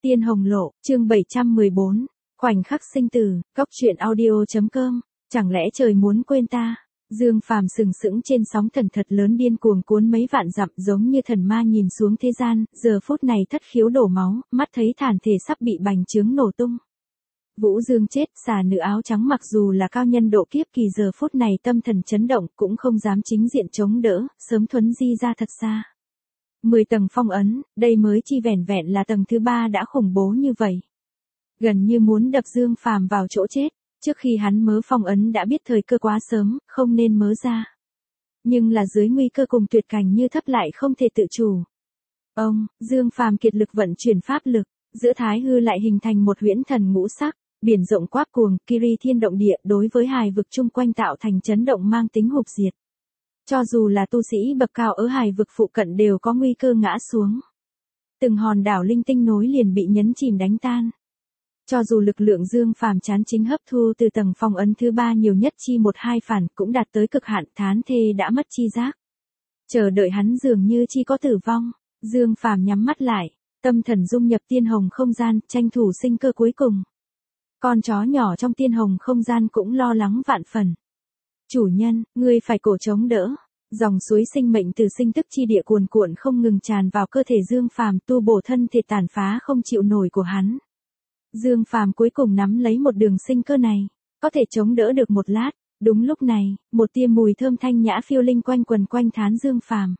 Tiên Hồng Lộ, chương 714, khoảnh khắc sinh tử, góc truyện audio.com, chẳng lẽ trời muốn quên ta? Dương Phàm sừng sững trên sóng thần thật lớn điên cuồng cuốn mấy vạn dặm giống như thần ma nhìn xuống thế gian, giờ phút này thất khiếu đổ máu, mắt thấy thàn thể sắp bị bành trướng nổ tung. Vũ Dương chết, xà nữ áo trắng mặc dù là cao nhân độ kiếp kỳ giờ phút này tâm thần chấn động cũng không dám chính diện chống đỡ, sớm thuấn di ra thật xa. 10 tầng phong ấn, đây mới chi vẻn vẹn là tầng thứ 3 đã khủng bố như vậy. Gần như muốn đập Dương Phàm vào chỗ chết, trước khi hắn mớ phong ấn đã biết thời cơ quá sớm, không nên mớ ra. Nhưng là dưới nguy cơ cùng tuyệt cảnh như thấp lại không thể tự chủ. Dương Phàm kiệt lực vận chuyển pháp lực, giữa thái hư lại hình thành một huyễn thần ngũ sắc, biển rộng quát cuồng, kiri thiên động địa đối với hài vực chung quanh tạo thành chấn động mang tính hủy diệt. Cho dù là tu sĩ bậc cao ở hài vực phụ cận đều có nguy cơ ngã xuống. Từng hòn đảo linh tinh nối liền bị nhấn chìm đánh tan. Cho dù lực lượng Dương Phàm chán chính hấp thu từ tầng phong ấn thứ 3 nhiều nhất chi 1-2 phản cũng đạt tới cực hạn, thán thê đã mất chi giác. Chờ đợi hắn dường như chi có tử vong, Dương Phàm nhắm mắt lại, tâm thần dung nhập tiên hồng không gian, tranh thủ sinh cơ cuối cùng. Con chó nhỏ trong tiên hồng không gian cũng lo lắng vạn phần. Chủ nhân, ngươi phải cổ chống đỡ. Dòng suối sinh mệnh từ sinh tức chi địa cuồn cuộn không ngừng tràn vào cơ thể Dương Phàm, tu bổ thân thể tàn phá không chịu nổi của hắn. Dương Phàm cuối cùng nắm lấy một đường sinh cơ này, có thể chống đỡ được một lát. Đúng lúc này, một tia mùi thơm thanh nhã phiêu linh quanh quần quanh trán Dương Phàm.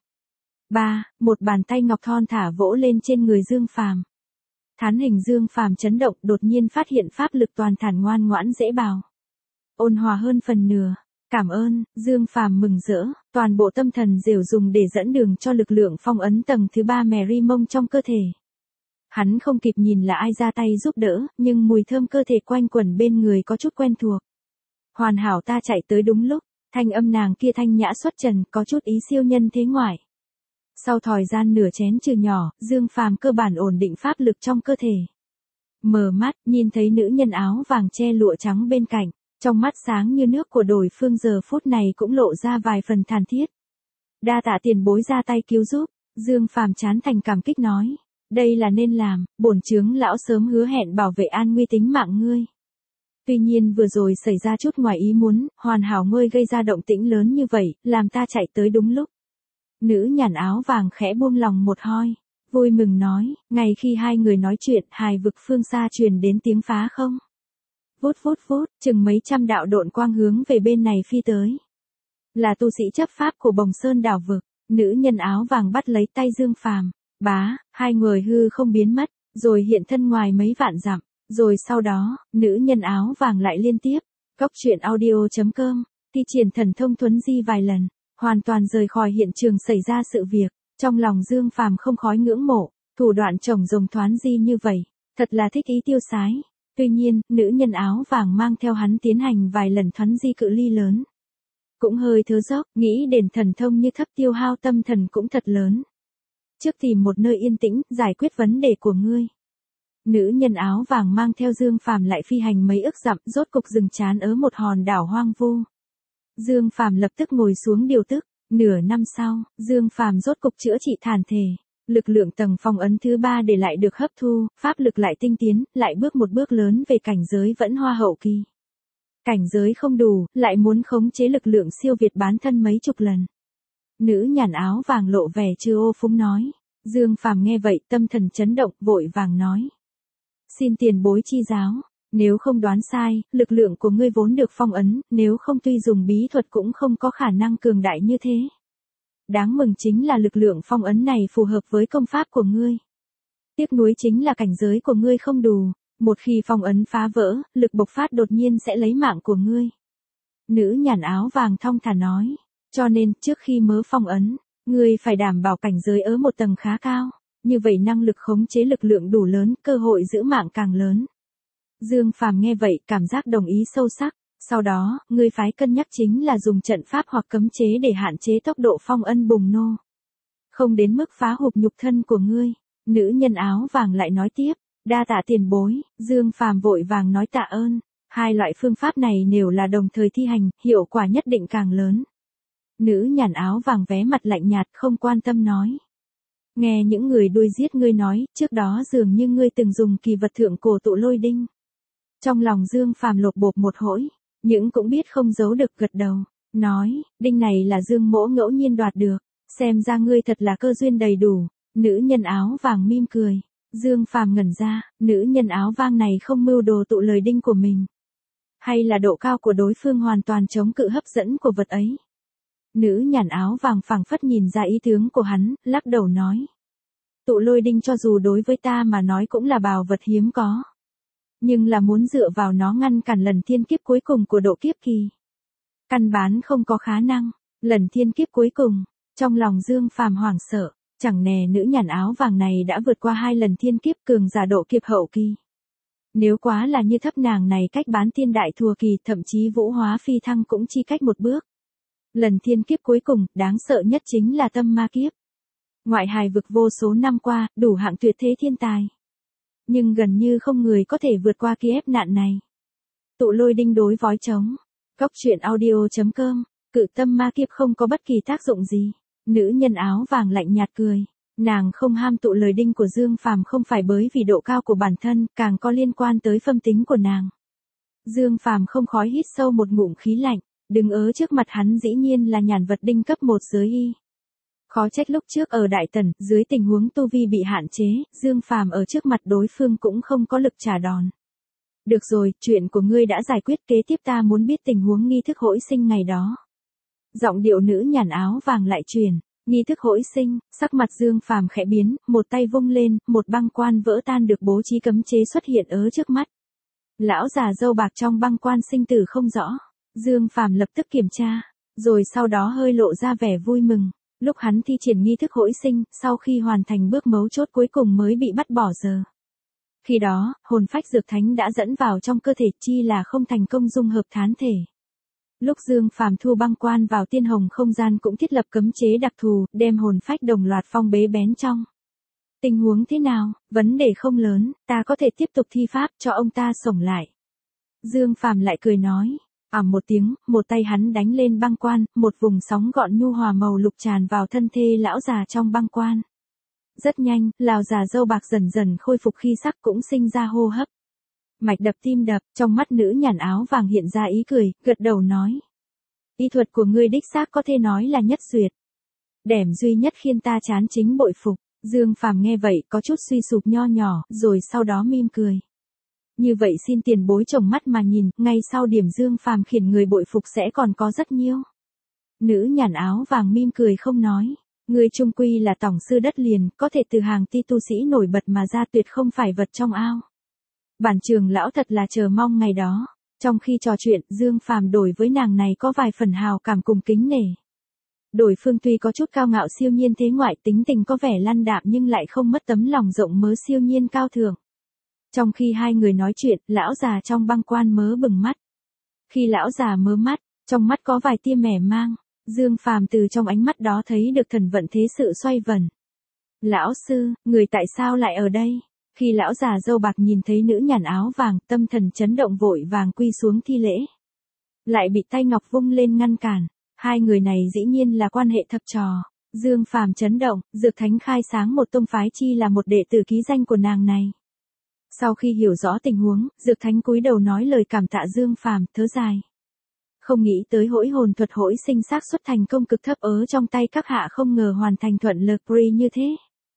Một bàn tay ngọc thon thả vỗ lên trên người Dương Phàm. Thán hình Dương Phàm chấn động, đột nhiên phát hiện pháp lực toàn thản ngoan ngoãn dễ bào. Ôn hòa hơn phần nửa. Cảm ơn, Dương Phàm mừng rỡ, toàn bộ tâm thần dẻo dùng để dẫn đường cho lực lượng phong ấn tầng thứ 3 Mary Mông trong cơ thể. Hắn không kịp nhìn là ai ra tay giúp đỡ, nhưng mùi thơm cơ thể quanh quẩn bên người có chút quen thuộc. Hoàn hảo, ta chạy tới đúng lúc, thanh âm nàng kia thanh nhã xuất trần, có chút ý siêu nhân thế ngoại. Sau thời gian nửa chén trừ nhỏ, Dương Phàm cơ bản ổn định pháp lực trong cơ thể. Mở mắt, nhìn thấy nữ nhân áo vàng che lụa trắng bên cạnh, trong mắt sáng như nước của đối phương giờ phút này cũng lộ ra vài phần than thiết. Đa tạ tiền bối ra tay cứu giúp, Dương Phàm chán thành cảm kích nói. Đây là nên làm, bổn chướng lão sớm hứa hẹn bảo vệ an nguy tính mạng ngươi. Tuy nhiên vừa rồi xảy ra chút ngoài ý muốn, hoàn hảo ngươi gây ra động tĩnh lớn như vậy, làm ta chạy tới đúng lúc. Nữ nhàn áo vàng khẽ buông lòng một hơi, vui mừng nói, ngay khi hai người nói chuyện, hài vực phương xa truyền đến tiếng phá không. Vút, chừng mấy trăm đạo độn quang hướng về bên này phi tới. Là tu sĩ chấp pháp của Bồng Sơn đảo vực, nữ nhân áo vàng bắt lấy tay Dương Phàm, hai người hư không biến mất, rồi hiện thân ngoài mấy vạn dặm, rồi sau đó, nữ nhân áo vàng lại liên tiếp, góc truyện audio.com, thi triển thần thông thuấn di vài lần, hoàn toàn rời khỏi hiện trường xảy ra sự việc, trong lòng Dương Phàm không khói ngưỡng mộ, thủ đoạn chồng rồng thoán di như vậy, thật là thích ý tiêu sái. Tuy nhiên, nữ nhân áo vàng mang theo hắn tiến hành vài lần thoán di cự ly lớn. Cũng hơi thớ dốc, nghĩ đến thần thông như thấp tiêu hao tâm thần cũng thật lớn. Trước tìm một nơi yên tĩnh, giải quyết vấn đề của ngươi. Nữ nhân áo vàng mang theo Dương Phàm lại phi hành mấy ức dặm, rốt cục dừng chán ở một hòn đảo hoang vu. Dương Phàm lập tức ngồi xuống điều tức, nửa năm sau, Dương Phàm rốt cục chữa trị thàn thể. Lực lượng tầng phong ấn thứ 3 để lại được hấp thu, pháp lực lại tinh tiến, lại bước một bước lớn về cảnh giới vẫn hoa hậu kỳ. Cảnh giới không đủ, lại muốn khống chế lực lượng siêu việt bán thân mấy chục lần. Nữ nhàn áo vàng lộ vẻ chưa ô phúng nói. Dương Phàm nghe vậy tâm thần chấn động, vội vàng nói. Xin tiền bối chi giáo, nếu không đoán sai, lực lượng của ngươi vốn được phong ấn, nếu không tuy dùng bí thuật cũng không có khả năng cường đại như thế. Đáng mừng chính là lực lượng phong ấn này phù hợp với công pháp của ngươi. Tiếc nuối chính là cảnh giới của ngươi không đủ, một khi phong ấn phá vỡ, lực bộc phát đột nhiên sẽ lấy mạng của ngươi. Nữ nhàn áo vàng thong thả nói, cho nên trước khi mớ phong ấn, ngươi phải đảm bảo cảnh giới ở một tầng khá cao, như vậy năng lực khống chế lực lượng đủ lớn, cơ hội giữ mạng càng lớn. Dương Phàm nghe vậy cảm giác đồng ý sâu sắc. Sau đó, ngươi phái cân nhắc chính là dùng trận pháp hoặc cấm chế để hạn chế tốc độ phong ân bùng nô. Không đến mức phá hụp nhục thân của ngươi. Nữ nhân áo vàng lại nói tiếp, đa tạ tiền bối, Dương Phàm vội vàng nói tạ ơn. Hai loại phương pháp này đều là đồng thời thi hành, hiệu quả nhất định càng lớn. Nữ nhàn áo vàng vé mặt lạnh nhạt không quan tâm nói. Nghe những người đuôi giết ngươi nói, trước đó dường như ngươi từng dùng kỳ vật thượng cổ tụ lôi đinh. Trong lòng Dương Phàm lột bột một hỗi, nhưng cũng biết không giấu được gật đầu, nói, đinh này là Dương mỗ ngẫu nhiên đoạt được, xem ra ngươi thật là cơ duyên đầy đủ. Nữ nhân áo vàng mỉm cười, Dương Phàm ngẩn ra, nữ nhân áo vàng này không mưu đồ tụ lời đinh của mình. Hay là độ cao của đối phương hoàn toàn chống cự hấp dẫn của vật ấy. Nữ nhàn áo vàng phảng phất nhìn ra ý tướng của hắn, lắc đầu nói. Tụ lôi đinh cho dù đối với ta mà nói cũng là bào vật hiếm có. Nhưng là muốn dựa vào nó ngăn cản lần thiên kiếp cuối cùng của độ kiếp kỳ. Căn bản không có khả năng, lần thiên kiếp cuối cùng, trong lòng Dương Phàm hoảng sợ, chẳng nè nữ nhàn áo vàng này đã vượt qua 2 lần thiên kiếp cường giả độ kiếp hậu kỳ. Nếu quá là như thấp nàng này cách bán thiên đại thùa kỳ thậm chí vũ hóa phi thăng cũng chỉ cách một bước. Lần thiên kiếp cuối cùng, đáng sợ nhất chính là tâm ma kiếp. Ngoại hài vực vô số năm qua, đủ hạng tuyệt thế thiên tài. Nhưng gần như không người có thể vượt qua kiếp nạn này. Tụ lôi đinh đối vói trống. Góc truyện audio.com, cự tâm ma kiếp không có bất kỳ tác dụng gì. Nữ nhân áo vàng lạnh nhạt cười. Nàng không ham tụ lời đinh của Dương Phàm không phải bởi vì độ cao của bản thân, càng có liên quan tới phẩm tính của nàng. Dương Phàm không khói hít sâu một ngụm khí lạnh, đứng ở trước mặt hắn dĩ nhiên là nhàn vật đinh cấp 1 giới y. Khó trách lúc trước ở Đại Tần, dưới tình huống tu vi bị hạn chế, Dương Phàm ở trước mặt đối phương cũng không có lực trả đòn. Được rồi, chuyện của ngươi đã giải quyết, kế tiếp ta muốn biết tình huống nghi thức hỗi sinh ngày đó. Giọng điệu nữ nhàn áo vàng lại truyền, nghi thức hỗi sinh, sắc mặt Dương Phàm khẽ biến, một tay vung lên, một băng quan vỡ tan được bố trí cấm chế xuất hiện ở trước mắt. Lão già râu bạc trong băng quan sinh tử không rõ, Dương Phàm lập tức kiểm tra, rồi sau đó hơi lộ ra vẻ vui mừng. Lúc hắn thi triển nghi thức hỗi sinh, sau khi hoàn thành bước mấu chốt cuối cùng mới bị bắt bỏ giờ. Khi đó, hồn phách dược thánh đã dẫn vào trong cơ thể, chi là không thành công dung hợp thán thể. Lúc Dương Phàm thu băng quan vào tiên hồng không gian cũng thiết lập cấm chế đặc thù, đem hồn phách đồng loạt phong bế bén trong. Tình huống thế nào, vấn đề không lớn, ta có thể tiếp tục thi pháp cho ông ta sống lại. Dương Phàm lại cười nói. Một tiếng, một tay hắn đánh lên băng quan, một vùng sóng gọn nhu hòa màu lục tràn vào thân thể lão già trong băng quan. Rất nhanh, lão già râu bạc dần dần khôi phục khí sắc cũng sinh ra hô hấp. Mạch đập tim đập, trong mắt nữ nhàn áo vàng hiện ra ý cười, gật đầu nói. Y thuật của ngươi đích xác có thể nói là nhất duyệt. Điểm duy nhất khiến ta chán chính bội phục. Dương Phàm nghe vậy có chút suy sụp nho nhỏ, rồi sau đó mỉm cười. Như vậy xin tiền bối trồng mắt mà nhìn, ngay sau điểm Dương Phàm khiến người bội phục sẽ còn có rất nhiều. Nữ nhàn áo vàng mỉm cười không nói, người trung quy là tổng sư đất liền, có thể từ hàng ti tu sĩ nổi bật mà ra, tuyệt không phải vật trong ao. Bản trường lão thật là chờ mong ngày đó. Trong khi trò chuyện, Dương Phàm đối với nàng này có vài phần hào cảm cùng kính nể. Đối phương tuy có chút cao ngạo siêu nhiên thế ngoại, tính tình có vẻ lăn đạm nhưng lại không mất tấm lòng rộng mớ siêu nhiên cao thượng. Trong khi hai người nói chuyện, lão già trong băng quan mớ bừng mắt. Khi lão già mớ mắt, trong mắt có vài tia mẻ mang, Dương Phàm từ trong ánh mắt đó thấy được thần vận thế sự xoay vần. Lão sư, người tại sao lại ở đây? Khi lão già râu bạc nhìn thấy nữ nhàn áo vàng, tâm thần chấn động vội vàng quy xuống thi lễ. Lại bị tay ngọc vung lên ngăn cản, hai người này dĩ nhiên là quan hệ thập trò. Dương Phàm chấn động, Dược Thánh khai sáng một tông phái chi là một đệ tử ký danh của nàng này. Sau khi hiểu rõ tình huống, Dược Thánh cúi đầu nói lời cảm tạ Dương Phàm, thở dài. Không nghĩ tới hỗn hồn thuật hỗn sinh xác suất thành công cực thấp ở trong tay các hạ, không ngờ hoàn thành thuận lợi như thế.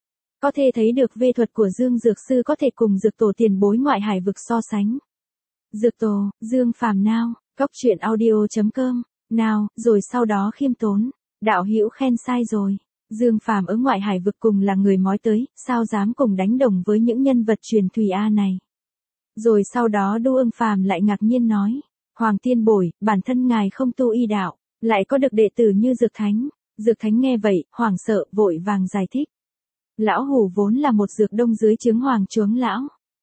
Có thể thấy được vê thuật của Dương Dược Sư có thể cùng Dược Tổ tiền bối ngoại hải vực so sánh. Dược Tổ, Dương Phàm nào, góc truyện audio.com, nào, rồi sau đó khiêm tốn, đạo hữu khen sai rồi. Dương Phàm ở ngoại hải vực cùng là người mói tới, sao dám cùng đánh đồng với những nhân vật truyền thùy A này. Rồi sau đó Đu Ưng Phàm lại ngạc nhiên nói, Hoàng Tiên Bồi, bản thân ngài không tu y đạo, lại có được đệ tử như Dược Thánh. Dược Thánh nghe vậy, hoảng sợ, vội vàng giải thích. Lão hủ vốn là một dược đông dưới chướng Hoàng Chướng Lão.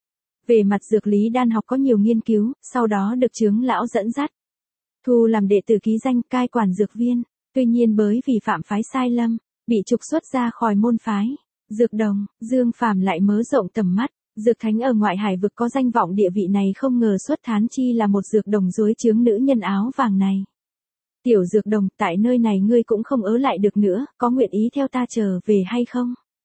Về mặt dược lý đan học có nhiều nghiên cứu, sau đó được Chướng Lão dẫn dắt. Thu làm đệ tử ký danh, cai quản dược viên, tuy nhiên bởi vì phạm phái sai lầm, bị trục xuất ra khỏi môn phái. Dược đồng, Dương Phàm lại mớ rộng tầm mắt, Dược Thánh ở ngoại hải vực có danh vọng địa vị này, không ngờ xuất thán chi là một dược đồng dưới chướng nữ nhân áo vàng này. Tiểu dược đồng, tại nơi này ngươi cũng không ở lại được nữa, có nguyện ý theo ta trở về hay không?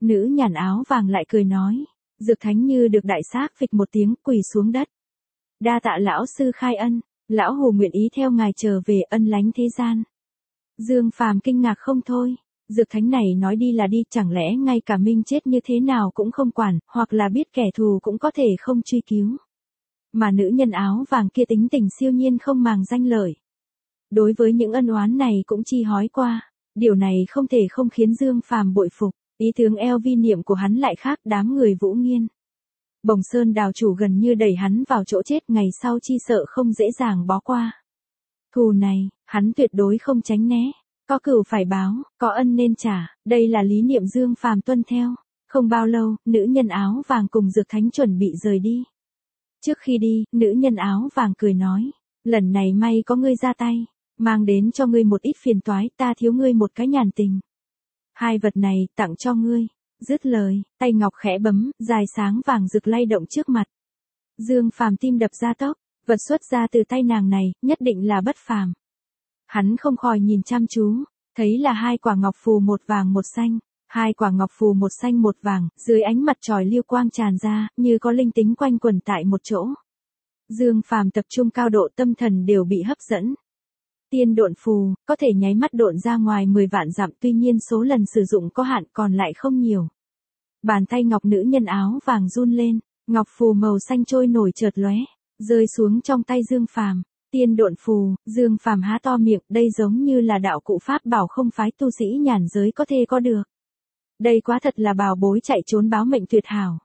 Nữ nhàn áo vàng lại cười nói. Dược thánh như được đại xác phịch một tiếng quỳ xuống đất. Đa tạ lão sư khai ân, lão hồ nguyện ý theo ngài trở về ân lánh thế gian. Dương Phàm kinh ngạc không thôi. Dược thánh này nói đi là đi, chẳng lẽ ngay cả Minh chết như thế nào cũng không quản, hoặc là biết kẻ thù cũng có thể không truy cứu. Mà nữ nhân áo vàng kia tính tình siêu nhiên không màng danh lợi. Đối với những ân oán này cũng chi hói qua, điều này không thể không khiến Dương Phàm bội phục, ý tướng eo vi niệm của hắn lại khác đám người Vũ Nghiên. Bồng Sơn đào chủ gần như đẩy hắn vào chỗ chết, ngày sau chi sợ không dễ dàng bó qua. Thù này, hắn tuyệt đối không tránh né. Có cừu phải báo, có ân nên trả, đây là lý niệm Dương Phàm tuân theo. Không bao lâu, nữ nhân áo vàng cùng Dược Thánh chuẩn bị rời đi. Trước khi đi, nữ nhân áo vàng cười nói, lần này may có ngươi ra tay, mang đến cho ngươi một ít phiền toái, ta thiếu ngươi một cái nhàn tình. Hai vật này, tặng cho ngươi. Dứt lời, tay ngọc khẽ bấm, dài sáng vàng rực lay động trước mặt. Dương Phàm tim đập ra tốc, vật xuất ra từ tay nàng này, nhất định là bất phàm. Hắn không khỏi nhìn chăm chú, thấy là hai quả ngọc phù một vàng một xanh, hai quả ngọc phù một xanh một vàng, dưới ánh mặt trời lưu quang tràn ra, như có linh tính quanh quẩn tại một chỗ. Dương Phàm tập trung cao độ, tâm thần đều bị hấp dẫn. Tiên độn phù, có thể nháy mắt độn ra ngoài 10 vạn dặm, tuy nhiên số lần sử dụng có hạn, còn lại không nhiều. Bàn tay ngọc nữ nhân áo vàng run lên, ngọc phù màu xanh trôi nổi chợt lóe, rơi xuống trong tay Dương Phàm. Tiên độn phù, Dương Phàm há to miệng, đây giống như là đạo cụ pháp bảo không phái tu sĩ nhàn giới có thể có được. Đây quá thật là bảo bối chạy trốn báo mệnh tuyệt hảo.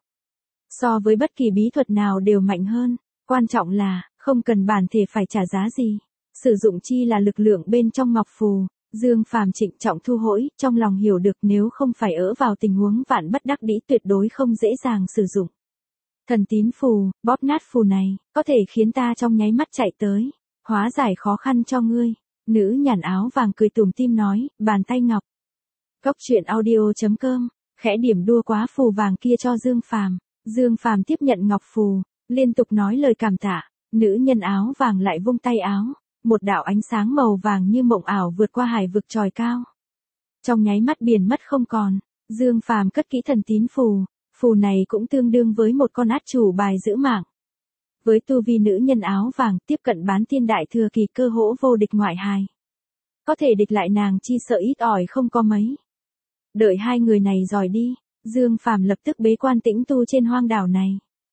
So với bất kỳ bí thuật nào đều mạnh hơn, quan trọng là, không cần bản thể phải trả giá gì. Sử dụng chi là lực lượng bên trong ngọc phù. Dương Phàm trịnh trọng thu hỗi, trong lòng hiểu được nếu không phải ở vào tình huống vạn bất đắc dĩ tuyệt đối không dễ dàng sử dụng. Thần tín phù, bóp nát phù này, có thể khiến ta trong nháy mắt chạy tới, hóa giải khó khăn cho ngươi. Nữ nhàn áo vàng cười tủm tỉm nói, bàn tay ngọc. Góc truyện audio.com, khẽ điểm đua quá phù vàng kia cho Dương Phàm. Dương Phàm tiếp nhận ngọc phù, liên tục nói lời cảm tạ. Nữ nhân áo vàng lại vung tay áo, một đạo ánh sáng màu vàng như mộng ảo vượt qua hải vực tròi cao. Trong nháy mắt biển mất không còn, Dương Phàm cất kỹ thần tín phù, phù này cũng tương đương với một con át chủ bài giữ mạng. Với tu vi nữ nhân áo vàng, tiếp cận bán tiên đại thừa kỳ cơ hỗ vô địch ngoại hài. Có thể địch lại nàng chi sợ ít ỏi không có mấy. Đợi hai người này rời đi, Dương Phàm lập tức bế quan tĩnh tu trên hoang đảo này.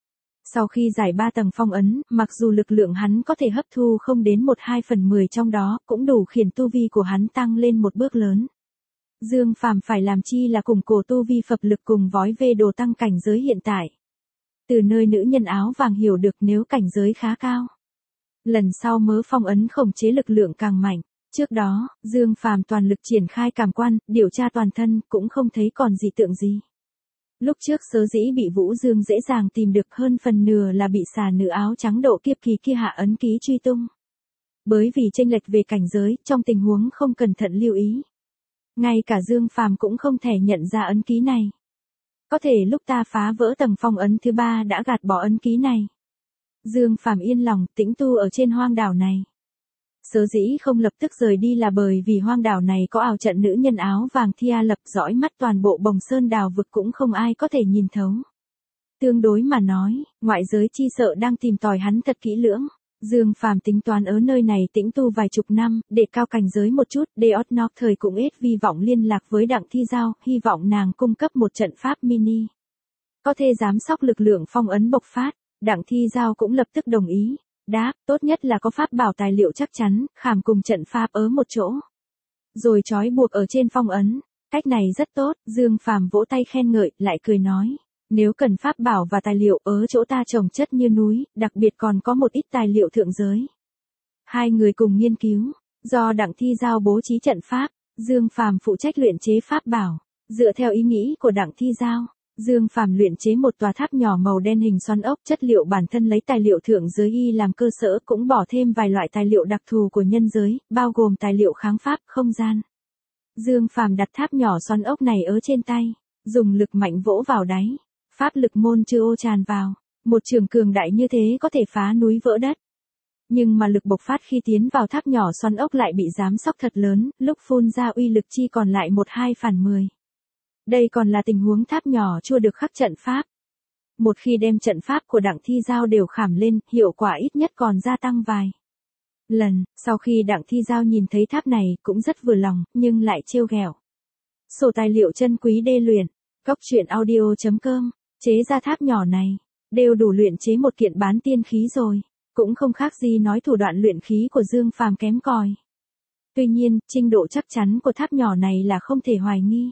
Sau khi giải 3 tầng phong ấn, mặc dù lực lượng hắn có thể hấp thu không đến 1/2/10 trong đó, cũng đủ khiến tu vi của hắn tăng lên một bước lớn. Dương Phàm phải làm chi là củng cố tu vi phập lực cùng vói về đồ tăng cảnh giới hiện tại. Từ nơi nữ nhân áo vàng hiểu được nếu cảnh giới khá cao, lần sau mớ phong ấn khống chế lực lượng càng mạnh. Trước đó, Dương Phàm toàn lực triển khai cảm quan, điều tra toàn thân, cũng không thấy còn dị tượng gì. Lúc trước sớ dĩ bị Vũ Dương dễ dàng tìm được, hơn phần nửa là bị xà nữ áo trắng độ kiếp kỳ kia hạ ấn ký truy tung. Bởi vì chênh lệch về cảnh giới, trong tình huống không cẩn thận lưu ý, ngay cả Dương Phàm cũng không thể nhận ra ấn ký này. Có thể lúc ta phá vỡ tầng phong ấn thứ 3 đã gạt bỏ ấn ký này. Dương Phàm yên lòng tĩnh tu ở trên hoang đảo này. Sớ dĩ không lập tức rời đi là bởi vì hoang đảo này có ảo trận nữ nhân áo vàng Thia lập dõi mắt toàn bộ Bồng Sơn đào vực cũng không ai có thể nhìn thấu. Tương đối mà nói, ngoại giới chi sợ đang tìm tòi hắn thật kỹ lưỡng. Dương Phàm tính toán ở nơi này tĩnh tu vài chục năm, để cao cảnh giới một chút, Deot Nok thời cũng ít vi vọng liên lạc với Đặng Thi Giao, hy vọng nàng cung cấp một trận pháp mini. Có thể giám sóc lực lượng phong ấn bộc phát, Đặng Thi Giao cũng lập tức đồng ý. Đáp, tốt nhất là có pháp bảo tài liệu chắc chắn, khảm cùng trận pháp ở một chỗ. Rồi trói buộc ở trên phong ấn. Cách này rất tốt, Dương Phàm vỗ tay khen ngợi, lại cười nói. Nếu cần pháp bảo và tài liệu ở chỗ ta trồng chất như núi, đặc biệt còn có một ít tài liệu thượng giới. Hai người cùng nghiên cứu, do Đặng Thi Giao bố trí trận pháp, Dương Phàm phụ trách luyện chế pháp bảo. Dựa theo ý nghĩ của Đặng Thi Giao, Dương Phàm luyện chế một tòa tháp nhỏ màu đen hình xoắn ốc, chất liệu bản thân lấy tài liệu thượng giới y làm cơ sở, cũng bỏ thêm vài loại tài liệu đặc thù của nhân giới, bao gồm tài liệu kháng pháp, không gian. Dương Phàm đặt tháp nhỏ xoắn ốc này ở trên tay, dùng lực mạnh vỗ vào đáy, pháp lực môn chưa ô tràn vào, một trường cường đại như thế có thể phá núi vỡ đất. Nhưng mà lực bộc phát khi tiến vào tháp nhỏ xoắn ốc lại bị giám sóc thật lớn, lúc phun ra uy lực chi còn lại 1/2/10. Đây còn là tình huống tháp nhỏ chưa được khắc trận pháp. Một khi đem trận pháp của Đặng Thi Giao đều khảm lên, hiệu quả ít nhất còn gia tăng vài lần. Sau khi Đặng Thi Giao nhìn thấy tháp này cũng rất vừa lòng, nhưng lại trêu ghẹo. Sổ tài liệu chân quý đê luyện, goctruyện.audio.com, chế ra tháp nhỏ này, đều đủ luyện chế một kiện bán tiên khí rồi, cũng không khác gì nói thủ đoạn luyện khí của Dương Phàm kém cỏi. Tuy nhiên, trình độ chắc chắn của tháp nhỏ này là không thể hoài nghi.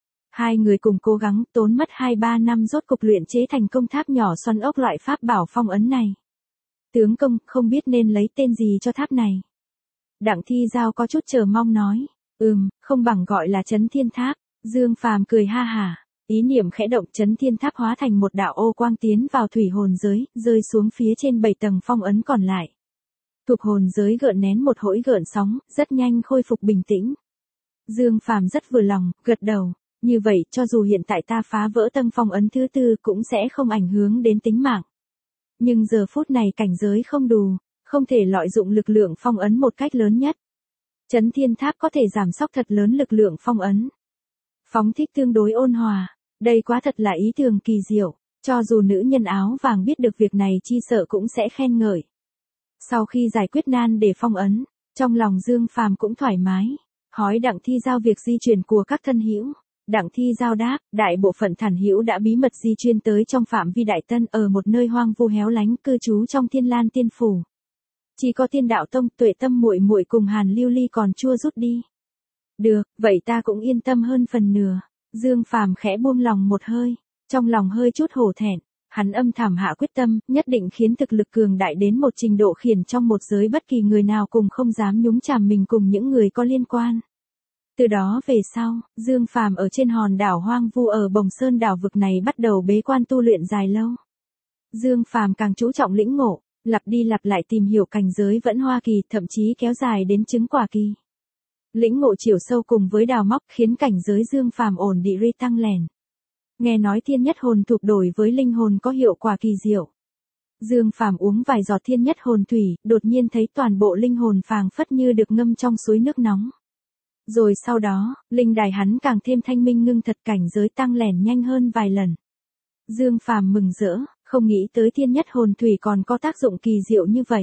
Hai người cùng cố gắng tốn mất 2-3 năm rốt cục luyện chế thành công tháp nhỏ xoắn ốc loại pháp bảo phong ấn này. Tướng công, không biết nên lấy tên gì cho tháp này. Đặng Thi Giao có chút chờ mong nói, không bằng gọi là Chấn Thiên Tháp. Dương Phàm cười ha hả, ý niệm khẽ động, Chấn Thiên Tháp hóa thành một đạo ô quang tiến vào thủy hồn giới, rơi xuống phía trên 7 tầng phong ấn còn lại. Thuộc hồn giới gợn nén một hỗi gợn sóng, rất nhanh khôi phục bình tĩnh. Dương Phàm rất vừa lòng, gật đầu. Như vậy, cho dù hiện tại ta phá vỡ tầng phong ấn thứ 4 cũng sẽ không ảnh hưởng đến tính mạng. Nhưng giờ phút này cảnh giới không đủ, không thể lợi dụng lực lượng phong ấn một cách lớn nhất. Chấn Thiên Tháp có thể giảm sóc thật lớn lực lượng phong ấn. Phóng thích tương đối ôn hòa, đây quá thật là ý tưởng kỳ diệu, cho dù nữ nhân áo vàng biết được việc này chi sợ cũng sẽ khen ngợi. Sau khi giải quyết nan để phong ấn, trong lòng Dương Phàm cũng thoải mái, hỏi Đặng Thi Giao việc di chuyển của các thân hữu. Đặng Thi Giao đáp, đại bộ phận thản hữu đã bí mật di chuyển tới trong phạm vi Đại Tân ở một nơi hoang vu héo lánh cư trú trong Thiên Lan Tiên Phủ. Chỉ có Tiên Đạo Tông Tuệ Tâm muội muội cùng Hàn Lưu Ly còn chưa rút đi. Được, vậy ta cũng yên tâm hơn phần nửa. Dương Phàm khẽ buông lòng một hơi, trong lòng hơi chút hổ thẹn, hắn âm thầm hạ quyết tâm, nhất định khiến thực lực cường đại đến một trình độ khiển trong một giới bất kỳ người nào cùng không dám nhúng chàm mình cùng những người có liên quan. Từ đó về sau, Dương Phàm ở trên hòn đảo hoang vu ở Bồng Sơn đảo vực này bắt đầu bế quan tu luyện dài lâu. Dương Phàm càng chú trọng lĩnh ngộ, lặp đi lặp lại tìm hiểu cảnh giới vẫn hoa kỳ, thậm chí kéo dài đến chứng quả kỳ. Lĩnh ngộ chiều sâu cùng với đào móc khiến cảnh giới Dương Phàm ổn định tăng lèn. Nghe nói thiên nhất hồn thuộc đổi với linh hồn có hiệu quả kỳ diệu. Dương Phàm uống vài giọt thiên nhất hồn thủy, đột nhiên thấy toàn bộ linh hồn phảng phất như được ngâm trong suối nước nóng. Rồi sau đó, linh đài hắn càng thêm thanh minh ngưng thật, cảnh giới tăng lèn nhanh hơn vài lần. Dương Phàm mừng rỡ, không nghĩ tới thiên nhất hồn thủy còn có tác dụng kỳ diệu như vậy.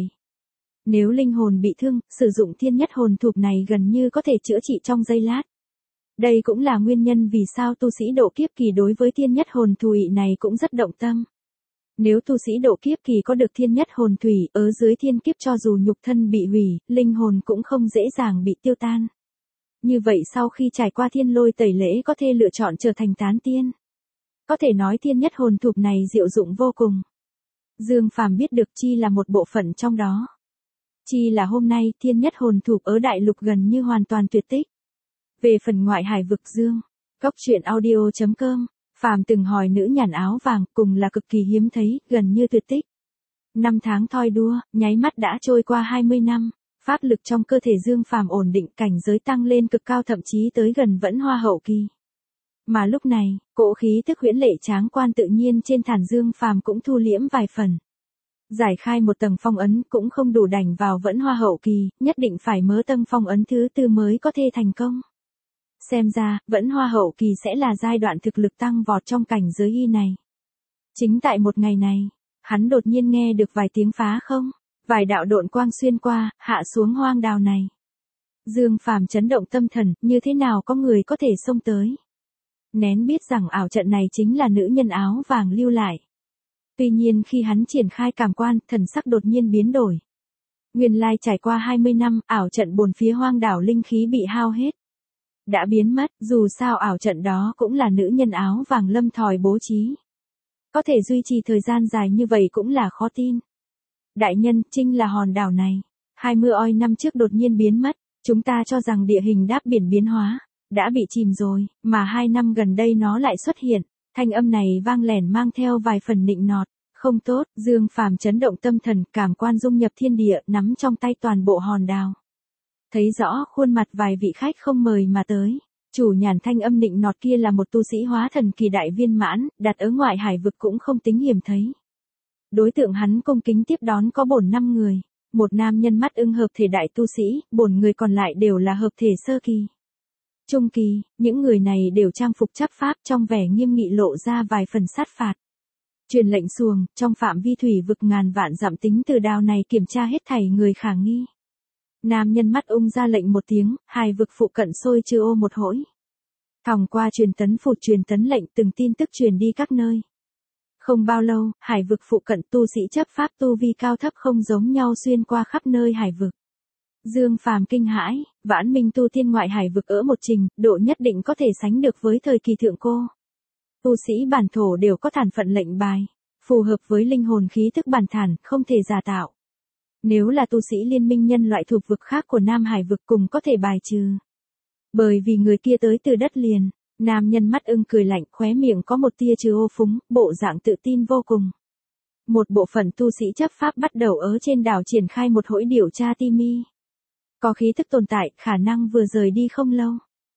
Nếu linh hồn bị thương, sử dụng thiên nhất hồn thục này gần như có thể chữa trị trong giây lát. Đây cũng là nguyên nhân vì sao tu sĩ độ kiếp kỳ đối với thiên nhất hồn thủy này cũng rất động tâm. Nếu tu sĩ độ kiếp kỳ có được thiên nhất hồn thủy, ở dưới thiên kiếp cho dù nhục thân bị hủy, linh hồn cũng không dễ dàng bị tiêu tan. Như vậy sau khi trải qua thiên lôi tẩy lễ có thể lựa chọn trở thành tán tiên. Có thể nói thiên nhất hồn thục này diệu dụng vô cùng. Dương Phàm biết được chi là một bộ phận trong đó. Chi là hôm nay thiên nhất hồn thục ở đại lục gần như hoàn toàn tuyệt tích. Về phần ngoại hải vực Dương, goctruyện.audio.com, Phàm từng hỏi nữ nhàn áo vàng cùng là cực kỳ hiếm thấy, gần như tuyệt tích. 5 tháng thoi đua, nháy mắt đã trôi qua 20 năm. Pháp lực trong cơ thể Dương Phàm ổn định, cảnh giới tăng lên cực cao, thậm chí tới gần vẫn hoa hậu kỳ. Mà lúc này, cỗ khí tức huyễn lệ tráng quan tự nhiên trên thản Dương Phàm cũng thu liễm vài phần. Giải khai một tầng phong ấn cũng không đủ đành vào vẫn hoa hậu kỳ, nhất định phải mớ tầng phong ấn thứ 4 mới có thể thành công. Xem ra, vẫn hoa hậu kỳ sẽ là giai đoạn thực lực tăng vọt trong cảnh giới y này. Chính tại một ngày này, hắn đột nhiên nghe được vài tiếng phá không. Vài đạo độn quang xuyên qua, hạ xuống hoang đào này. Dương Phàm chấn động tâm thần, như thế nào có người có thể xông tới. Nén biết rằng ảo trận này chính là nữ nhân áo vàng lưu lại. Tuy nhiên khi hắn triển khai cảm quan, thần sắc đột nhiên biến đổi. Nguyên lai trải qua 20 năm, ảo trận bồn phía hoang đảo linh khí bị hao hết. Đã biến mất, dù sao ảo trận đó cũng là nữ nhân áo vàng lâm thòi bố trí. Có thể duy trì thời gian dài như vậy cũng là khó tin. Đại nhân, chính là hòn đảo này. 20 oi năm trước đột nhiên biến mất, chúng ta cho rằng địa hình đáp biển biến hóa, đã bị chìm rồi, mà 2 năm gần đây nó lại xuất hiện. Thanh âm này vang lẻn mang theo vài phần nịnh nọt, không tốt, Dương Phàm chấn động tâm thần, cảm quan dung nhập thiên địa, nắm trong tay toàn bộ hòn đảo. Thấy rõ khuôn mặt vài vị khách không mời mà tới. Chủ nhàn thanh âm nịnh nọt kia là một tu sĩ hóa thần kỳ đại viên mãn, đặt ở ngoại hải vực cũng không tính hiểm thấy. Đối tượng hắn cung kính tiếp đón có bổn 5 người, một nam nhân mắt ưng hợp thể đại tu sĩ, bổn người còn lại đều là hợp thể sơ kỳ. Trung kỳ, những người này đều trang phục chấp pháp trong vẻ nghiêm nghị lộ ra vài phần sát phạt. Truyền lệnh xuồng, trong phạm vi thủy vực ngàn vạn dặm tính từ đào này kiểm tra hết thảy người khả nghi. Nam nhân mắt ung ra lệnh một tiếng, hải vực phụ cận sôi chư ô một hỗi. Thòng qua truyền tấn phụt truyền tấn lệnh từng tin tức truyền đi các nơi. Không bao lâu, hải vực phụ cận tu sĩ chấp pháp tu vi cao thấp không giống nhau xuyên qua khắp nơi hải vực. Dương Phàm kinh hãi, vãn minh tu tiên ngoại hải vực ở một trình, độ nhất định có thể sánh được với thời kỳ thượng cô. Tu sĩ bản thổ đều có thản phận lệnh bài, phù hợp với linh hồn khí thức bản thản, không thể giả tạo. Nếu là tu sĩ liên minh nhân loại thuộc vực khác của Nam Hải vực cùng có thể bài trừ. Bởi vì người kia tới từ đất liền, nam nhân mắt ưng cười lạnh khóe miệng có một tia trừ ô phúng, bộ dạng tự tin vô cùng. Một bộ phận tu sĩ chấp pháp bắt đầu ở trên đảo triển khai một hỗi điều tra ti mi. Có khí thức tồn tại, khả năng vừa rời đi không lâu.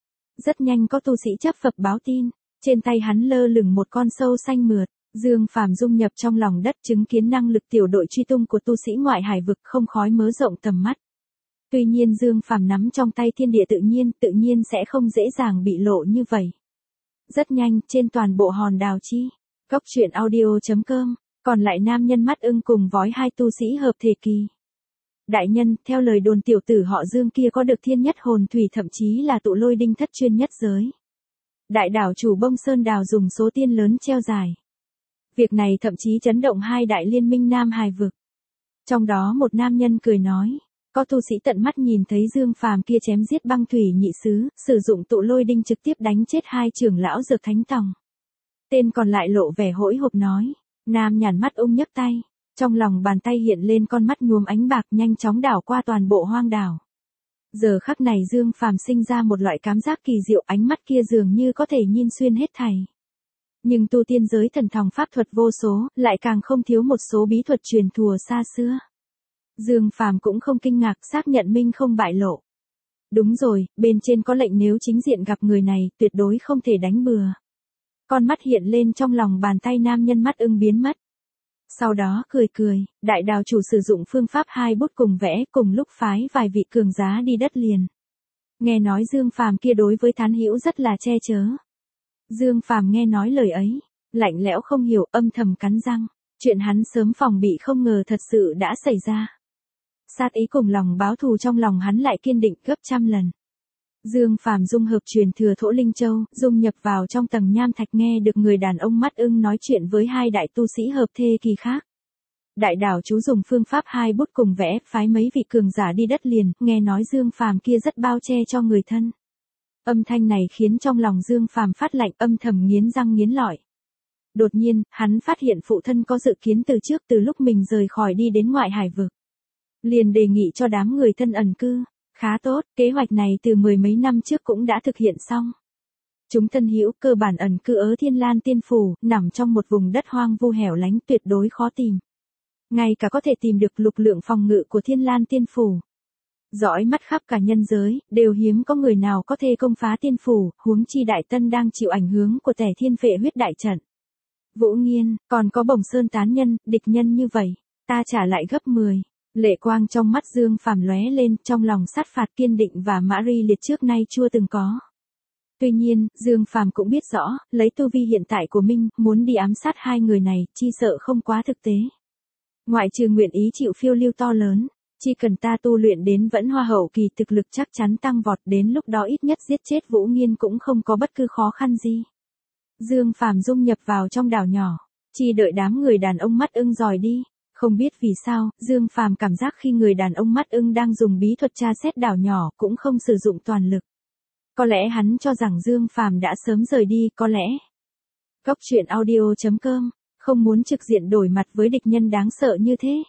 Rất nhanh có tu sĩ chấp Phật báo tin, trên tay hắn lơ lửng một con sâu xanh mượt. Dương Phàm dung nhập trong lòng đất chứng kiến năng lực tiểu đội truy tung của tu sĩ ngoại hải vực không khói mớ rộng tầm mắt. Tuy nhiên Dương Phàm nắm trong tay thiên địa tự nhiên sẽ không dễ dàng bị lộ như vậy. Rất nhanh, trên toàn bộ hòn đảo chi, Cốc truyện audio.com, còn lại nam nhân mắt ưng cùng vói hai tu sĩ hợp thể kỳ. Đại nhân, theo lời đồn tiểu tử họ Dương kia có được thiên nhất hồn thủy thậm chí là tụ lôi đinh thất chuyên nhất giới. Đại đảo chủ Bông Sơn Đào dùng số tiền lớn treo giải. Việc này thậm chí chấn động hai đại liên minh Nam Hải vực. Trong đó một nam nhân cười nói, có tu sĩ tận mắt nhìn thấy Dương Phàm kia chém giết băng thủy nhị sứ, sử dụng tụ lôi đinh trực tiếp đánh chết hai trưởng lão Dược Thánh Tòng. Tên còn lại lộ vẻ hỗn hộp nói, nam nhàn mắt ung nhấc tay, trong lòng bàn tay hiện lên con mắt nhuốm ánh bạc nhanh chóng đảo qua toàn bộ hoang đảo. Giờ khắc này Dương Phàm sinh ra một loại cảm giác kỳ diệu, ánh mắt kia dường như có thể nhìn xuyên hết thảy. Nhưng tu tiên giới thần thòng pháp thuật vô số, lại càng không thiếu một số bí thuật truyền thùa xa xưa. Dương Phàm cũng không kinh ngạc, xác nhận minh không bại lộ. Đúng rồi, bên trên có lệnh nếu chính diện gặp người này, tuyệt đối không thể đánh bừa. Con mắt hiện lên trong lòng bàn tay nam nhân mắt ưng biến mất. Sau đó cười, đại đào chủ sử dụng phương pháp hai bút cùng vẽ, cùng lúc phái vài vị cường giá đi đất liền. Nghe nói Dương Phàm kia đối với Thán Hữu rất là che chở. Dương Phàm nghe nói lời ấy, lạnh lẽo không hiểu, âm thầm cắn răng, chuyện hắn sớm phòng bị không ngờ thật sự đã xảy ra. Sát ý cùng lòng báo thù trong lòng hắn lại kiên định gấp trăm lần. Dương Phàm dung hợp truyền thừa Thổ Linh Châu, dung nhập vào trong tầng nham thạch nghe được người đàn ông mắt ưng nói chuyện với hai đại tu sĩ hợp thê kỳ khác. Đại đảo chú dùng phương pháp hai bút cùng vẽ, phái mấy vị cường giả đi đất liền, nghe nói Dương Phàm kia rất bao che cho người thân. Âm thanh này khiến trong lòng Dương Phàm phát lạnh, âm thầm nghiến răng nghiến lợi. Đột nhiên, hắn phát hiện phụ thân có dự kiến từ trước, từ lúc mình rời khỏi đi đến ngoại hải vực. Liền đề nghị cho đám người thân ẩn cư. Khá tốt, kế hoạch này từ mười mấy năm trước cũng đã thực hiện xong. Chúng thân hữu cơ bản ẩn cư ở Thiên Lan Tiên Phủ, nằm trong một vùng đất hoang vu hẻo lánh tuyệt đối khó tìm. Ngay cả có thể tìm được lực lượng phòng ngự của Thiên Lan Tiên Phủ. Dõi mắt khắp cả nhân giới, đều hiếm có người nào có thể công phá Tiên Phủ, huống chi Đại Tân đang chịu ảnh hưởng của Tẻ Thiên Phệ huyết đại trận. Vũ Nghiên, còn có Bồng Sơn tán nhân, địch nhân như vậy, ta trả lại gấp 10. Lệ quang trong mắt Dương Phàm lóe lên, trong lòng sát phạt kiên định và mã ri liệt trước nay chưa từng có. Tuy nhiên, Dương Phàm cũng biết rõ, lấy tu vi hiện tại của mình, muốn đi ám sát hai người này, chi sợ không quá thực tế. Ngoại trừ nguyện ý chịu phiêu lưu to lớn, chỉ cần ta tu luyện đến vẫn hoa hậu kỳ thực lực chắc chắn tăng vọt, đến lúc đó ít nhất giết chết Vũ Nghiên cũng không có bất cứ khó khăn gì. Dương Phàm dung nhập vào trong đảo nhỏ, chỉ đợi đám người đàn ông mắt ưng dòi đi. Không biết vì sao, Dương Phàm cảm giác khi người đàn ông mắt ưng đang dùng bí thuật tra xét đảo nhỏ cũng không sử dụng toàn lực. Có lẽ hắn cho rằng Dương Phàm đã sớm rời đi, có lẽ. Cốc truyện audio.com, không muốn trực diện đổi mặt với địch nhân đáng sợ như thế.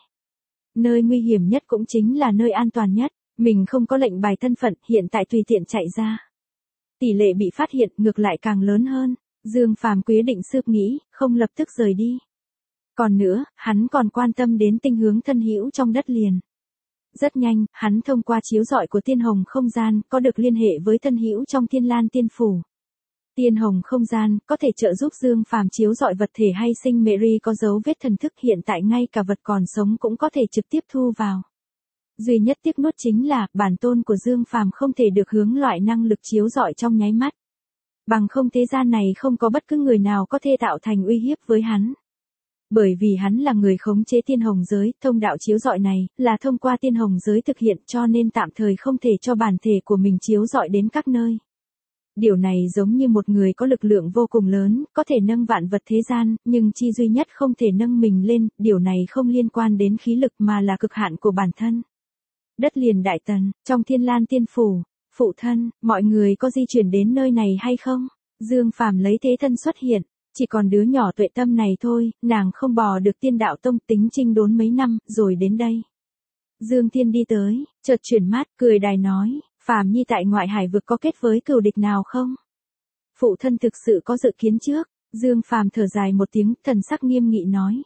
Nơi nguy hiểm nhất cũng chính là nơi an toàn nhất, mình không có lệnh bài thân phận, hiện tại tùy tiện chạy ra. Tỷ lệ bị phát hiện ngược lại càng lớn hơn, Dương Phàm quyết định sớp nghĩ, không lập tức rời đi. Còn nữa, hắn còn quan tâm đến tình hướng thân hữu trong đất liền. Rất nhanh, hắn thông qua chiếu rọi của tiên hồng không gian, có được liên hệ với thân hữu trong Thiên Lan Tiên Phủ. Tiên hồng không gian, có thể trợ giúp Dương Phàm chiếu rọi vật thể hay sinh mệnh có dấu vết thần thức, hiện tại ngay cả vật còn sống cũng có thể trực tiếp thu vào. Duy nhất tiếc nuốt chính là, bản tôn của Dương Phàm không thể được hướng loại năng lực chiếu rọi trong nháy mắt. Bằng không thế gian này không có bất cứ người nào có thể tạo thành uy hiếp với hắn. Bởi vì hắn là người khống chế tiên hồng giới, thông đạo chiếu rọi này, là thông qua tiên hồng giới thực hiện cho nên tạm thời không thể cho bản thể của mình chiếu rọi đến các nơi. Điều này giống như một người có lực lượng vô cùng lớn, có thể nâng vạn vật thế gian, nhưng chi duy nhất không thể nâng mình lên, điều này không liên quan đến khí lực mà là cực hạn của bản thân. Đất liền Đại Tần, trong Thiên Lan Tiên Phủ, phụ thân, mọi người có di chuyển đến nơi này hay không? Dương Phàm lấy thế thân xuất hiện, chỉ còn đứa nhỏ Tuệ Tâm này thôi, nàng không bò được Tiên Đạo Tông tính chinh đốn mấy năm, rồi đến đây. Dương Thiên đi tới, chợt chuyển mắt, cười đài nói, Phàm Nhi tại ngoại hải vực có kết với cừu địch nào không? Phụ thân thực sự có dự kiến trước, Dương Phàm thở dài một tiếng, thần sắc nghiêm nghị nói.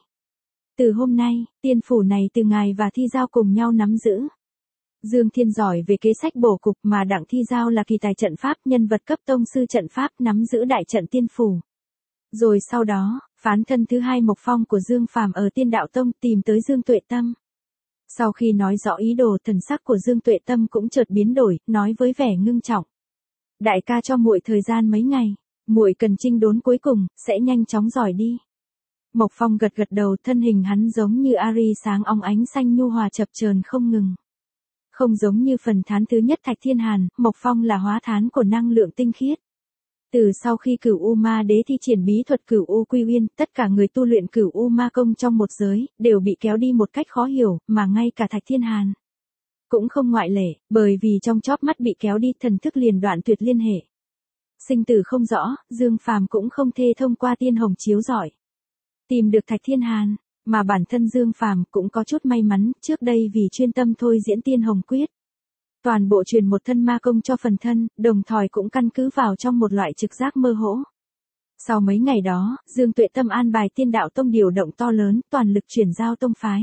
Từ hôm nay, tiên phủ này từ ngài và Thi Giao cùng nhau nắm giữ. Dương Thiên giỏi về kế sách bổ cục mà Đặng Thi Giao là kỳ tài trận pháp, nhân vật cấp tông sư trận pháp nắm giữ đại trận tiên phủ. Rồi sau đó, phán thân thứ hai Mộc Phong của Dương Phàm ở Tiên Đạo Tông tìm tới Dương Tuệ Tâm. Sau khi nói rõ ý đồ, thần sắc của Dương Tuệ Tâm cũng chợt biến đổi, nói với vẻ ngưng trọng. Đại ca cho muội thời gian mấy ngày, muội cần chinh đốn cuối cùng, sẽ nhanh chóng giỏi đi. Mộc Phong gật gật đầu, thân hình hắn giống như Ari sáng óng ánh xanh nhu hòa chập chờn không ngừng. Không giống như phần thán thứ nhất Thạch Thiên Hàn, Mộc Phong là hóa thán của năng lượng tinh khiết. Từ sau khi Cửu U Ma Đế thi triển bí thuật Cửu U Quy Uyên, tất cả người tu luyện Cửu U Ma Công trong một giới, đều bị kéo đi một cách khó hiểu, mà ngay cả Thạch Thiên Hàn cũng không ngoại lệ, bởi vì trong chóp mắt bị kéo đi, thần thức liền đoạn tuyệt liên hệ. Sinh tử không rõ, Dương Phàm cũng không thể thông qua tiên hồng chiếu rọi tìm được Thạch Thiên Hàn, mà bản thân Dương Phàm cũng có chút may mắn, trước đây vì chuyên tâm thôi diễn tiên hồng quyết. Toàn bộ truyền một thân ma công cho phần thân, đồng thời cũng căn cứ vào trong một loại trực giác mơ hỗ. Sau mấy ngày đó, Dương Tuệ Tâm an bài Tiên Đạo Tông điều động to lớn, toàn lực chuyển giao tông phái.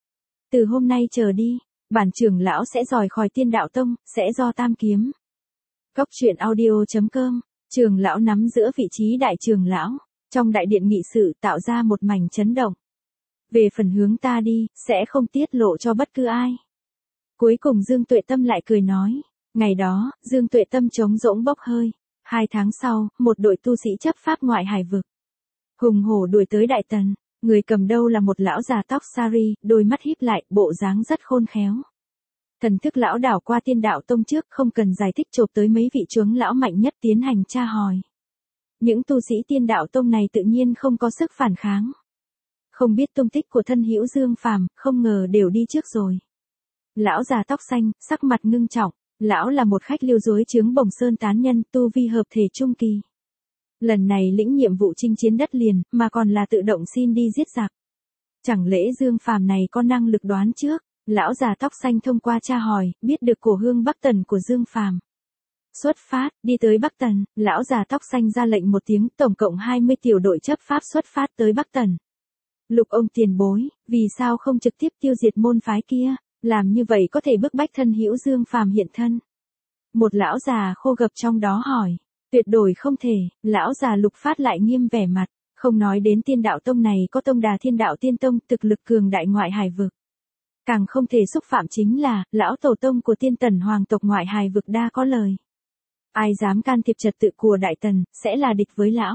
Từ hôm nay trở đi, bản trưởng lão sẽ rời khỏi Tiên Đạo Tông, sẽ do tam kiếm. Góc truyện audio.com, trưởng lão nắm giữa vị trí đại trưởng lão, trong đại điện nghị sự tạo ra một mảnh chấn động. Về phần hướng ta đi, sẽ không tiết lộ cho bất cứ ai. Cuối cùng Dương Tuệ Tâm lại cười nói. Ngày đó, Dương Tuệ Tâm trống rỗng bốc hơi. 2 tháng sau, một đội tu sĩ chấp pháp ngoại hải vực hùng hổ đuổi tới Đại Tần. Người cầm đầu là một lão già tóc sari, đôi mắt híp lại, bộ dáng rất khôn khéo. Thần thức lão đảo qua Tiên Đạo Tông trước, không cần giải thích, chộp tới mấy vị trưởng lão mạnh nhất tiến hành tra hỏi. Những tu sĩ Tiên Đạo Tông này tự nhiên không có sức phản kháng. Không biết tung tích của thân hữu Dương Phàm, không ngờ đều đi trước rồi. Lão già tóc xanh, sắc mặt ngưng trọng, lão là một khách liêu dối chướng Bồng Sơn tán nhân, tu vi hợp thể trung kỳ. Lần này lĩnh nhiệm vụ chinh chiến đất liền, mà còn là tự động xin đi giết giặc. Chẳng lẽ Dương Phàm này có năng lực đoán trước? Lão già tóc xanh thông qua tra hỏi, biết được cổ hương Bắc Tần của Dương Phàm. Xuất phát, đi tới Bắc Tần, lão già tóc xanh ra lệnh một tiếng, tổng cộng 20 tiểu đội chấp pháp xuất phát tới Bắc Tần. Lục ông tiền bối, vì sao không trực tiếp tiêu diệt môn phái kia, làm như vậy có thể bức bách thân hữu Dương Phàm hiện thân. Một lão già khô gập trong đó hỏi, tuyệt đối không thể, lão già Lục phát lại nghiêm vẻ mặt, không nói đến Tiên Đạo Tông này có tông đà Thiên Đạo Tiên Tông thực lực cường đại ngoại hải vực. Càng không thể xúc phạm chính là, lão tổ tông của Tiên Tần hoàng tộc ngoại hải vực đa có lời. Ai dám can thiệp trật tự của Đại Tần, sẽ là địch với lão.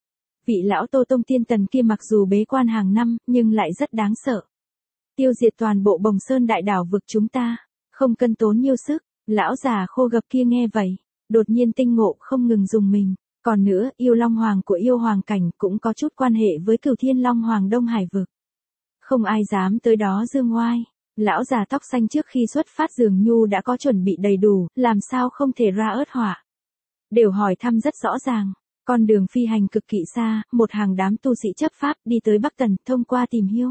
Vị lão tổ tông Tiên Tần kia mặc dù bế quan hàng năm, nhưng lại rất đáng sợ. Tiêu diệt toàn bộ Bồng Sơn đại đảo vực chúng ta, không cân tốn nhiều sức. Lão già khô gập kia nghe vậy, đột nhiên tinh ngộ, không ngừng dùng mình. Còn nữa, yêu Long Hoàng của yêu Hoàng cảnh cũng có chút quan hệ với Cửu Thiên Long Hoàng Đông Hải vực. Không ai dám tới đó dương oai. Lão già tóc xanh trước khi xuất phát dường như đã có chuẩn bị đầy đủ, làm sao không thể ra ớt họa. Đều hỏi thăm rất rõ ràng. Con đường phi hành cực kỳ xa, một hàng đám tu sĩ chấp pháp đi tới Bắc Tần, thông qua tìm hiểu.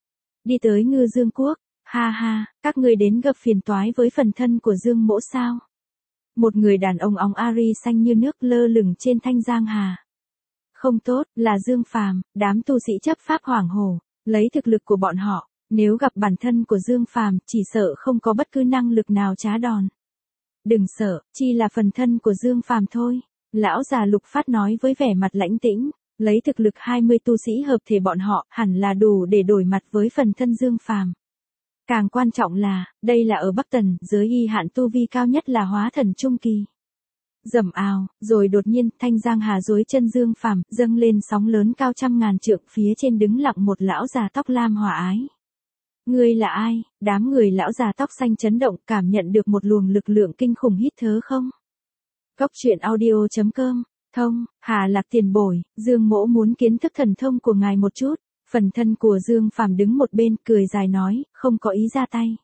Đi tới Ngư Dương Quốc, ha ha, các ngươi đến gặp phiền toái với phần thân của Dương Mỗ sao? Một người đàn ông óng ari xanh như nước lơ lửng trên thanh giang hà. Không tốt, là Dương Phàm, đám tu sĩ chấp pháp hoảng hổ, lấy thực lực của bọn họ, nếu gặp bản thân của Dương Phàm, chỉ sợ không có bất cứ năng lực nào trá đòn. Đừng sợ, chỉ là phần thân của Dương Phàm thôi. Lão già Lục phát nói với vẻ mặt lãnh tĩnh, lấy thực lực 20 tu sĩ hợp thể bọn họ, hẳn là đủ để đổi mặt với phần thân Dương Phàm. Càng quan trọng là, đây là ở Bắc Tần, giới y hạn tu vi cao nhất là hóa thần trung kỳ. Rầm ào, rồi đột nhiên, thanh giang hà duỗi chân Dương Phàm, dâng lên sóng lớn cao trăm ngàn trượng, phía trên đứng lặng một lão già tóc lam hòa ái. Ngươi là ai? Đám người lão già tóc xanh chấn động, cảm nhận được một luồng lực lượng kinh khủng hít thở không? Góc truyện audio.com, thông, Hà Lạc tiền bối, Dương Mỗ muốn kiến thức thần thông của ngài một chút. Phần thân của Dương Phàm đứng một bên, cười dài nói, không có ý ra tay.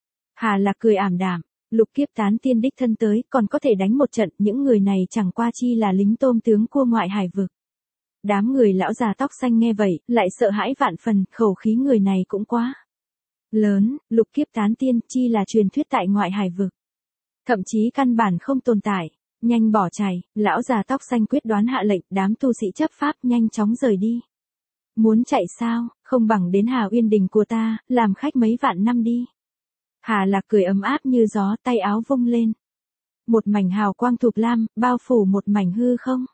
Hà Lạc cười ảm đạm, lục kiếp tán tiên đích thân tới, còn có thể đánh một trận, những người này chẳng qua chi là lính tôm tướng cua ngoại hải vực. Đám người lão già tóc xanh nghe vậy, lại sợ hãi vạn phần, khẩu khí người này cũng quá lớn, lục kiếp tán tiên chi là truyền thuyết tại ngoại hải vực. Thậm chí căn bản không tồn tại, nhanh bỏ chạy, lão già tóc xanh quyết đoán hạ lệnh, đám tu sĩ chấp pháp nhanh chóng rời đi. Muốn chạy sao, không bằng đến Hà Uyên Đình của ta, làm khách mấy vạn năm đi. Hà Lạc cười ấm áp như gió, tay áo vung lên. Một mảnh hào quang thục lam, bao phủ một mảnh hư không.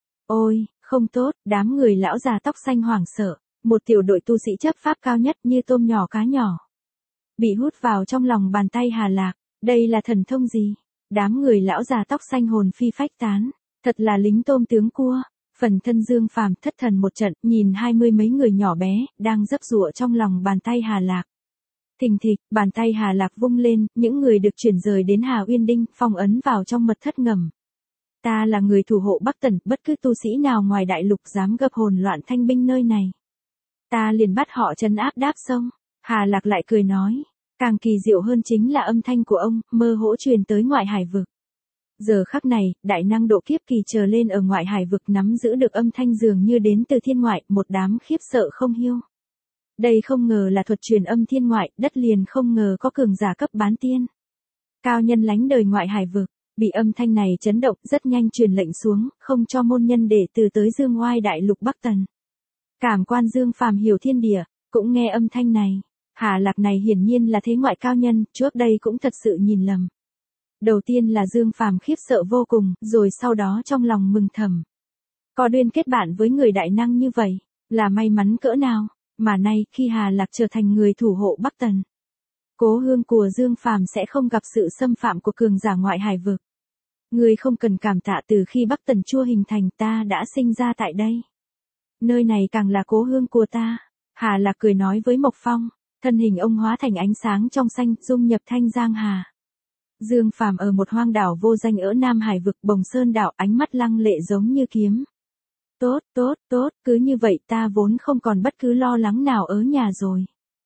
Ôi, không tốt, đám người lão già tóc xanh hoảng sợ, một tiểu đội tu sĩ chấp pháp cao nhất như tôm nhỏ cá nhỏ. Bị hút vào trong lòng bàn tay Hà Lạc, đây là thần thông gì? Đám người lão già tóc xanh hồn phi phách tán, thật là lính tôm tướng cua. Phần thân Dương Phàm thất thần một trận, nhìn 20 mấy người nhỏ bé, đang dấp dụa trong lòng bàn tay Hà Lạc. Thình thịch, bàn tay Hà Lạc vung lên, những người được chuyển rời đến Hà Uyên Đinh, phong ấn vào trong mật thất ngầm. Ta là người thủ hộ Bắc Tần, bất cứ tu sĩ nào ngoài đại lục dám gập hồn loạn thanh binh nơi này. Ta liền bắt họ trấn áp đáp sông. Hà Lạc lại cười nói, càng kỳ diệu hơn chính là âm thanh của ông, mơ hỗ truyền tới ngoại hải vực. Giờ khắc này, đại năng độ kiếp kỳ trở lên ở ngoại hải vực nắm giữ được âm thanh dường như đến từ thiên ngoại, một đám khiếp sợ không hiu. Đây không ngờ là thuật truyền âm thiên ngoại, đất liền không ngờ có cường giả cấp bán tiên. Cao nhân lánh đời ngoại hải vực, bị âm thanh này chấn động, rất nhanh truyền lệnh xuống, không cho môn nhân đệ tử tới Dương Oai đại lục Bắc Tần. Cảm quan Dương Phàm hiểu thiên địa, cũng nghe âm thanh này. Hà Lạc này hiển nhiên là thế ngoại cao nhân, trước đây cũng thật sự nhìn lầm. Đầu tiên là Dương Phàm khiếp sợ vô cùng, rồi sau đó trong lòng mừng thầm. Có duyên kết bạn với người đại năng như vậy, là may mắn cỡ nào, mà nay khi Hà Lạc trở thành người thủ hộ Bắc Tần. Cố hương của Dương Phàm sẽ không gặp sự xâm phạm của cường giả ngoại hải vực. Người không cần cảm tạ, từ khi Bắc Tần Chua hình thành ta đã sinh ra tại đây. Nơi này càng là cố hương của ta. Hà Lạc cười nói với Mộc Phong, thân hình ông hóa thành ánh sáng trong xanh, dung nhập thanh giang hà. Dương Phàm ở một hoang đảo vô danh ở Nam Hải vực Bồng Sơn đảo, ánh mắt lăng lệ giống như kiếm. Tốt, tốt, tốt, cứ như vậy ta vốn không còn bất cứ lo lắng nào ở nhà rồi.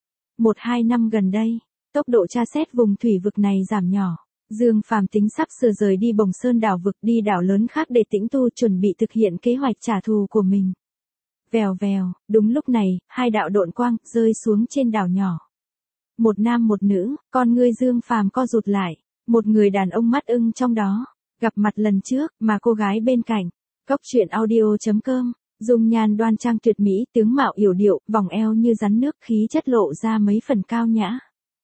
1-2 năm gần đây, tốc độ tra xét vùng thủy vực này giảm nhỏ. Dương Phàm tính sắp sửa rời đi Bồng Sơn đảo vực, đi đảo lớn khác để tĩnh tu, chuẩn bị thực hiện kế hoạch trả thù của mình. Vèo vèo, đúng lúc này, hai đạo độn quang rơi xuống trên đảo nhỏ. Một nam một nữ, con ngươi Dương Phàm co rụt lại. Một người đàn ông mắt ưng trong đó, gặp mặt lần trước, mà cô gái bên cạnh. Góc truyện audio.com, dung nhan đoan trang tuyệt mỹ, tướng mạo yểu điệu, vòng eo như rắn nước, khí chất lộ ra mấy phần cao nhã.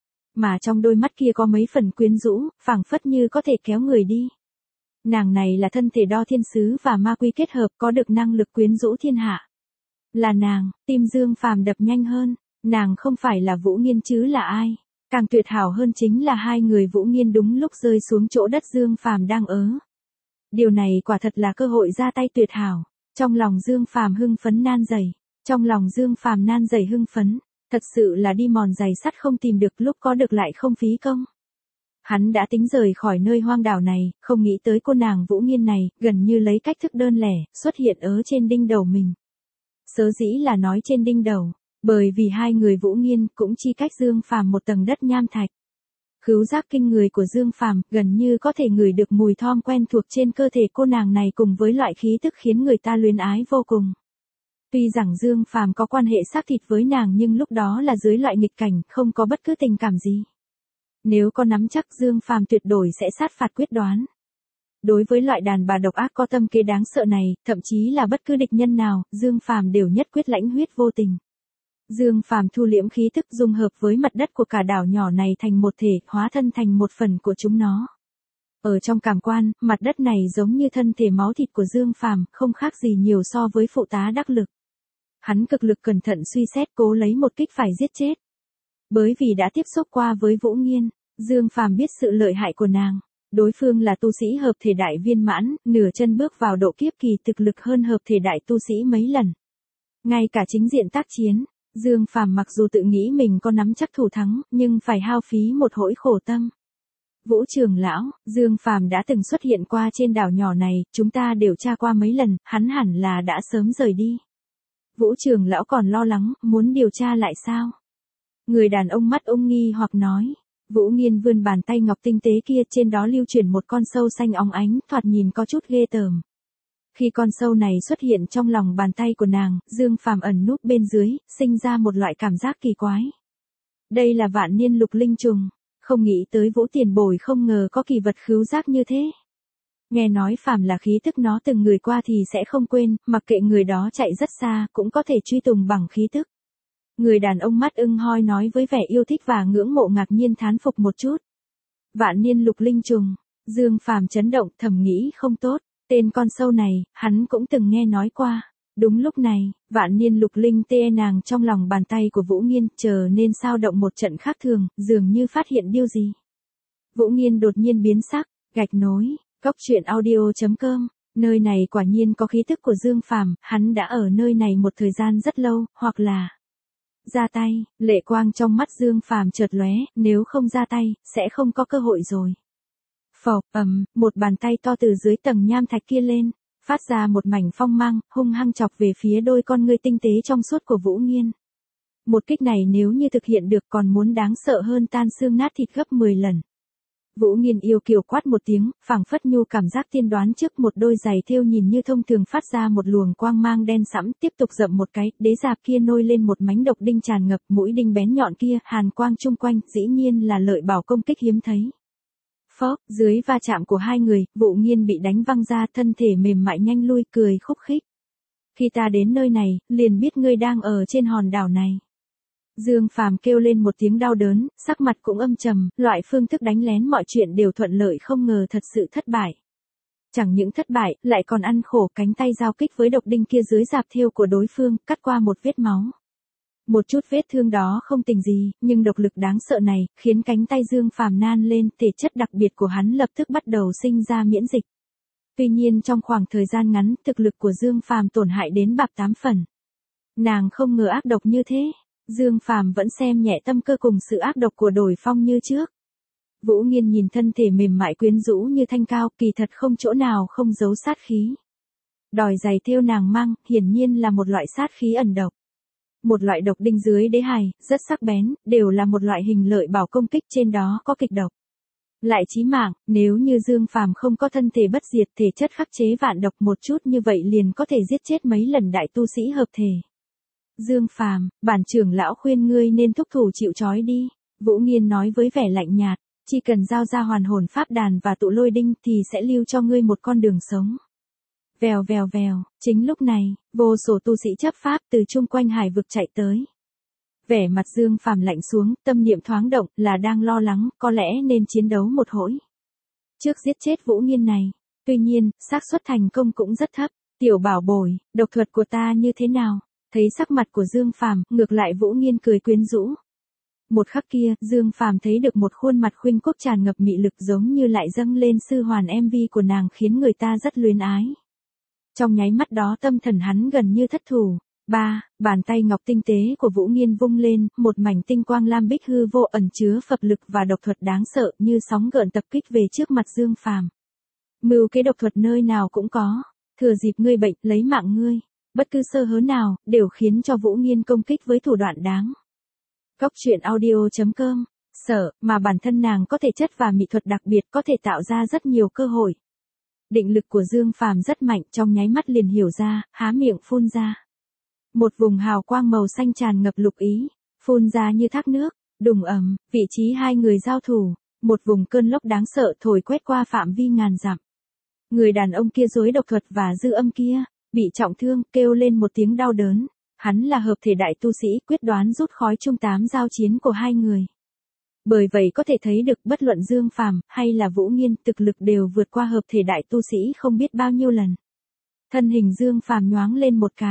Mà trong đôi mắt kia có mấy phần quyến rũ, phảng phất như có thể kéo người đi. Nàng này là thân thể đo thiên sứ và ma quy kết hợp, có được năng lực quyến rũ thiên hạ. Là nàng, tim Dương Phàm đập nhanh hơn, nàng không phải là Vũ Nghiên chứ là ai? Càng tuyệt hảo hơn chính là hai người Vũ Nghiên đúng lúc rơi xuống chỗ đất Dương Phàm đang ở. Điều này quả thật là cơ hội ra tay tuyệt hảo. Trong lòng Dương Phàm hưng phấn nan dày. Trong lòng Dương Phàm nan dày hưng phấn. Thật sự là đi mòn giày sắt không tìm được, lúc có được lại không phí công. Hắn đã tính rời khỏi nơi hoang đảo này, không nghĩ tới cô nàng Vũ Nghiên này, gần như lấy cách thức đơn lẻ, xuất hiện ở trên đinh đầu mình. Sớ dĩ là nói trên đinh đầu. Bởi vì hai người Vũ Nghiên cũng chi cách Dương Phàm một tầng đất nham thạch. Khứu giác kinh người của Dương Phàm gần như có thể ngửi được mùi thơm quen thuộc trên cơ thể cô nàng này, cùng với loại khí tức khiến người ta luyến ái vô cùng. Tuy rằng Dương Phàm có quan hệ xác thịt với nàng, nhưng lúc đó là dưới loại nghịch cảnh, không có bất cứ tình cảm gì. Nếu có nắm chắc, Dương Phàm tuyệt đối sẽ sát phạt quyết đoán. Đối với loại đàn bà độc ác có tâm kế đáng sợ này, thậm chí là bất cứ địch nhân nào, Dương Phàm đều nhất quyết lãnh huyết vô tình. Dương Phàm thu liễm khí tức, dung hợp với mặt đất của cả đảo nhỏ này thành một thể, hóa thân thành một phần của chúng nó. Ở trong cảm quan, mặt đất này giống như thân thể máu thịt của Dương Phàm, không khác gì nhiều so với phụ tá đắc lực. Hắn cực lực cẩn thận suy xét, cố lấy một kích phải giết chết. Bởi vì đã tiếp xúc qua với Vũ Nghiên, Dương Phàm biết sự lợi hại của nàng. Đối phương là tu sĩ hợp thể đại viên mãn, nửa chân bước vào độ kiếp kỳ, thực lực hơn hợp thể đại tu sĩ mấy lần. Ngay cả chính diện tác chiến, Dương Phàm mặc dù tự nghĩ mình có nắm chắc thủ thắng, nhưng phải hao phí một hỗi khổ tâm. Vũ trưởng lão, Dương Phàm đã từng xuất hiện qua trên đảo nhỏ này, chúng ta điều tra qua mấy lần, hắn hẳn là đã sớm rời đi. Vũ trưởng lão còn lo lắng, muốn điều tra lại sao? Người đàn ông mắt ông nghi hoặc nói. Vũ Nghiên vươn bàn tay ngọc tinh tế kia, trên đó lưu chuyển một con sâu xanh óng ánh, thoạt nhìn có chút ghê tởm. Khi con sâu này xuất hiện trong lòng bàn tay của nàng, Dương Phàm ẩn núp bên dưới, sinh ra một loại cảm giác kỳ quái. Đây là vạn niên lục linh trùng, không nghĩ tới Vũ tiền bối không ngờ có kỳ vật khứu giác như thế. Nghe nói phàm là khí tức nó từng người qua thì sẽ không quên, mặc kệ người đó chạy rất xa, cũng có thể truy tùng bằng khí tức. Người đàn ông mắt ưng hoi nói với vẻ yêu thích và ngưỡng mộ, ngạc nhiên thán phục một chút. Vạn niên lục linh trùng, Dương Phàm chấn động, thầm nghĩ không tốt, tên con sâu này, hắn cũng từng nghe nói qua. Đúng lúc này, vạn niên lục linh tê nàng trong lòng bàn tay của Vũ Nghiên trở nên sao động một trận khác thường, dường như phát hiện điều gì. Vũ Nghiên đột nhiên biến sắc, gạch nối, goctruyện.audio.com, nơi này quả nhiên có khí tức của Dương Phàm, hắn đã ở nơi này một thời gian rất lâu, hoặc là ra tay. Lệ quang trong mắt Dương Phàm chợt lóe, nếu không ra tay, sẽ không có cơ hội rồi. Phộc, một bàn tay to từ dưới tầng nham thạch kia lên, phát ra một mảnh phong mang, hung hăng chọc về phía đôi con ngươi tinh tế trong suốt của Vũ Nghiên. Một kích này nếu như thực hiện được còn muốn đáng sợ hơn tan xương nát thịt gấp 10 lần. Vũ Nghiên yêu kiều quát một tiếng, phảng phất nhu cảm giác tiên đoán trước, một đôi giày thêu nhìn như thông thường phát ra một luồng quang mang đen sẫm, tiếp tục dậm một cái, đế giạp kia nôi lên một mánh độc đinh tràn ngập, mũi đinh bén nhọn kia, hàn quang chung quanh, dĩ nhiên là lợi bảo công kích hiếm thấy. Phốc, dưới va chạm của hai người, Vũ Nghiên bị đánh văng ra, thân thể mềm mại nhanh lui, cười khúc khích. Khi ta đến nơi này, liền biết ngươi đang ở trên hòn đảo này. Dương Phàm kêu lên một tiếng đau đớn, sắc mặt cũng âm trầm, loại phương thức đánh lén mọi chuyện đều thuận lợi, không ngờ thật sự thất bại. Chẳng những thất bại, lại còn ăn khổ, cánh tay giao kích với độc đinh kia dưới giạp thêu của đối phương, cắt qua một vết máu. Một chút vết thương đó không tình gì, nhưng độc lực đáng sợ này, khiến cánh tay Dương Phàm nan lên, thể chất đặc biệt của hắn lập tức bắt đầu sinh ra miễn dịch. Tuy nhiên trong khoảng thời gian ngắn, thực lực của Dương Phàm tổn hại đến bạc 8 phần. Nàng không ngờ ác độc như thế. Dương Phàm vẫn xem nhẹ tâm cơ cùng sự ác độc của Đổi Phong như trước. Vũ Nghiên nhìn thân thể mềm mại quyến rũ như thanh cao, kỳ thật không chỗ nào không giấu sát khí. Đòi giày thêu nàng mang, hiển nhiên là một loại sát khí ẩn độc. Một loại độc đinh dưới đế hài, rất sắc bén, đều là một loại hình lợi bảo công kích, trên đó có kịch độc. Lại chí mạng, nếu như Dương Phàm không có thân thể bất diệt, thể chất khắc chế vạn độc một chút như vậy liền có thể giết chết mấy lần đại tu sĩ hợp thể. Dương Phàm, bản trưởng lão khuyên ngươi nên thúc thủ chịu trói đi. Vũ Nghiên nói với vẻ lạnh nhạt, chỉ cần giao ra hoàn hồn pháp đàn và tụ lôi đinh thì sẽ lưu cho ngươi một con đường sống. Vèo vèo vèo, chính lúc này, vô số tu sĩ chấp pháp từ chung quanh hải vực chạy tới. Vẻ mặt Dương Phàm lạnh xuống, tâm niệm thoáng động, là đang lo lắng, có lẽ nên chiến đấu một hồi. Trước giết chết Vũ Nghiên này, tuy nhiên, xác suất thành công cũng rất thấp. Tiểu bảo bối, độc thuật của ta như thế nào? Thấy sắc mặt của Dương Phàm, ngược lại Vũ Nghiên cười quyến rũ. Một khắc kia, Dương Phàm thấy được một khuôn mặt khuynh quốc tràn ngập mị lực, giống như lại dâng lên sư hoàn MV của nàng, khiến người ta rất luyến ái. Trong nháy mắt đó tâm thần hắn gần như thất thủ. Bàn tay ngọc tinh tế của Vũ Nghiên vung lên, một mảnh tinh quang lam bích hư vô ẩn chứa phập lực và độc thuật đáng sợ như sóng gợn tập kích về trước mặt Dương Phàm. Mưu kế độc thuật nơi nào cũng có, thừa dịp ngươi bệnh, lấy mạng ngươi. Bất cứ sơ hớ nào, đều khiến cho Vũ Nghiên công kích với thủ đoạn đáng. Goctruyện.audio.com, sợ, mà bản thân nàng có thể chất và mỹ thuật đặc biệt, có thể tạo ra rất nhiều cơ hội. Định lực của Dương Phàm rất mạnh, trong nháy mắt liền hiểu ra, há miệng phun ra. Một vùng hào quang màu xanh tràn ngập lục ý, phun ra như thác nước, đùng ầm, vị trí hai người giao thủ, một vùng cơn lốc đáng sợ thổi quét qua phạm vi ngàn dặm. Người đàn ông kia dối độc thuật và dư âm kia, bị trọng thương, kêu lên một tiếng đau đớn. Hắn là hợp thể đại tu sĩ, quyết đoán rút khói chung 8 giao chiến của hai người. Bởi vậy có thể thấy được bất luận Dương Phàm hay là Vũ Nghiên, thực lực đều vượt qua hợp thể đại tu sĩ không biết bao nhiêu lần. Thân hình Dương Phàm nhoáng lên một cái,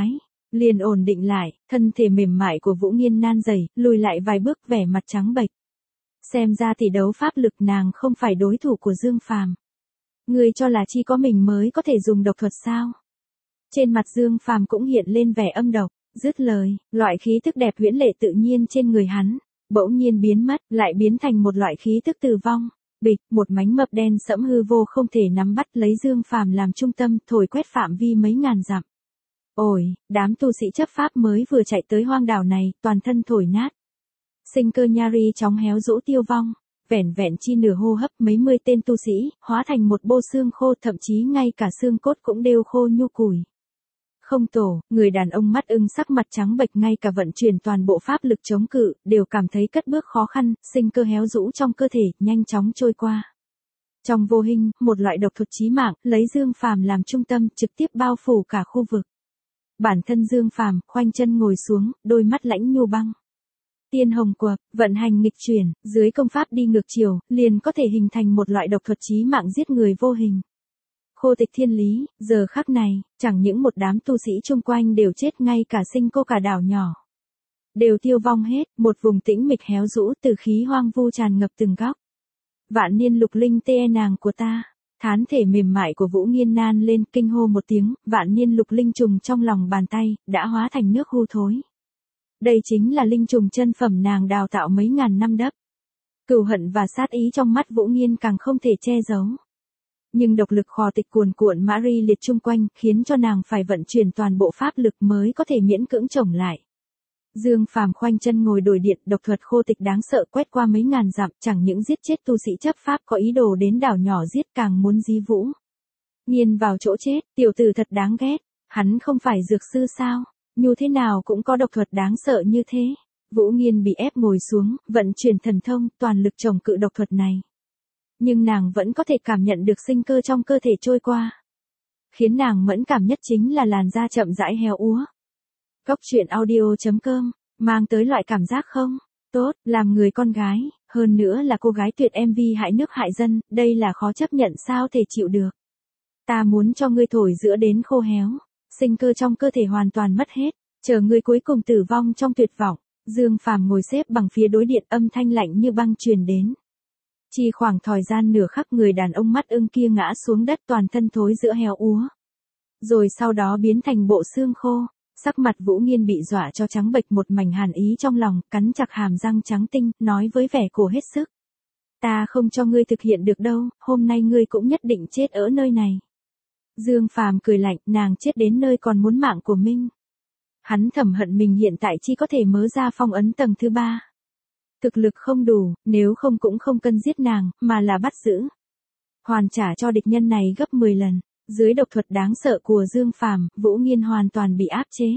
liền ổn định lại, thân thể mềm mại của Vũ Nghiên nan dày, lùi lại vài bước vẻ mặt trắng bệch. Xem ra thì đấu pháp lực nàng không phải đối thủ của Dương Phàm. Ngươi cho là chỉ có mình mới có thể dùng độc thuật sao? Trên mặt Dương Phàm cũng hiện lên vẻ âm độc, dứt lời, loại khí tức đẹp huyễn lệ tự nhiên trên người hắn, bỗng nhiên biến mất, lại biến thành một loại khí tức tử vong. Bịch, một mánh mập đen sẫm hư vô không thể nắm bắt lấy Dương Phàm làm trung tâm, thổi quét phạm vi mấy ngàn dặm. Ôi, đám tu sĩ chấp pháp mới vừa chạy tới hoang đảo này, toàn thân thổi nát. Sinh cơ nhari chóng héo rũ tiêu vong, vẻn vẹn chi nửa hô hấp mấy mươi tên tu sĩ, hóa thành một bô xương khô, thậm chí ngay cả xương cốt cũng đều khô nhu củi. Không tổ, người đàn ông mắt ưng sắc mặt trắng bệch ngay cả vận chuyển toàn bộ pháp lực chống cự, đều cảm thấy cất bước khó khăn, sinh cơ héo rũ trong cơ thể, nhanh chóng trôi qua. Trong vô hình, một loại độc thuật chí mạng, lấy Dương Phàm làm trung tâm, trực tiếp bao phủ cả khu vực. Bản thân Dương Phàm, khoanh chân ngồi xuống, đôi mắt lãnh nhu băng. Tiên hồng quật, vận hành nghịch chuyển, dưới công pháp đi ngược chiều, liền có thể hình thành một loại độc thuật chí mạng giết người vô hình. Khô tịch thiên lý, giờ khắc này, chẳng những một đám tu sĩ chung quanh đều chết, ngay cả sinh cô cả đảo nhỏ đều tiêu vong hết, một vùng tĩnh mịch héo rũ, từ khí hoang vu tràn ngập từng góc. Vạn niên lục linh tê nàng của ta, thán thể mềm mại của Vũ Nghiên nan lên, kinh hô một tiếng, vạn niên lục linh trùng trong lòng bàn tay, đã hóa thành nước hư thối. Đây chính là linh trùng chân phẩm nàng đào tạo mấy ngàn năm đắp. Cừu hận và sát ý trong mắt Vũ Nghiên càng không thể che giấu. Nhưng độc lực khò tịch cuồn cuộn mã ri liệt chung quanh, khiến cho nàng phải vận chuyển toàn bộ pháp lực mới có thể miễn cưỡng chống lại. Dương Phàm khoanh chân ngồi đổi điện, độc thuật khô tịch đáng sợ quét qua mấy ngàn dặm, chẳng những giết chết tu sĩ chấp pháp có ý đồ đến đảo nhỏ giết, càng muốn dí Vũ Nghiên vào chỗ chết, tiểu tử thật đáng ghét, hắn không phải dược sư sao, như thế nào cũng có độc thuật đáng sợ như thế. Vũ Nghiên bị ép ngồi xuống, vận chuyển thần thông, toàn lực chống cự độc thuật này. Nhưng nàng vẫn có thể cảm nhận được sinh cơ trong cơ thể trôi qua. Khiến nàng mẫn cảm nhất chính là làn da chậm rãi héo úa. Cốc truyện audio.com, mang tới loại cảm giác không? Tốt, làm người con gái, hơn nữa là cô gái tuyệt MV hại nước hại dân, đây là khó chấp nhận sao thể chịu được. Ta muốn cho ngươi thổi giữa đến khô héo, sinh cơ trong cơ thể hoàn toàn mất hết, chờ ngươi cuối cùng tử vong trong tuyệt vọng. Dương Phàm ngồi xếp bằng phía đối điện, âm thanh lạnh như băng truyền đến. Chỉ khoảng thời gian nửa khắc, người đàn ông mắt ưng kia ngã xuống đất, toàn thân thối giữa héo úa. Rồi sau đó biến thành bộ xương khô, sắc mặt Vũ Nghiên bị dọa cho trắng bệch, một mảnh hàn ý trong lòng, cắn chặt hàm răng trắng tinh, nói với vẻ cổ hết sức. Ta không cho ngươi thực hiện được đâu, hôm nay ngươi cũng nhất định chết ở nơi này. Dương Phàm cười lạnh, nàng chết đến nơi còn muốn mạng của mình. Hắn thầm hận mình hiện tại chỉ có thể mớ ra phong ấn tầng thứ 3. Thực lực không đủ, nếu không cũng không cần giết nàng, mà là bắt giữ. Hoàn trả cho địch nhân này gấp 10 lần. Dưới độc thuật đáng sợ của Dương Phàm, Vũ Nghiên hoàn toàn bị áp chế.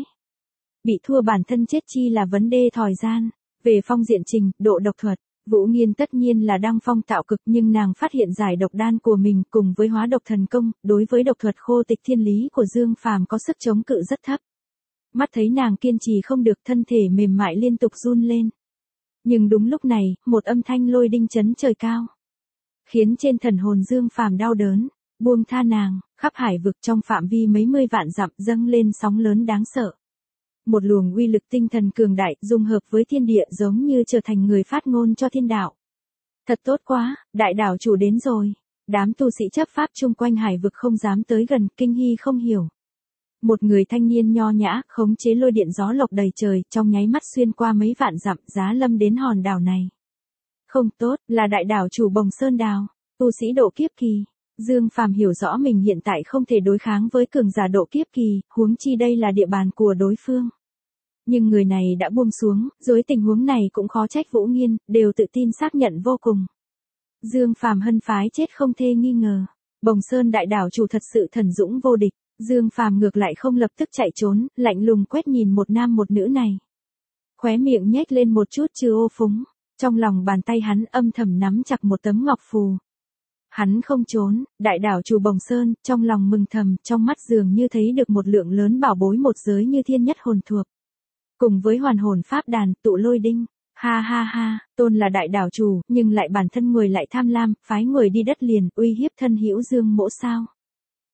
Bị thua bản thân chết chi là vấn đề thời gian. Về phong diện trình, độ độc thuật, Vũ Nghiên tất nhiên là đăng phong tạo cực, nhưng nàng phát hiện giải độc đan của mình cùng với hóa độc thần công, đối với độc thuật khô tịch thiên lý của Dương Phàm có sức chống cự rất thấp. Mắt thấy nàng kiên trì không được, thân thể mềm mại liên tục run lên. Nhưng đúng lúc này, một âm thanh lôi đinh chấn trời cao, khiến trên thần hồn Dương Phàm đau đớn, buông tha nàng. Khắp hải vực trong phạm vi mấy mươi vạn dặm dâng lên sóng lớn đáng sợ. Một luồng uy lực tinh thần cường đại, dung hợp với thiên địa, giống như trở thành người phát ngôn cho thiên đạo. Thật tốt quá, đại đảo chủ đến rồi. Đám tu sĩ chấp pháp chung quanh hải vực không dám tới gần, kinh hy không hiểu. Một người thanh niên nho nhã, khống chế lôi điện gió lộc đầy trời, trong nháy mắt xuyên qua mấy vạn dặm, giá lâm đến hòn đảo này. Không tốt, là đại đảo chủ Bồng Sơn Đảo, tu sĩ độ kiếp kỳ. Dương Phàm hiểu rõ mình hiện tại không thể đối kháng với cường giả độ kiếp kỳ, huống chi đây là địa bàn của đối phương. Nhưng người này đã buông xuống, dưới tình huống này cũng khó trách Vũ Nghiên, đều tự tin xác nhận vô cùng. Dương Phàm hân phái chết không thê nghi ngờ. Bồng Sơn đại đảo chủ thật sự thần dũng vô địch. Dương Phàm ngược lại không lập tức chạy trốn, lạnh lùng quét nhìn một nam một nữ này. Khóe miệng nhếch lên một chút trừ ô phúng, trong lòng bàn tay hắn âm thầm nắm chặt một tấm ngọc phù. Hắn không trốn, đại đảo chủ Bồng Sơn, trong lòng mừng thầm, trong mắt dường như thấy được một lượng lớn bảo bối một giới như thiên nhất hồn thuộc. Cùng với hoàn hồn pháp đàn, tụ lôi đinh. Ha ha ha, tôn là đại đảo chủ, nhưng lại bản thân người lại tham lam, phái người đi đất liền, uy hiếp thân hữu Dương Mỗ sao.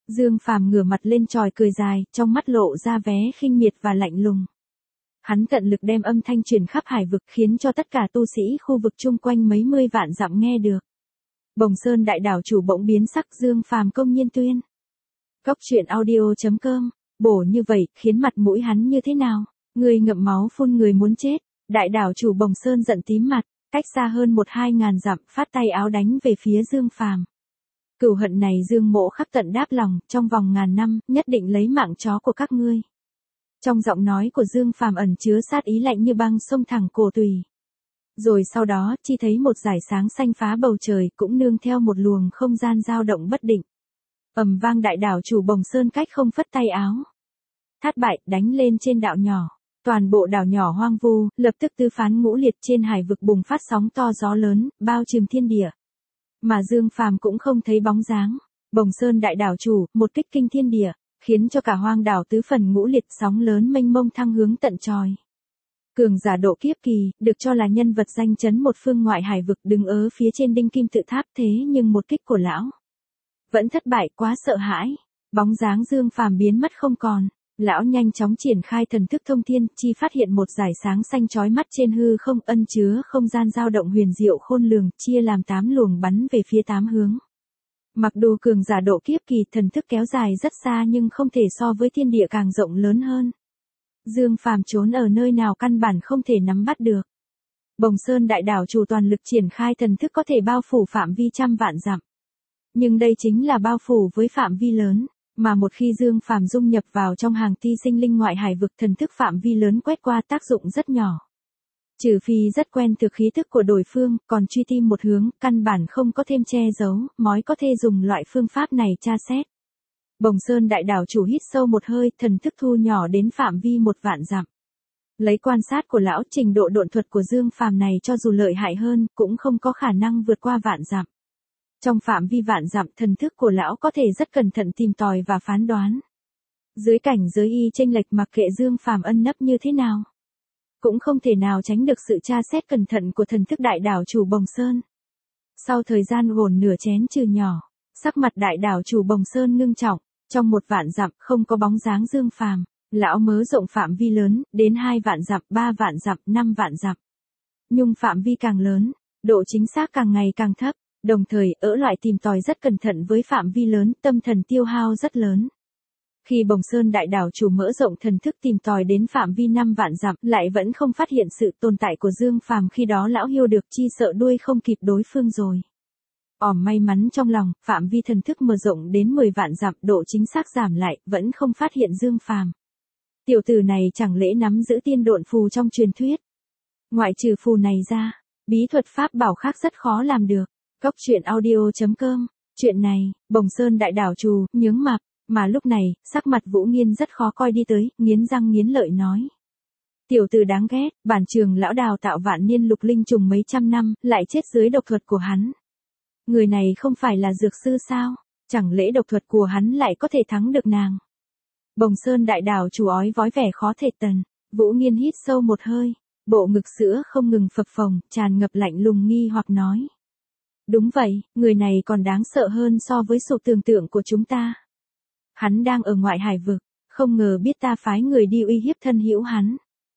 Dương Phàm ngửa mặt lên tròi cười dài, trong mắt lộ ra vé khinh miệt và lạnh lùng. Hắn tận lực đem âm thanh truyền khắp hải vực khiến cho tất cả tu sĩ khu vực chung quanh mấy mươi vạn dặm nghe được. Bồng Sơn đại đảo chủ bỗng biến sắc, Dương Phàm công nhiên tuyên. Cốc truyện audio.com, bổ như vậy, khiến mặt mũi hắn như thế nào? Người ngậm máu phun người muốn chết. Đại đảo chủ Bồng Sơn giận tím mặt, cách xa hơn 1-2 ngàn dặm, phát tay áo đánh về phía Dương Phàm. Cửu hận này Dương Mỗ khắc tận đáp lòng, trong vòng ngàn năm, nhất định lấy mạng chó của các ngươi. Trong giọng nói của Dương Phàm ẩn chứa sát ý lạnh như băng xông thẳng cổ tùy. Rồi sau đó, chỉ thấy một dải sáng xanh phá bầu trời, cũng nương theo một luồng không gian dao động bất định. Ầm vang, đại đảo chủ Bồng Sơn cách không phất tay áo. Thát bại, đánh lên trên đảo nhỏ. Toàn bộ đảo nhỏ hoang vu, lập tức tứ phán ngũ liệt, trên hải vực bùng phát sóng to gió lớn, bao trùm thiên địa. Mà Dương Phàm cũng không thấy bóng dáng. Bồng Sơn đại đảo chủ, một kích kinh thiên địa, khiến cho cả hoang đảo tứ phần ngũ liệt, sóng lớn mênh mông thăng hướng tận trời. Cường giả độ kiếp kỳ, được cho là nhân vật danh chấn một phương ngoại hải vực, đứng ở phía trên đinh kim tự tháp, thế nhưng một kích của lão vẫn thất bại, quá sợ hãi. Bóng dáng Dương Phàm biến mất không còn. Lão nhanh chóng triển khai thần thức thông thiên, chi phát hiện một dải sáng xanh chói mắt trên hư không, ẩn chứa không gian dao động huyền diệu khôn lường, chia làm 8 luồng bắn về phía 8 hướng. Mặc dù cường giả độ kiếp kỳ, thần thức kéo dài rất xa nhưng không thể so với thiên địa càng rộng lớn hơn. Dương Phàm trốn ở nơi nào căn bản không thể nắm bắt được. Bồng Sơn đại đảo chủ toàn lực triển khai thần thức có thể bao phủ phạm vi trăm vạn dặm. Nhưng đây chính là bao phủ với phạm vi lớn. Mà một khi Dương Phàm dung nhập vào trong hàng ti sinh linh ngoại hải vực, thần thức phạm vi lớn quét qua tác dụng rất nhỏ. Trừ phi rất quen thuộc khí thức của đối phương, còn truy tìm một hướng, căn bản không có thêm che giấu, mới có thể dùng loại phương pháp này tra xét. Bồng Sơn đại đảo chủ hít sâu một hơi, thần thức thu nhỏ đến phạm vi 1 vạn dặm. Lấy quan sát của lão, trình độ độn thuật của Dương Phàm này cho dù lợi hại hơn, cũng không có khả năng vượt qua vạn dặm. Trong phạm vi vạn dặm, thần thức của lão có thể rất cẩn thận tìm tòi và phán đoán. Dưới cảnh giới y chênh lệch, mặc kệ Dương Phàm ân nấp như thế nào, cũng không thể nào tránh được sự tra xét cẩn thận của thần thức đại đảo chủ Bồng Sơn. Sau thời gian gồn nửa chén trừ nhỏ, sắc mặt đại đảo chủ Bồng Sơn ngưng trọng, trong 1 vạn dặm không có bóng dáng Dương Phàm, lão mở rộng phạm vi lớn, đến 2 vạn dặm, 3 vạn dặm, 5 vạn dặm. Nhưng phạm vi càng lớn, độ chính xác càng ngày càng thấp. Đồng thời, ở loại tìm tòi rất cẩn thận với phạm vi lớn, tâm thần tiêu hao rất lớn. Khi Bồng Sơn đại đảo chủ mở rộng thần thức tìm tòi đến phạm vi 5 vạn dặm, lại vẫn không phát hiện sự tồn tại của Dương Phàm, khi đó lão hiu được chi sợ đuôi không kịp đối phương rồi. May mắn trong lòng, phạm vi thần thức mở rộng đến 10 vạn dặm, độ chính xác giảm lại, vẫn không phát hiện Dương Phàm. Tiểu tử này chẳng lẽ nắm giữ tiên độn phù trong truyền thuyết? Ngoại trừ phù này ra, bí thuật pháp bảo khác rất khó làm được. Cốc truyện audio.com, chuyện này, Bồng Sơn đại đảo chủ, nhướng mặt, mà lúc này, sắc mặt Vũ Nghiên rất khó coi đi tới, nghiến răng nghiến lợi nói. Tiểu tử đáng ghét, bản trường lão đào tạo vạn niên lục linh trùng mấy trăm năm, lại chết dưới độc thuật của hắn. Người này không phải là dược sư sao, chẳng lẽ độc thuật của hắn lại có thể thắng được nàng. Bồng Sơn đại đảo chủ ói vói vẻ khó thể tần, Vũ Nghiên hít sâu một hơi, bộ ngực sữa không ngừng phập phồng, tràn ngập lạnh lùng nghi hoặc nói. Đúng vậy, người này còn đáng sợ hơn so với sự tưởng tượng của chúng ta. Hắn đang ở ngoại hải vực, không ngờ biết ta phái người đi uy hiếp thân hữu hắn.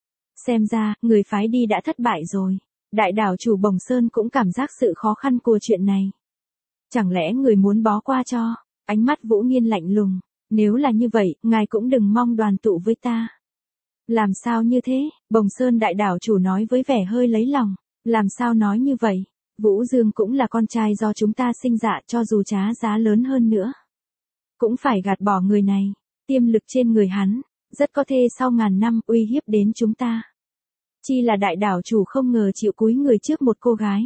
Xem ra, người phái đi đã thất bại rồi. Đại đảo chủ Bồng Sơn cũng cảm giác sự khó khăn của chuyện này. Chẳng lẽ người muốn bó qua cho? Ánh mắt Vũ Nghiên lạnh lùng. Nếu là như vậy, ngài cũng đừng mong đoàn tụ với ta. Làm sao như thế? Bồng Sơn đại đảo chủ nói với vẻ hơi lấy lòng. Làm sao nói như vậy? Vũ Dương cũng là con trai do chúng ta sinh ra, cho dù trả giá lớn hơn nữa. Cũng phải gạt bỏ người này. Tiềm lực trên người hắn, rất có thể sau ngàn năm uy hiếp đến chúng ta. Chi là đại đảo chủ không ngờ chịu cúi người trước một cô gái.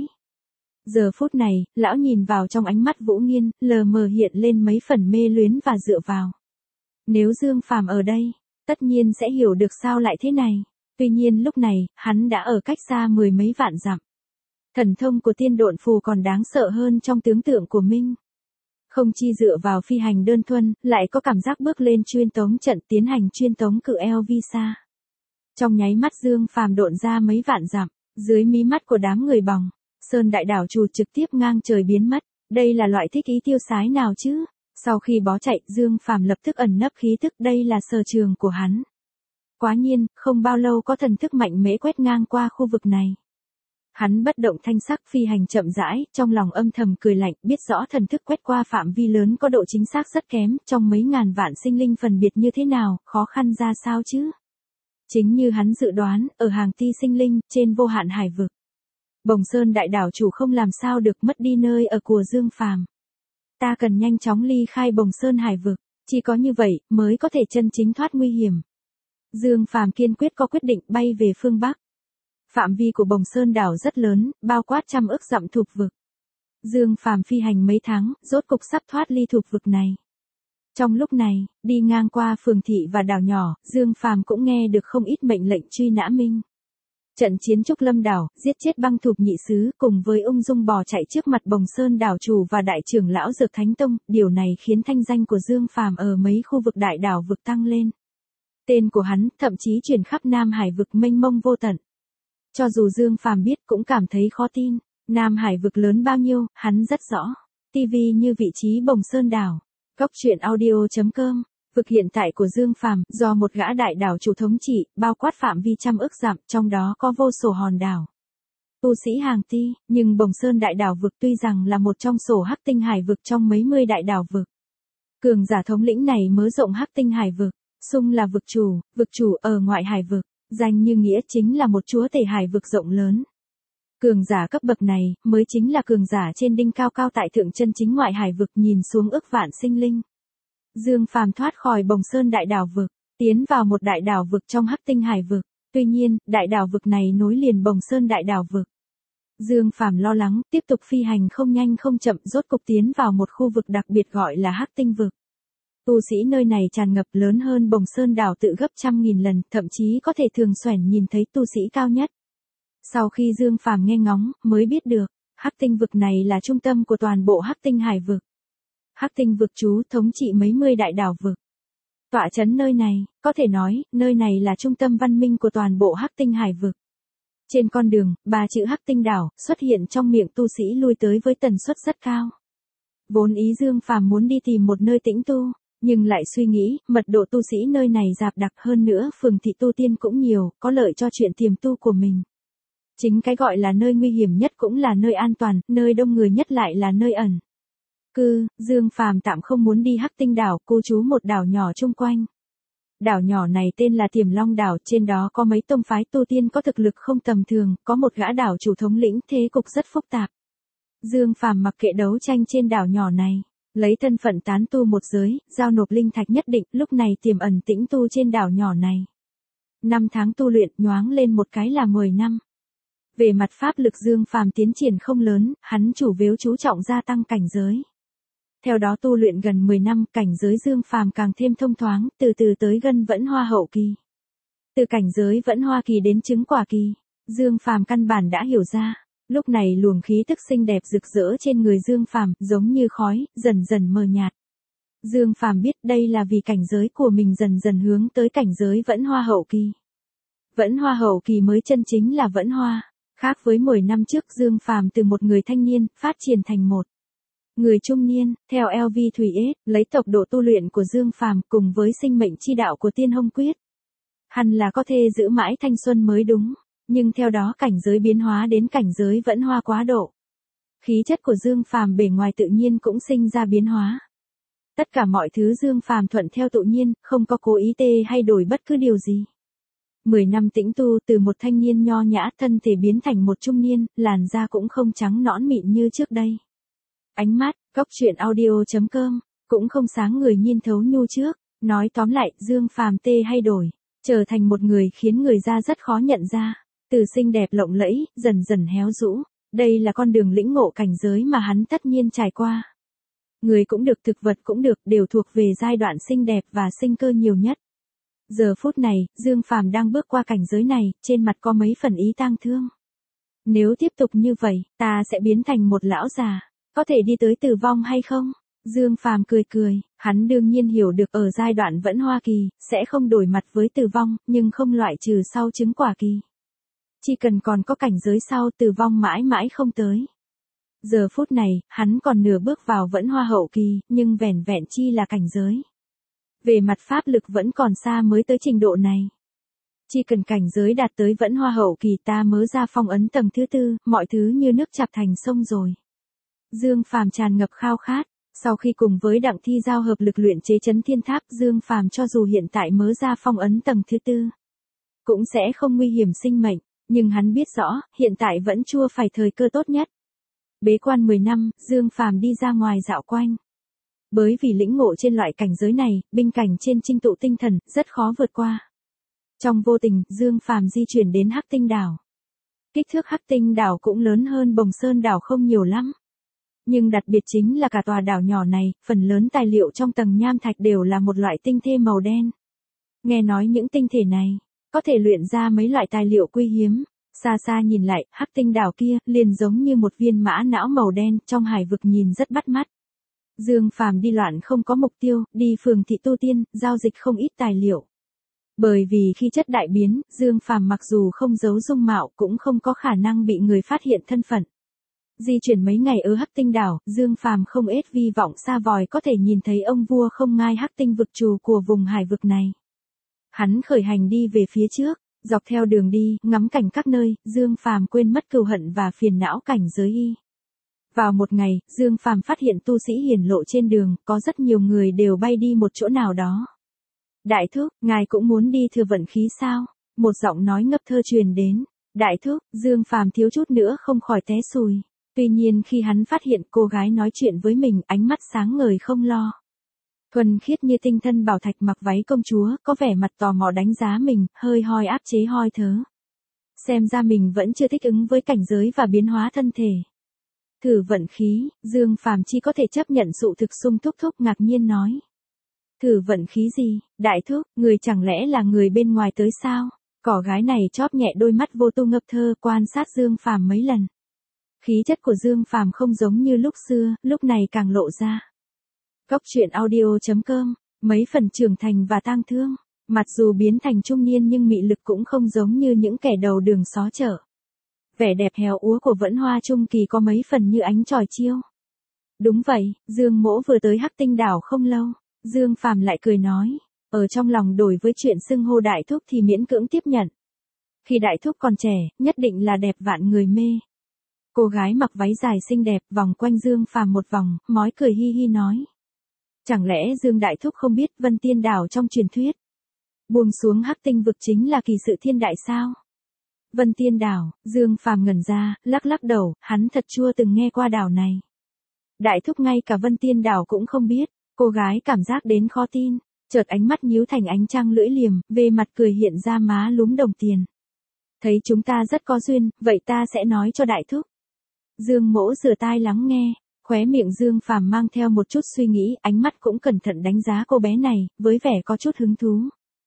Giờ phút này, lão nhìn vào trong ánh mắt Vũ Nghiên, lờ mờ hiện lên mấy phần mê luyến và dựa vào. Nếu Dương Phàm ở đây, tất nhiên sẽ hiểu được sao lại thế này. Tuy nhiên lúc này, hắn đã ở cách xa 10 mấy vạn dặm. Thần thông của tiên độn phù còn đáng sợ hơn trong tưởng tượng của Minh. Không chi dựa vào phi hành đơn thuần, lại có cảm giác bước lên chuyên tống trận, tiến hành chuyên tống cự eo vi xa. Trong nháy mắt Dương Phàm độn ra mấy vạn dặm, dưới mí mắt của đám người Bồng Sơn đại đảo chủ trực tiếp ngang trời biến mất. Đây là loại thích ý tiêu sái nào chứ? Sau khi bó chạy, Dương Phàm lập tức ẩn nấp khí thức, đây là sở trường của hắn. Quả nhiên, không bao lâu có thần thức mạnh mẽ quét ngang qua khu vực này. Hắn bất động thanh sắc phi hành chậm rãi, trong lòng âm thầm cười lạnh, biết rõ thần thức quét qua phạm vi lớn có độ chính xác rất kém, trong mấy ngàn vạn sinh linh phân biệt như thế nào, khó khăn ra sao chứ? Chính như hắn dự đoán, ở hàng ti sinh linh, trên vô hạn hải vực. Bồng Sơn đại đảo chủ không làm sao được mất đi nơi ở của Dương Phàm. Ta cần nhanh chóng ly khai Bồng Sơn hải vực, chỉ có như vậy mới có thể chân chính thoát nguy hiểm. Dương Phàm kiên quyết có quyết định bay về phương Bắc. Phạm vi của Bồng Sơn đảo rất lớn, bao quát trăm ức dặm thục vực. Dương Phàm phi hành mấy tháng, rốt cục sắp thoát ly thục vực này. Trong lúc này, đi ngang qua phường thị và đảo nhỏ, Dương Phàm cũng nghe được không ít mệnh lệnh truy nã minh. Trận chiến Trúc Lâm đảo, giết chết Băng Thục nhị sứ, cùng với ung dung bò chạy trước mặt Bồng Sơn đảo chủ và đại trưởng lão Dược Thánh Tông, điều này khiến thanh danh của Dương Phàm ở mấy khu vực đại đảo vực tăng lên. Tên của hắn thậm chí truyền khắp Nam Hải vực mênh mông vô tận. Cho dù Dương Phàm biết cũng cảm thấy khó tin, Nam Hải vực lớn bao nhiêu, hắn rất rõ. TV như vị trí Bồng Sơn đảo. Góc truyện audio.com. Vực hiện tại của Dương Phàm do một gã đại đảo chủ thống trị, bao quát phạm vi trăm ức dặm, trong đó có vô số hòn đảo. Tu sĩ hàng ti, nhưng Bồng Sơn đại đảo vực tuy rằng là một trong số Hắc Tinh Hải vực trong mấy mươi đại đảo vực. Cường giả thống lĩnh này mở rộng Hắc Tinh Hải vực, xưng là vực chủ ở ngoại hải vực, danh như nghĩa chính là một chúa tể hải vực rộng lớn. Cường giả cấp bậc này mới chính là cường giả trên đỉnh cao cao tại thượng chân chính ngoại hải vực, nhìn xuống ức vạn sinh linh. Dương Phàm thoát khỏi Bồng Sơn đại đảo vực, tiến vào một đại đảo vực trong Hắc Tinh Hải vực, tuy nhiên, đại đảo vực này nối liền Bồng Sơn đại đảo vực. Dương Phàm lo lắng, tiếp tục phi hành không nhanh không chậm, rốt cục tiến vào một khu vực đặc biệt gọi là Hắc Tinh vực. Tu sĩ nơi này tràn ngập, lớn hơn Bồng Sơn đảo tự gấp trăm nghìn lần, thậm chí có thể thường xuyên nhìn thấy tu sĩ cao nhất. Sau khi Dương Phàm nghe ngóng, mới biết được, Hắc Tinh vực này là trung tâm của toàn bộ Hắc Tinh Hải vực. Hắc Tinh vực chú thống trị mấy mươi đại đảo vực. Tọa trấn nơi này, có thể nói, nơi này là trung tâm văn minh của toàn bộ Hắc Tinh Hải vực. Trên con đường, ba chữ Hắc Tinh đảo xuất hiện trong miệng tu sĩ lui tới với tần suất rất cao. Vốn ý Dương Phàm muốn đi tìm một nơi tĩnh tu, nhưng lại suy nghĩ, mật độ tu sĩ nơi này dạp đặc, hơn nữa phường thị tu tiên cũng nhiều, có lợi cho chuyện tiềm tu của mình. Chính cái gọi là nơi nguy hiểm nhất cũng là nơi an toàn, nơi đông người nhất lại là nơi ẩn cư. Dương Phàm tạm không muốn đi Hắc Tinh đảo, cư trú một đảo nhỏ chung quanh. Đảo nhỏ này tên là Tiềm Long đảo, trên đó có mấy tông phái tu tiên có thực lực không tầm thường, có một gã đảo chủ thống lĩnh, thế cục rất phức tạp. Dương Phàm mặc kệ đấu tranh trên đảo nhỏ này, lấy thân phận tán tu một giới, giao nộp linh thạch nhất định, lúc này tiềm ẩn tĩnh tu trên đảo nhỏ này. 5 tháng tu luyện, nhoáng lên một cái là 10 năm. Về mặt pháp lực Dương Phàm tiến triển không lớn, hắn chủ yếu chú trọng gia tăng cảnh giới. Theo đó tu luyện gần 10 năm, cảnh giới Dương Phàm càng thêm thông thoáng, từ từ tới gần Vẫn Hoa hậu kỳ. Từ cảnh giới Vẫn Hoa kỳ đến chứng quả kỳ, Dương Phàm căn bản đã hiểu ra. Lúc này luồng khí tức xinh đẹp rực rỡ trên người Dương Phàm giống như khói, dần dần mờ nhạt. Dương Phàm biết đây là vì cảnh giới của mình dần dần hướng tới cảnh giới Vẫn Hoa hậu kỳ. Vẫn Hoa hậu kỳ mới chân chính là Vẫn Hoa. Khác với 10 năm trước, Dương Phàm từ một người thanh niên phát triển thành một người trung niên. Theo LV Thủy S, lấy tốc độ tu luyện của Dương Phàm cùng với sinh mệnh chi đạo của Tiên Hông Quyết, hẳn là có thể giữ mãi thanh xuân mới đúng. Nhưng theo đó cảnh giới biến hóa đến cảnh giới Vẫn Hoa quá độ. Khí chất của Dương Phàm bề ngoài tự nhiên cũng sinh ra biến hóa. Tất cả mọi thứ Dương Phàm thuận theo tự nhiên, không có cố ý hay đổi bất cứ điều gì. 10 năm tĩnh tu, từ một thanh niên nho nhã thân thể biến thành một trung niên, làn da cũng không trắng nõn mịn như trước đây. Ánh mắt, góc truyện audio.com, cũng không sáng người nhiên thấu nhu trước. Nói tóm lại, Dương Phàm hay đổi, trở thành một người khiến người ta rất khó nhận ra. Từ xinh đẹp lộng lẫy, dần dần héo rũ. Đây là con đường lĩnh ngộ cảnh giới mà hắn tất nhiên trải qua. Người cũng được, thực vật cũng được, đều thuộc về giai đoạn xinh đẹp và sinh cơ nhiều nhất. Giờ phút này, Dương Phàm đang bước qua cảnh giới này, trên mặt có mấy phần ý tang thương. Nếu tiếp tục như vậy, ta sẽ biến thành một lão già, có thể đi tới tử vong hay không? Dương Phàm cười, hắn đương nhiên hiểu được ở giai đoạn Vẫn Hoa kỳ, sẽ không đổi mặt với tử vong, nhưng không loại trừ sau chứng quả kỳ. Chỉ cần còn có cảnh giới sau, tử vong mãi mãi không tới. Giờ phút này, hắn còn nửa bước vào vẫn hoa hậu kỳ, nhưng vẻn vẹn chi là cảnh giới. Về mặt pháp lực vẫn còn xa mới tới trình độ này. Chỉ cần cảnh giới đạt tới vẫn hoa hậu kỳ ta mới ra phong ấn tầng thứ 4, mọi thứ như nước chảy thành sông rồi. Dương Phàm tràn ngập khao khát, sau khi cùng với Đặng Thi giao hợp lực luyện chế chấn thiên tháp, Dương Phàm cho dù hiện tại mới ra phong ấn tầng thứ 4, cũng sẽ không nguy hiểm sinh mệnh, nhưng hắn biết rõ, hiện tại vẫn chưa phải thời cơ tốt nhất. Bế quan 10 năm, Dương Phàm đi ra ngoài dạo quanh. Bởi vì lĩnh ngộ trên loại cảnh giới này, binh cảnh trên Trinh Tụ Tinh Thần, rất khó vượt qua. Trong vô tình, Dương Phàm di chuyển đến Hắc Tinh đảo. Kích thước Hắc Tinh đảo cũng lớn hơn Bồng Sơn đảo không nhiều lắm. Nhưng đặc biệt chính là cả tòa đảo nhỏ này, phần lớn tài liệu trong tầng nham thạch đều là một loại tinh thể màu đen. Nghe nói những tinh thể này, có thể luyện ra mấy loại tài liệu quý hiếm. Xa xa nhìn lại, Hắc Tinh đảo kia, liền giống như một viên mã não màu đen, trong hải vực nhìn rất bắt mắt. Dương Phàm đi loạn không có mục tiêu, đi phường thị tu tiên, giao dịch không ít tài liệu. Bởi vì khi chất đại biến, Dương Phàm mặc dù không giấu dung mạo cũng không có khả năng bị người phát hiện thân phận. Di chuyển mấy ngày ở Hắc Tinh đảo, Dương Phàm không ết vi vọng xa vời có thể nhìn thấy ông vua không ngai Hắc Tinh vực trù của vùng hải vực này. Hắn khởi hành đi về phía trước, dọc theo đường đi, ngắm cảnh các nơi, Dương Phàm quên mất cừu hận và phiền não cảnh giới y. Vào một ngày, Dương Phàm phát hiện tu sĩ hiển lộ trên đường, có rất nhiều người đều bay đi một chỗ nào đó. Đại thúc, ngài cũng muốn đi thừa vận khí sao? Một giọng nói ngập thơ truyền đến. Đại thúc, Dương Phàm thiếu chút nữa không khỏi té xùi. Tuy nhiên khi hắn phát hiện cô gái nói chuyện với mình, ánh mắt sáng ngời không lo. Thuần khiết như tinh thân bảo thạch mặc váy công chúa, có vẻ mặt tò mò đánh giá mình, hơi hoi áp chế hoi thớ. Xem ra mình vẫn chưa thích ứng với cảnh giới và biến hóa thân thể. Thử vận khí, Dương Phàm chỉ có thể chấp nhận sự thực sung thúc thúc ngạc nhiên nói. Thử vận khí gì, đại thúc, người chẳng lẽ là người bên ngoài tới sao? Cỏ gái này chóp nhẹ đôi mắt vô tu ngập thơ quan sát Dương Phàm mấy lần. Khí chất của Dương Phàm không giống như lúc xưa, lúc này càng lộ ra. Góc truyện audio.com, mấy phần trưởng thành và tang thương, mặc dù biến thành trung niên nhưng mị lực cũng không giống như những kẻ đầu đường xó chợ. Vẻ đẹp héo úa của Vẫn Hoa trung kỳ có mấy phần như ánh chòi chiêu. Đúng vậy, Dương Mỗ vừa tới Hắc Tinh đảo không lâu, Dương Phàm lại cười nói, ở trong lòng đổi với chuyện xưng hô đại thúc thì miễn cưỡng tiếp nhận. Khi đại thúc còn trẻ, nhất định là đẹp vạn người mê. Cô gái mặc váy dài xinh đẹp vòng quanh Dương Phàm một vòng, mói cười hi hi nói. Chẳng lẽ Dương đại thúc không biết Vân Tiên đảo trong truyền thuyết? Buông xuống Hắc Tinh vực chính là kỳ sự thiên đại sao? Vân Tiên đảo, Dương Phàm ngẩn ra, lắc lắc đầu, hắn thật chưa từng nghe qua đảo này. Đại thúc ngay cả Vân Tiên đảo cũng không biết, cô gái cảm giác đến khó tin, chợt ánh mắt nhíu thành ánh trăng lưỡi liềm, về mặt cười hiện ra má lúm đồng tiền. Thấy chúng ta rất có duyên, vậy ta sẽ nói cho đại thúc. Dương Mỗ rửa tai lắng nghe, khóe miệng Dương Phàm mang theo một chút suy nghĩ, ánh mắt cũng cẩn thận đánh giá cô bé này, với vẻ có chút hứng thú.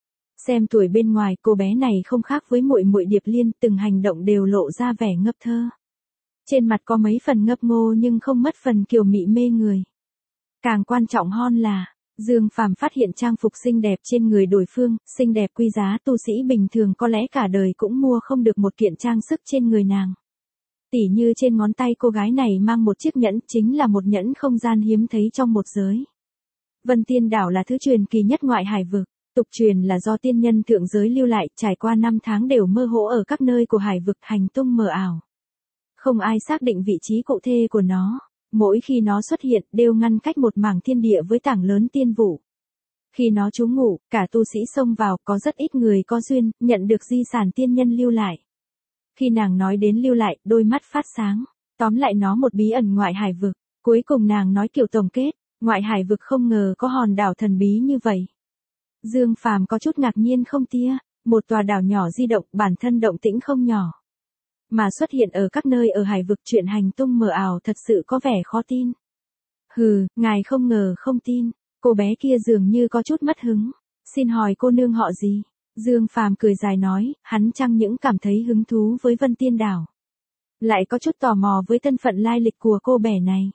Xem tuổi bên ngoài, cô bé này không khác với muội muội Điệp Liên, từng hành động đều lộ ra vẻ ngây thơ. Trên mặt có mấy phần ngây ngô nhưng không mất phần kiều mị mê người. Càng quan trọng hơn là, Dương Phàm phát hiện trang phục xinh đẹp trên người đối phương, xinh đẹp quý giá tu sĩ bình thường có lẽ cả đời cũng mua không được một kiện trang sức trên người nàng. Tỉ như trên ngón tay cô gái này mang một chiếc nhẫn, chính là một nhẫn không gian hiếm thấy trong một giới. Vân Tiên đảo là thứ truyền kỳ nhất ngoại hải vực, tục truyền là do tiên nhân thượng giới lưu lại, trải qua 5 tháng đều mơ hồ ở các nơi của hải vực, hành tung mờ ảo. Không ai xác định vị trí cụ thể của nó, mỗi khi nó xuất hiện đều ngăn cách một mảng thiên địa với tảng lớn tiên vụ. Khi nó trú ngụ, cả tu sĩ xông vào, có rất ít người có duyên, nhận được di sản tiên nhân lưu lại. Khi nàng nói đến lưu lại, đôi mắt phát sáng, tóm lại nó một bí ẩn ngoại hải vực, cuối cùng nàng nói kiểu tổng kết, ngoại hải vực không ngờ có hòn đảo thần bí như vậy. Dương Phàm có chút ngạc nhiên không tia, một tòa đảo nhỏ di động, bản thân động tĩnh không nhỏ. Mà xuất hiện ở các nơi ở hải vực, chuyện hành tung mờ ảo thật sự có vẻ khó tin. Hừ, ngài không ngờ không tin, cô bé kia dường như có chút mất hứng, xin hỏi cô nương họ gì? Dương Phàm cười dài nói, hắn chẳng những cảm thấy hứng thú với Vân Tiên đảo, lại có chút tò mò với thân phận lai lịch của cô bé này.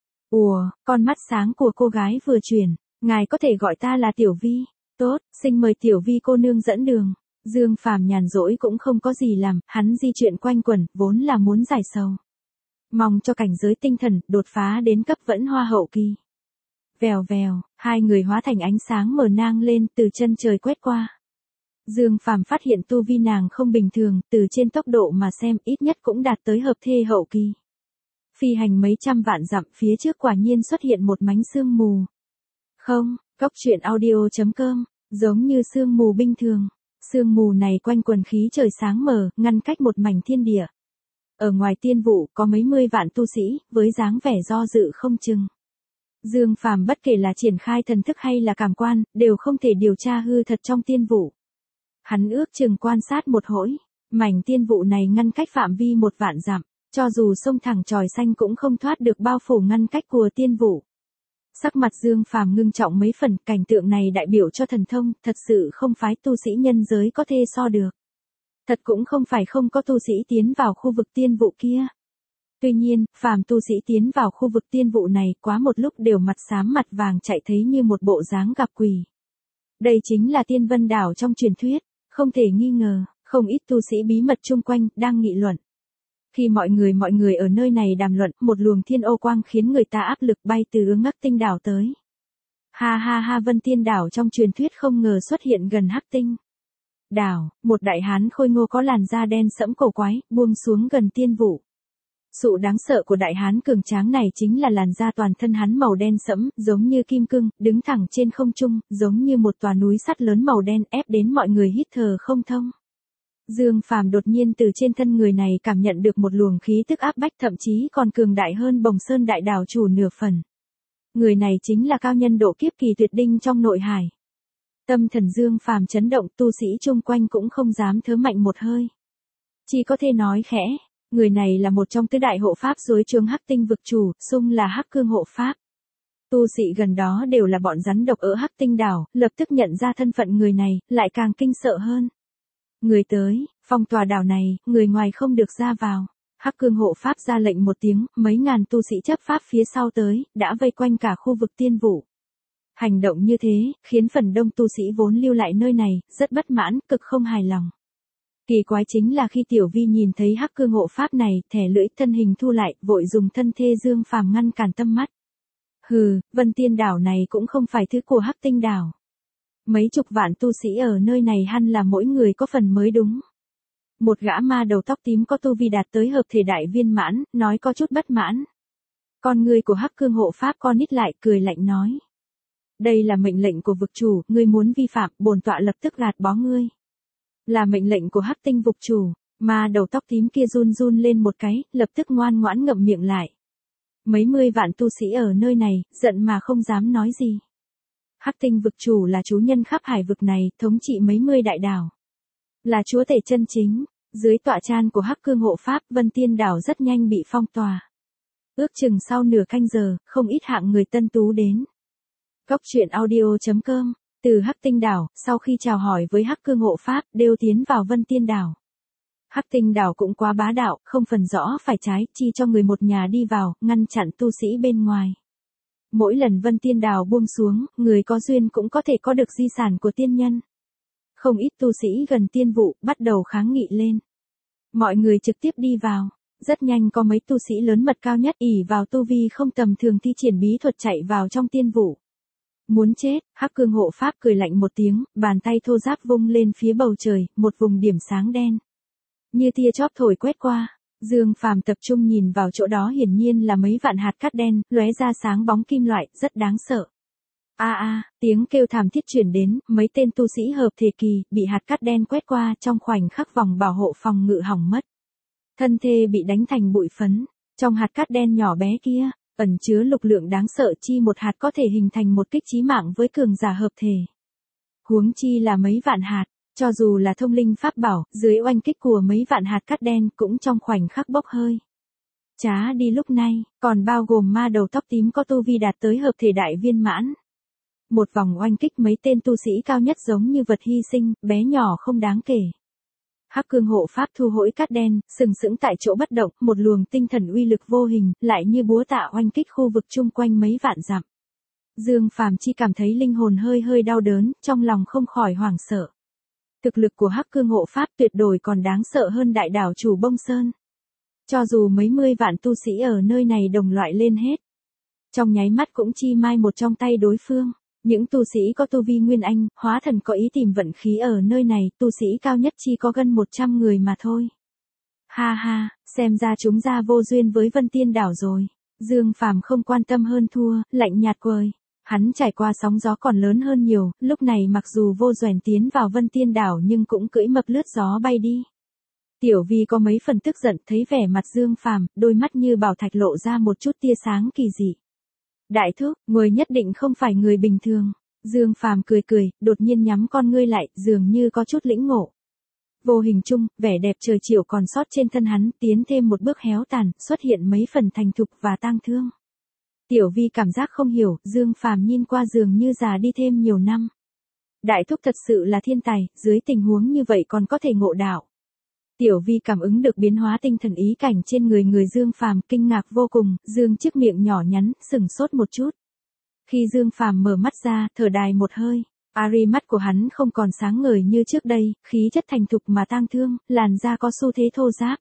Ủa, con mắt sáng của cô gái vừa chuyển, ngài có thể gọi ta là Tiểu Vi. Tốt, xin mời Tiểu Vi cô nương dẫn đường. Dương Phàm nhàn rỗi cũng không có gì làm, hắn di chuyển quanh quẩn, vốn là muốn giải sầu. Mong cho cảnh giới tinh thần đột phá đến cấp vẫn hoa hậu kỳ. Vèo vèo, hai người hóa thành ánh sáng mờ nang lên từ chân trời quét qua. Dương Phàm phát hiện tu vi nàng không bình thường, từ trên tốc độ mà xem ít nhất cũng đạt tới hợp thê hậu kỳ. Phi hành mấy trăm vạn dặm phía trước quả nhiên xuất hiện một mánh sương mù. Không, Cốc truyện audio.com, giống như sương mù bình thường. Sương mù này quanh quần khí trời sáng mờ, ngăn cách một mảnh thiên địa. Ở ngoài tiên vụ có mấy mươi vạn tu sĩ, với dáng vẻ do dự không chừng. Dương Phàm bất kể là triển khai thần thức hay là cảm quan, đều không thể điều tra hư thật trong tiên vụ. Hắn ước chừng quan sát một hồi, mảnh tiên vụ này ngăn cách phạm vi một vạn dặm, cho dù sông thẳng tròi xanh cũng không thoát được bao phủ ngăn cách của tiên vụ. Sắc mặt Dương Phàm ngưng trọng mấy phần, cảnh tượng này đại biểu cho thần thông, thật sự không phải tu sĩ nhân giới có thể so được. Thật cũng không phải không có tu sĩ tiến vào khu vực tiên vụ kia. Tuy nhiên, phàm tu sĩ tiến vào khu vực tiên vụ này quá một lúc đều mặt xám mặt vàng chạy thấy như một bộ dáng gặp quỷ. Đây chính là Tiên Vân Đảo trong truyền thuyết, không thể nghi ngờ, không ít tu sĩ bí mật chung quanh đang nghị luận. Khi mọi người ở nơi này đàm luận, một luồng thiên ô quang khiến người ta áp lực bay từ hướng Hắc Tinh Đảo tới. Ha ha ha, Vân Tiên Đảo trong truyền thuyết không ngờ xuất hiện gần Hắc Tinh Đảo, một đại hán khôi ngô có làn da đen sẫm cổ quái, buông xuống gần tiên vụ. Sự đáng sợ của đại hán cường tráng này chính là làn da toàn thân hắn màu đen sẫm, giống như kim cương, đứng thẳng trên không trung, giống như một tòa núi sắt lớn màu đen ép đến mọi người hít thở không thông. Dương Phàm đột nhiên từ trên thân người này cảm nhận được một luồng khí tức áp bách, thậm chí còn cường đại hơn Bồng Sơn Đại Đảo chủ nửa phần. Người này chính là cao nhân độ kiếp kỳ tuyệt đinh trong nội hải. Tâm thần Dương Phàm chấn động, tu sĩ chung quanh cũng không dám thở mạnh một hơi. Chỉ có thể nói khẽ, người này là một trong tứ đại hộ pháp dưới trướng Hắc Tinh vực chủ, xưng là Hắc Cương hộ pháp. Tu sĩ gần đó đều là bọn rắn độc ở Hắc Tinh Đảo, lập tức nhận ra thân phận người này, lại càng kinh sợ hơn. Người tới, phong tỏa đảo này, người ngoài không được ra vào. Hắc Cương hộ pháp ra lệnh một tiếng, mấy ngàn tu sĩ chấp pháp phía sau tới, đã vây quanh cả khu vực tiên vụ. Hành động như thế, khiến phần đông tu sĩ vốn lưu lại nơi này, rất bất mãn, cực không hài lòng. Kỳ quái chính là khi Tiểu Vi nhìn thấy Hắc Cương hộ pháp này, thẻ lưỡi thân hình thu lại, vội dùng thân thê Dương Phàm ngăn cản tâm mắt. Hừ, Vân Tiên Đảo này cũng không phải thứ của Hắc Tinh Đảo. Mấy chục vạn tu sĩ ở nơi này hẳn là mỗi người có phần mới đúng. Một gã ma đầu tóc tím có tu vi đạt tới hợp thể đại viên mãn, nói có chút bất mãn. Con người của Hắc Cương hộ pháp con nít lại cười lạnh nói. Đây là mệnh lệnh của vực chủ, ngươi muốn vi phạm, bổn tọa lập tức gạt bó ngươi. Là mệnh lệnh của Hắc Tinh vực chủ, ma đầu tóc tím kia run run lên một cái, lập tức ngoan ngoãn ngậm miệng lại. Mấy mươi vạn tu sĩ ở nơi này, giận mà không dám nói gì. Hắc Tinh vực chủ là chủ nhân khắp hải vực này, thống trị mấy mươi đại đảo. Là chúa tể chân chính, dưới tọa trán của Hắc Cương hộ pháp, Vân Tiên Đảo rất nhanh bị phong tỏa. Ước chừng sau nửa canh giờ, không ít hạng người tân tú đến. Cốc truyện audio.com, từ Hắc Tinh Đảo, sau khi chào hỏi với Hắc Cương hộ pháp, đều tiến vào Vân Tiên Đảo. Hắc Tinh Đảo cũng quá bá đạo, không phần rõ phải trái, chi cho người một nhà đi vào, ngăn chặn tu sĩ bên ngoài. Mỗi lần Vân Tiên Đảo buông xuống, người có duyên cũng có thể có được di sản của tiên nhân. Không ít tu sĩ gần tiên vụ, bắt đầu kháng nghị lên. Mọi người trực tiếp đi vào. Rất nhanh có mấy tu sĩ lớn mật cao nhất ỷ vào tu vi không tầm thường thi triển bí thuật chạy vào trong tiên vụ. Muốn chết, Hắc Cương hộ pháp cười lạnh một tiếng, bàn tay thô ráp vung lên phía bầu trời, một vùng điểm sáng đen. Như tia chóp thổi quét qua, Dương Phàm tập trung nhìn vào chỗ đó, hiển nhiên là mấy vạn hạt cát đen, lóe ra sáng bóng kim loại, rất đáng sợ. Tiếng kêu thảm thiết truyền đến, mấy tên tu sĩ hợp thể kỳ, bị hạt cát đen quét qua, trong khoảnh khắc vòng bảo hộ phòng ngự hỏng mất. Thân thê bị đánh thành bụi phấn, trong hạt cát đen nhỏ bé kia, ẩn chứa lực lượng đáng sợ, chi một hạt có thể hình thành một kích chí mạng với cường giả hợp thể. Huống chi là mấy vạn hạt, cho dù là thông linh pháp bảo, dưới oanh kích của mấy vạn hạt cát đen cũng trong khoảnh khắc bốc hơi. Chá đi lúc này, còn bao gồm ma đầu tóc tím có tu vi đạt tới hợp thể đại viên mãn. Một vòng oanh kích mấy tên tu sĩ cao nhất giống như vật hy sinh, bé nhỏ không đáng kể. Hắc Cương hộ pháp thu hỗi cát đen, sừng sững tại chỗ bất động, một luồng tinh thần uy lực vô hình, lại như búa tạ oanh kích khu vực chung quanh mấy vạn dặm. Dương Phàm chỉ cảm thấy linh hồn hơi hơi đau đớn, trong lòng không khỏi hoảng sợ. Thực lực của Hắc Cương hộ pháp tuyệt đối còn đáng sợ hơn đại đảo chủ Bông Sơn. Cho dù mấy mươi vạn tu sĩ ở nơi này đồng loại lên hết, trong nháy mắt cũng chi mai một trong tay đối phương. Những tu sĩ có tu vi nguyên anh, hóa thần có ý tìm vận khí ở nơi này, tu sĩ cao nhất chi có gần 100 người mà thôi. Ha ha, xem ra chúng ra vô duyên với Vân Tiên Đảo rồi. Dương Phàm không quan tâm hơn thua, lạnh nhạt cười. Hắn trải qua sóng gió còn lớn hơn nhiều, lúc này mặc dù vô doẻn tiến vào Vân Tiên Đảo nhưng cũng cưỡi mập lướt gió bay đi. Tiểu Vi có mấy phần tức giận, thấy vẻ mặt Dương Phàm, đôi mắt như bảo thạch lộ ra một chút tia sáng kỳ dị. Đại thúc, người nhất định không phải người bình thường. Dương Phàm cười cười, đột nhiên nhắm con ngươi lại, dường như có chút lĩnh ngộ. Vô hình chung, vẻ đẹp trời chiều còn sót trên thân hắn, tiến thêm một bước héo tàn, xuất hiện mấy phần thành thục và tang thương. Tiểu Vi cảm giác không hiểu, Dương Phàm nhìn qua dường như già đi thêm nhiều năm. Đại thúc thật sự là thiên tài, dưới tình huống như vậy còn có thể ngộ đạo. Tiểu Vi cảm ứng được biến hóa tinh thần ý cảnh trên người Dương Phàm, kinh ngạc vô cùng, dương chiếc miệng nhỏ nhắn, sừng sốt một chút. Khi Dương Phàm mở mắt ra, thở dài một hơi, mắt của hắn không còn sáng ngời như trước đây, khí chất thành thục mà tang thương, làn da có xu thế thô ráp.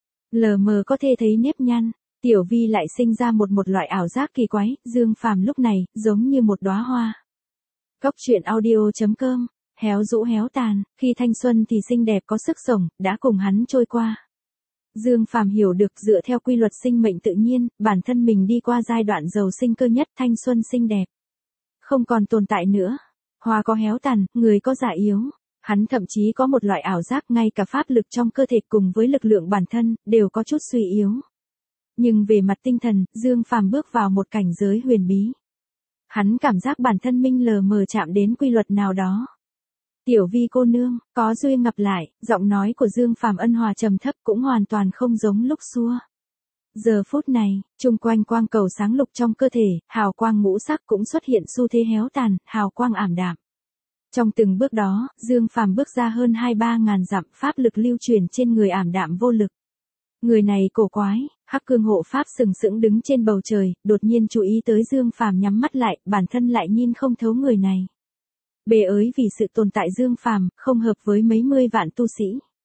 Lờ mờ có thể thấy nếp nhăn. Tiểu Vi lại sinh ra một loại ảo giác kỳ quái, Dương Phàm lúc này giống như một đóa hoa. Cốc truyện audio.com. Héo rũ héo tàn, khi thanh xuân thì xinh đẹp có sức sống, đã cùng hắn trôi qua. Dương Phàm hiểu được dựa theo quy luật sinh mệnh tự nhiên, bản thân mình đi qua giai đoạn giàu sinh cơ nhất, thanh xuân xinh đẹp. Không còn tồn tại nữa. Hoa có héo tàn, người có già yếu. Hắn thậm chí có một loại ảo giác ngay cả pháp lực trong cơ thể cùng với lực lượng bản thân, đều có chút suy yếu. Nhưng về mặt tinh thần, Dương Phàm bước vào một cảnh giới huyền bí. Hắn cảm giác bản thân minh lờ mờ chạm đến quy luật nào đó. Tiểu Vi cô nương, có duyên gặp lại, giọng nói của Dương Phàm ân hòa trầm thấp cũng hoàn toàn không giống lúc xưa. Giờ phút này, chung quanh quang cầu sáng lục trong cơ thể, hào quang ngũ sắc cũng xuất hiện xu thế héo tàn, hào quang ảm đạm. Trong từng bước đó, Dương Phàm bước ra hơn 2-3 ngàn dặm, pháp lực lưu truyền trên người ảm đạm vô lực. Người này cổ quái, Hắc Cương hộ pháp sừng sững đứng trên bầu trời, đột nhiên chú ý tới Dương Phàm nhắm mắt lại, bản thân lại nhìn không thấu người này. Bề ới vì sự tồn tại Dương Phàm, không hợp với mấy mươi vạn tu sĩ.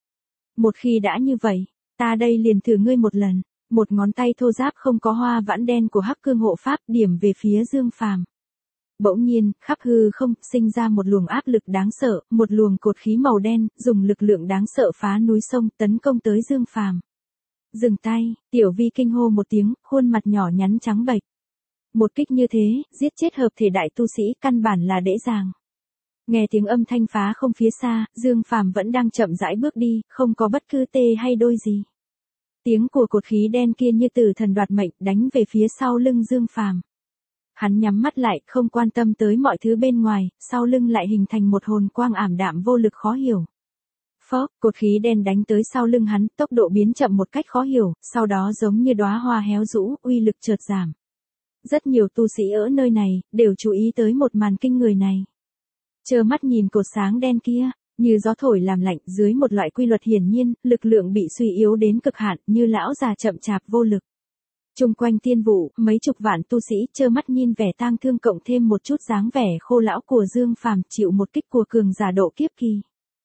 Một khi đã như vậy, ta đây liền thử ngươi một lần. Một ngón tay thô ráp không có hoa vãn đen của Hắc Cương hộ pháp điểm về phía Dương Phàm. Bỗng nhiên, khắp hư không sinh ra một luồng áp lực đáng sợ, một luồng cột khí màu đen, dùng lực lượng đáng sợ phá núi sông tấn công tới Dương Phàm. Dừng tay, Tiểu Vi kinh hô một tiếng, khuôn mặt nhỏ nhắn trắng bệch. Một kích như thế, giết chết hợp thể đại tu sĩ căn bản là dễ dàng. Nghe tiếng âm thanh phá không phía xa, Dương Phàm vẫn đang chậm rãi bước đi, không có bất cứ tê hay đôi gì. Tiếng của cột khí đen kia như tử thần đoạt mệnh đánh về phía sau lưng Dương Phàm. Hắn nhắm mắt lại, không quan tâm tới mọi thứ bên ngoài, sau lưng lại hình thành một hồn quang ảm đạm vô lực khó hiểu. Phốc, cột khí đen đánh tới sau lưng hắn, tốc độ biến chậm một cách khó hiểu, sau đó giống như đóa hoa héo rũ, uy lực chợt giảm. Rất nhiều tu sĩ ở nơi này, đều chú ý tới một màn kinh người này. Trơ mắt nhìn cột sáng đen kia, như gió thổi làm lạnh, dưới một loại quy luật hiển nhiên, lực lượng bị suy yếu đến cực hạn, như lão già chậm chạp vô lực. Chung quanh tiên vụ, mấy chục vạn tu sĩ trơ mắt nhìn vẻ tang thương cộng thêm một chút dáng vẻ khô lão của Dương Phàm chịu một kích của cường giả độ kiếp kỳ.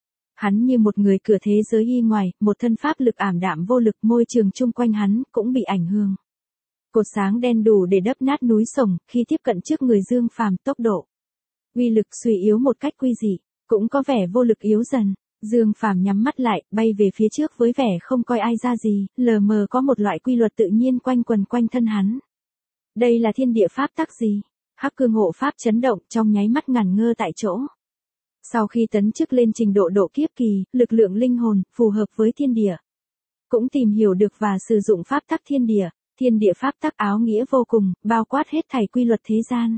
Hắn như một người cửa thế giới y ngoài, một thân pháp lực ảm đạm vô lực, môi trường chung quanh hắn cũng bị ảnh hưởng. Cột sáng đen đủ để đập nát núi sông, khi tiếp cận trước người Dương Phàm, tốc độ, uy lực suy yếu một cách quy dị, cũng có vẻ vô lực yếu dần. Dương Phàm nhắm mắt lại, bay về phía trước với vẻ không coi ai ra gì, lờ mờ có một loại quy luật tự nhiên quanh quần quanh thân hắn. Đây là thiên địa pháp tắc gì? Hắc Cương hộ pháp chấn động, trong nháy mắt ngẩn ngơ tại chỗ. Sau khi tấn chức lên trình độ độ kiếp kỳ, lực lượng linh hồn phù hợp với thiên địa, cũng tìm hiểu được và sử dụng pháp tắc thiên địa pháp tắc áo nghĩa vô cùng, bao quát hết thảy quy luật thế gian.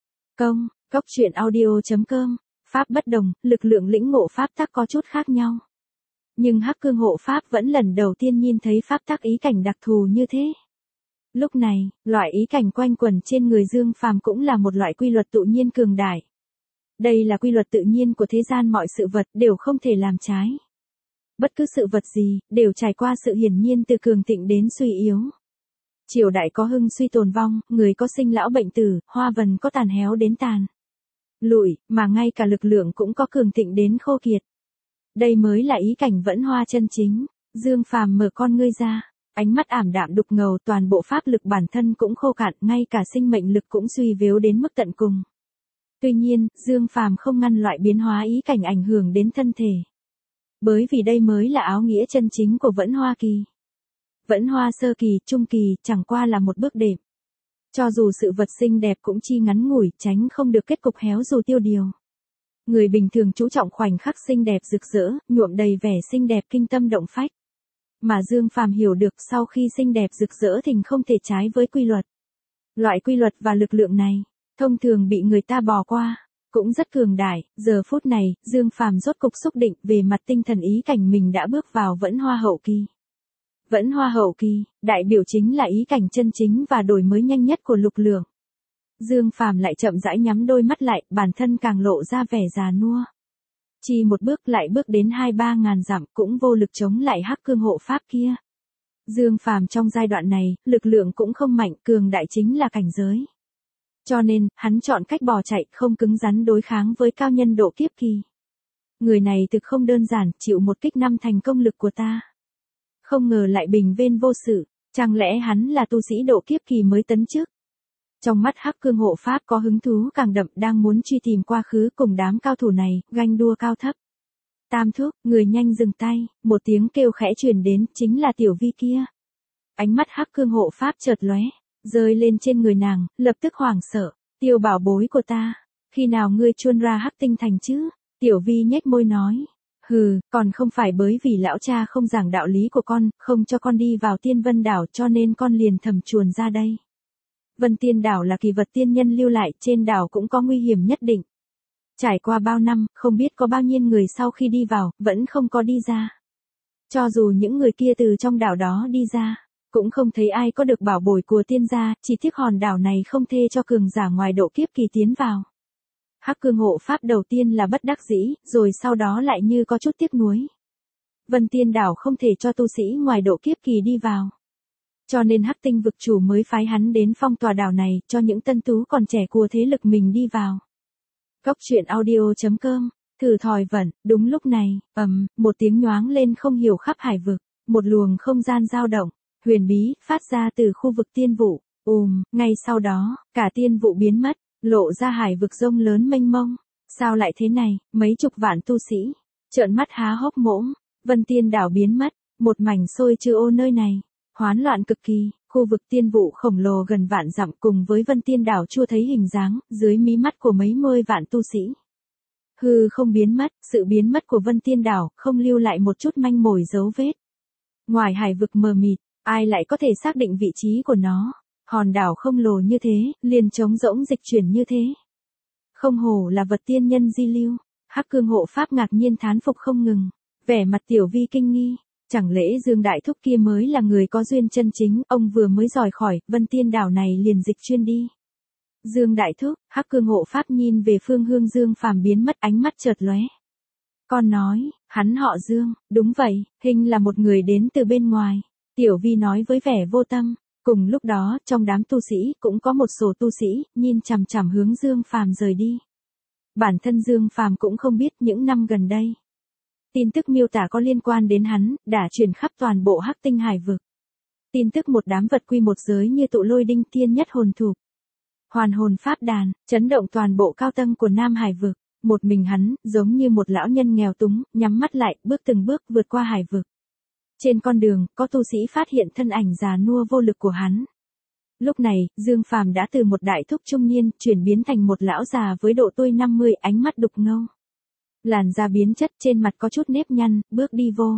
Cốc truyện audio.com. Pháp bất đồng, lực lượng lĩnh ngộ pháp tắc có chút khác nhau. Nhưng Hắc Cương hộ pháp vẫn lần đầu tiên nhìn thấy pháp tắc ý cảnh đặc thù như thế. Lúc này, loại ý cảnh quanh quẩn trên người Dương Phàm cũng là một loại quy luật tự nhiên cường đại. Đây là quy luật tự nhiên của thế gian, mọi sự vật đều không thể làm trái. Bất cứ sự vật gì, đều trải qua sự hiển nhiên từ cường thịnh đến suy yếu. Triều đại có hưng suy tồn vong, người có sinh lão bệnh tử, hoa vần có tàn héo đến tàn lụi, mà ngay cả lực lượng cũng có cường thịnh đến khô kiệt. Đây mới là ý cảnh vẫn hoa chân chính. Dương Phàm mở con ngươi ra, Ánh mắt ảm đạm đục ngầu, toàn bộ pháp lực bản thân cũng khô cạn, ngay cả sinh mệnh lực cũng suy vếu đến mức tận cùng. Tuy nhiên, Dương Phàm không ngăn loại biến hóa ý cảnh ảnh hưởng đến thân thể. Bởi vì đây mới là áo nghĩa chân chính của Vẫn Hoa kỳ. Vẫn Hoa sơ kỳ, trung kỳ, chẳng qua là một bước đệm. Cho dù sự vật xinh đẹp cũng chi ngắn ngủi, tránh không được kết cục héo dù tiêu điều. Người bình thường chú trọng khoảnh khắc xinh đẹp rực rỡ, nhuộm đầy vẻ xinh đẹp kinh tâm động phách. Mà Dương Phàm hiểu được sau khi xinh đẹp rực rỡ thì không thể trái với quy luật. Loại quy luật và lực lượng này, thông thường bị người ta bỏ qua, cũng rất cường đại. Giờ phút này, Dương Phàm rốt cục xúc định về mặt tinh thần ý cảnh mình đã bước vào Vẫn Hoa hậu kỳ. Vẫn Hoa hậu kỳ, đại biểu chính là ý cảnh chân chính và đổi mới nhanh nhất của Lục Lượng. Dương Phàm lại chậm rãi nhắm đôi mắt lại, bản thân càng lộ ra vẻ già nua. Chỉ một bước lại bước đến 2-3 ngàn dặm cũng vô lực chống lại Hắc Cương hộ pháp kia. Dương Phàm trong giai đoạn này, lực lượng cũng không mạnh, cường đại chính là cảnh giới. Cho nên, hắn chọn cách bỏ chạy, không cứng rắn đối kháng với cao nhân độ kiếp kỳ. Người này thực không đơn giản, chịu một kích 5 thành công lực của ta. Không ngờ lại bình vên vô sự, chẳng lẽ hắn là tu sĩ độ kiếp kỳ mới tấn chức? Trong mắt Hắc Cương hộ pháp có hứng thú càng đậm, đang muốn truy tìm quá khứ cùng đám cao thủ này, ganh đua cao thấp. Tam thúc, người nhanh dừng tay, một tiếng kêu khẽ truyền đến, chính là Tiểu Vi kia. Ánh mắt Hắc Cương hộ pháp chợt lóe, rơi lên trên người nàng, lập tức hoảng sợ. Tiểu bảo bối của ta, khi nào ngươi chuôn ra Hắc Tinh Thành chứ? Tiểu Vi nhếch môi nói. Hừ, còn không phải bởi vì lão cha không giảng đạo lý của con, không cho con đi vào Tiên Vân đảo cho nên con liền thầm chuồn ra đây. Vân Tiên đảo là kỳ vật tiên nhân lưu lại, trên đảo cũng có nguy hiểm nhất định. Trải qua bao năm, không biết có bao nhiêu người sau khi đi vào, vẫn không có đi ra. Cho dù những người kia từ trong đảo đó đi ra, cũng không thấy ai có được bảo bối của tiên gia, chỉ tiếc hòn đảo này không thê cho cường giả ngoài độ kiếp kỳ tiến vào. Hắc Cương hộ pháp đầu tiên là bất đắc dĩ, rồi sau đó lại như có chút tiếc nuối. Vân Tiên đảo không thể cho tu sĩ ngoài độ kiếp kỳ đi vào. Cho nên Hắc Tinh vực chủ mới phái hắn đến phong tỏa đảo này, cho những tân tú còn trẻ của thế lực mình đi vào. Cốc truyện audio.com, thử thòi vận, đúng lúc này, một tiếng nhoáng lên không hiểu khắp hải vực, một luồng không gian dao động, huyền bí, phát ra từ khu vực tiên vụ, ngay sau đó, cả tiên vụ biến mất, lộ ra hải vực rông lớn mênh mông. Sao lại thế này, mấy chục vạn tu sĩ, trợn mắt há hốc mồm, Vân Tiên đảo biến mất, một mảnh xôi chư ô nơi này. Hoán loạn cực kỳ, khu vực tiên vụ khổng lồ gần vạn dặm cùng với Vân Tiên đảo chưa thấy hình dáng, dưới mí mắt của mấy mươi vạn tu sĩ. Hư không biến mất, sự biến mất của Vân Tiên đảo không lưu lại một chút manh mồi dấu vết. Ngoài hải vực mờ mịt, ai lại có thể xác định vị trí của nó? Hòn đảo không lồ như thế, liền trống rỗng dịch chuyển như thế. Không hổ là vật tiên nhân di lưu, Hắc Cương hộ pháp ngạc nhiên thán phục không ngừng, vẻ mặt Tiểu Vi kinh nghi. Chẳng lẽ Dương Đại Thúc kia mới là người có duyên chân chính, ông vừa mới rời khỏi Vân Tiên đảo này liền dịch chuyên đi. Dương Đại Thúc, Hắc Cương hộ pháp nhìn về phương hướng Dương Phàm biến mất, ánh mắt chợt lóe. Con nói, hắn họ Dương, đúng vậy, hình là một người đến từ bên ngoài. Tiểu Vi nói với vẻ vô tâm. Cùng lúc đó, trong đám tu sĩ cũng có một số tu sĩ nhìn chằm chằm hướng Dương Phàm rời đi. Bản thân Dương Phàm cũng không biết những năm gần đây, tin tức miêu tả có liên quan đến hắn, đã truyền khắp toàn bộ Hắc Tinh hải vực. Tin tức một đám vật quy một giới như tụ lôi đinh thiên nhất hồn thục, hoàn hồn pháp đàn, chấn động toàn bộ cao tầng của Nam hải vực. Một mình hắn, giống như một lão nhân nghèo túng, nhắm mắt lại, bước từng bước vượt qua hải vực. Trên con đường, có tu sĩ phát hiện thân ảnh già nua vô lực của hắn. Lúc này, Dương Phàm đã từ một đại thúc trung niên, chuyển biến thành một lão già với độ tuổi 50, ánh mắt đục ngầu. Làn da biến chất, trên mặt có chút nếp nhăn, bước đi vô.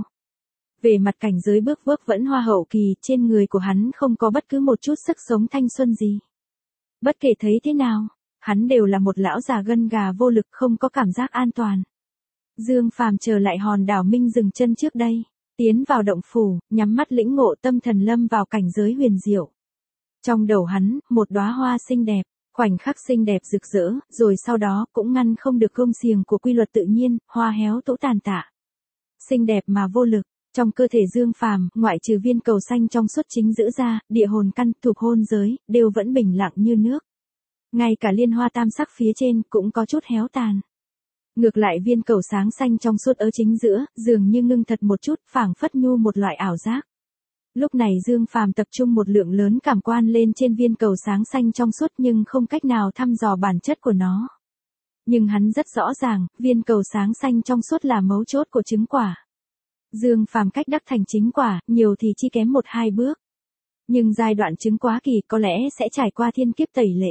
Về mặt cảnh giới bước Vẫn Hoa hậu kỳ, trên người của hắn không có bất cứ một chút sức sống thanh xuân gì. Bất kể thấy thế nào, hắn đều là một lão già gân gà vô lực, không có cảm giác an toàn. Dương Phàm trở lại hòn đảo Minh dừng chân trước đây, tiến vào động phủ, nhắm mắt lĩnh ngộ tâm thần lâm vào cảnh giới huyền diệu. Trong đầu hắn, một đóa hoa xinh đẹp, khoảnh khắc xinh đẹp rực rỡ, rồi sau đó cũng ngăn không được gông xiềng của quy luật tự nhiên, hoa héo tỗ tàn tạ. Xinh đẹp mà vô lực, trong cơ thể Dương Phàm, ngoại trừ viên cầu xanh trong suốt chính giữ ra, địa hồn căn, thuộc hôn giới, đều vẫn bình lặng như nước. Ngay cả liên hoa tam sắc phía trên cũng có chút héo tàn. Ngược lại viên cầu sáng xanh trong suốt ở chính giữa, dường như ngưng thật một chút, phảng phất nhu một loại ảo giác. Lúc này Dương Phàm tập trung một lượng lớn cảm quan lên trên viên cầu sáng xanh trong suốt nhưng không cách nào thăm dò bản chất của nó. Nhưng hắn rất rõ ràng, viên cầu sáng xanh trong suốt là mấu chốt của trứng quả. Dương Phàm cách đắc thành chính quả, nhiều thì chỉ kém 1-2 bước. Nhưng giai đoạn trứng quá kỳ có lẽ sẽ trải qua thiên kiếp tẩy lễ.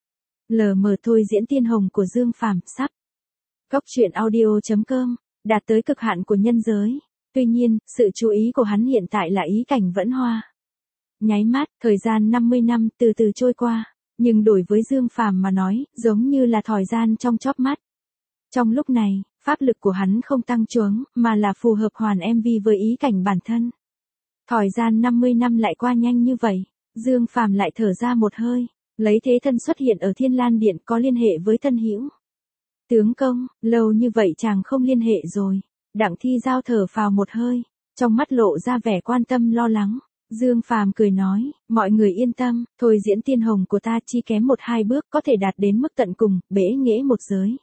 Lờ mờ thôi diễn tiên hồng của Dương Phàm sắp. Góc truyện audio.com, đạt tới cực hạn của nhân giới. Tuy nhiên, sự chú ý của hắn hiện tại là ý cảnh vẫn hoa. Nháy mắt, thời gian 50 năm từ từ trôi qua, nhưng đối với Dương Phàm mà nói, giống như là thời gian trong chóp mắt. Trong lúc này, pháp lực của hắn không tăng choáng, mà là phù hợp hoàn MV với ý cảnh bản thân. Thời gian 50 năm lại qua nhanh như vậy, Dương Phàm lại thở ra một hơi, lấy thế thân xuất hiện ở Thiên Lan Điện có liên hệ với thân hữu. Tướng công, lâu như vậy chàng không liên hệ rồi. Đặng Thi Giao thở phào một hơi, trong mắt lộ ra vẻ quan tâm lo lắng. Dương Phàm cười nói, mọi người yên tâm, thôi diễn tiên hồng của ta chỉ kém 1-2 bước có thể đạt đến mức tận cùng, bể nghễ một giới.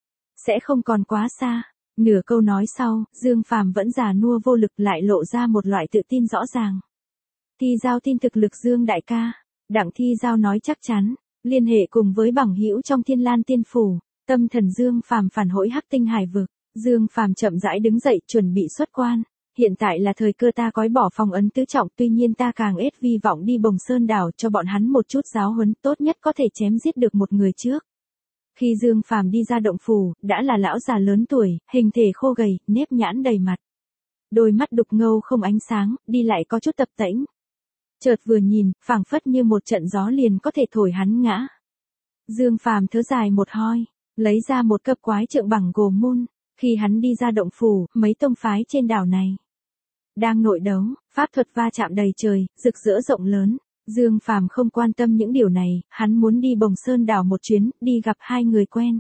Sẽ không còn quá xa. Nửa câu nói sau, Dương Phàm vẫn già nua vô lực lại lộ ra một loại tự tin rõ ràng. Thi Giao tin thực lực Dương đại ca. Đặng Thi Giao nói chắc chắn, liên hệ cùng với bằng hữu trong Thiên Lan Tiên Phủ, tâm thần Dương Phàm phản hồi Hắc Tinh Hải vực. Dương Phàm chậm rãi đứng dậy chuẩn bị xuất quan. Hiện tại là thời cơ ta cói bỏ phong ấn tứ trọng, tuy nhiên ta càng ít vi vọng đi Bồng Sơn đảo cho bọn hắn một chút giáo huấn, tốt nhất có thể chém giết được một người trước. Khi Dương Phàm đi ra động phủ, đã là lão già lớn tuổi, hình thể khô gầy, nếp nhãn đầy mặt. Đôi mắt đục ngầu không ánh sáng, đi lại có chút tập tễnh. Chợt vừa nhìn, phảng phất như một trận gió liền có thể thổi hắn ngã. Dương Phàm thở dài một hơi, lấy ra một cặp quái trượng bằng gỗ mun. Khi hắn đi ra động phủ, mấy tông phái trên đảo này đang nội đấu, pháp thuật va chạm đầy trời, rực rỡ rộng lớn. Dương Phàm không quan tâm những điều này, hắn muốn đi Bồng Sơn đảo một chuyến, đi gặp hai người quen.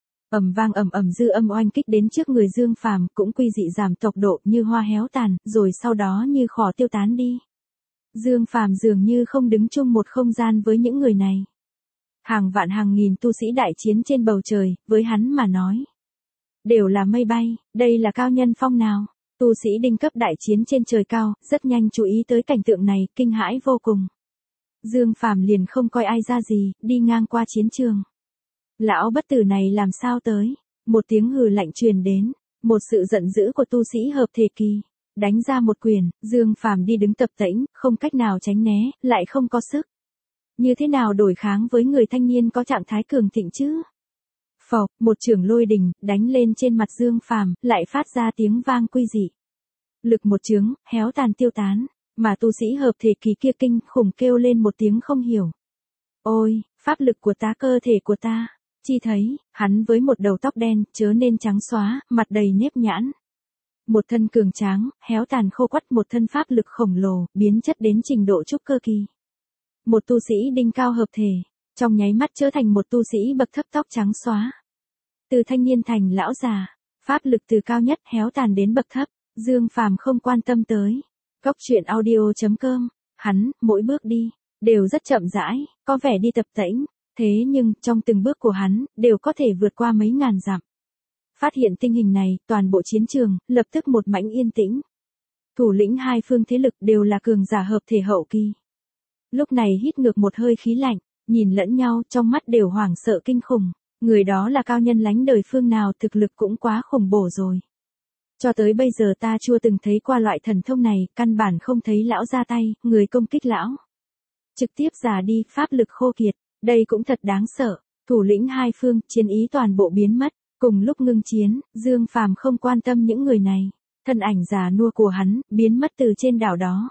Ầm vang ầm ầm dư âm oanh kích đến trước người Dương Phàm, cũng quy dị giảm tốc độ như hoa héo tàn, rồi sau đó như khói tiêu tán đi. Dương Phàm dường như không đứng chung một không gian với những người này. Hàng vạn hàng nghìn tu sĩ đại chiến trên bầu trời, với hắn mà nói đều là mây bay, đây là cao nhân phong nào. Tu sĩ đinh cấp đại chiến trên trời cao, rất nhanh chú ý tới cảnh tượng này, kinh hãi vô cùng. Dương Phàm liền không coi ai ra gì, đi ngang qua chiến trường. Lão bất tử này làm sao tới? Một tiếng hừ lạnh truyền đến, một sự giận dữ của tu sĩ hợp thể kỳ. Đánh ra một quyền, Dương Phàm đi đứng tập tễnh, không cách nào tránh né, lại không có sức. Như thế nào đổi kháng với người thanh niên có trạng thái cường thịnh chứ? Phộc, một chưởng lôi đình, đánh lên trên mặt Dương Phàm, lại phát ra tiếng vang quy dị. Lực một chướng, héo tàn tiêu tán, mà tu sĩ hợp thể kỳ kia kinh khủng kêu lên một tiếng không hiểu. Ôi, pháp lực của ta, cơ thể của ta. Chi thấy, hắn với một đầu tóc đen, chớ nên trắng xóa, mặt đầy nếp nhãn. Một thân cường tráng, héo tàn khô quắt, một thân pháp lực khổng lồ, biến chất đến trình độ trúc cơ kỳ. Một tu sĩ đinh cao hợp thể, trong nháy mắt trở thành một tu sĩ bậc thấp tóc trắng xóa. Từ thanh niên thành lão già, pháp lực từ cao nhất héo tàn đến bậc thấp, Dương Phàm không quan tâm tới. Góc truyện audio.com, hắn, mỗi bước đi, đều rất chậm rãi, có vẻ đi tập tễnh, thế nhưng, trong từng bước của hắn, đều có thể vượt qua mấy ngàn dặm. Phát hiện tình hình này, toàn bộ chiến trường, lập tức một mảnh yên tĩnh. Thủ lĩnh hai phương thế lực đều là cường giả hợp thể hậu kỳ. Lúc này hít ngược một hơi khí lạnh, nhìn lẫn nhau, trong mắt đều hoảng sợ kinh khủng. Người đó là cao nhân lánh đời phương nào, thực lực cũng quá khủng bổ rồi. Cho tới bây giờ ta chưa từng thấy qua loại thần thông này, căn bản không thấy lão ra tay, người công kích lão. Trực tiếp già đi, pháp lực khô kiệt, đây cũng thật đáng sợ. Thủ lĩnh hai phương, chiến ý toàn bộ biến mất, cùng lúc ngưng chiến, Dương Phàm không quan tâm những người này. Thân ảnh già nua của hắn, biến mất từ trên đảo đó.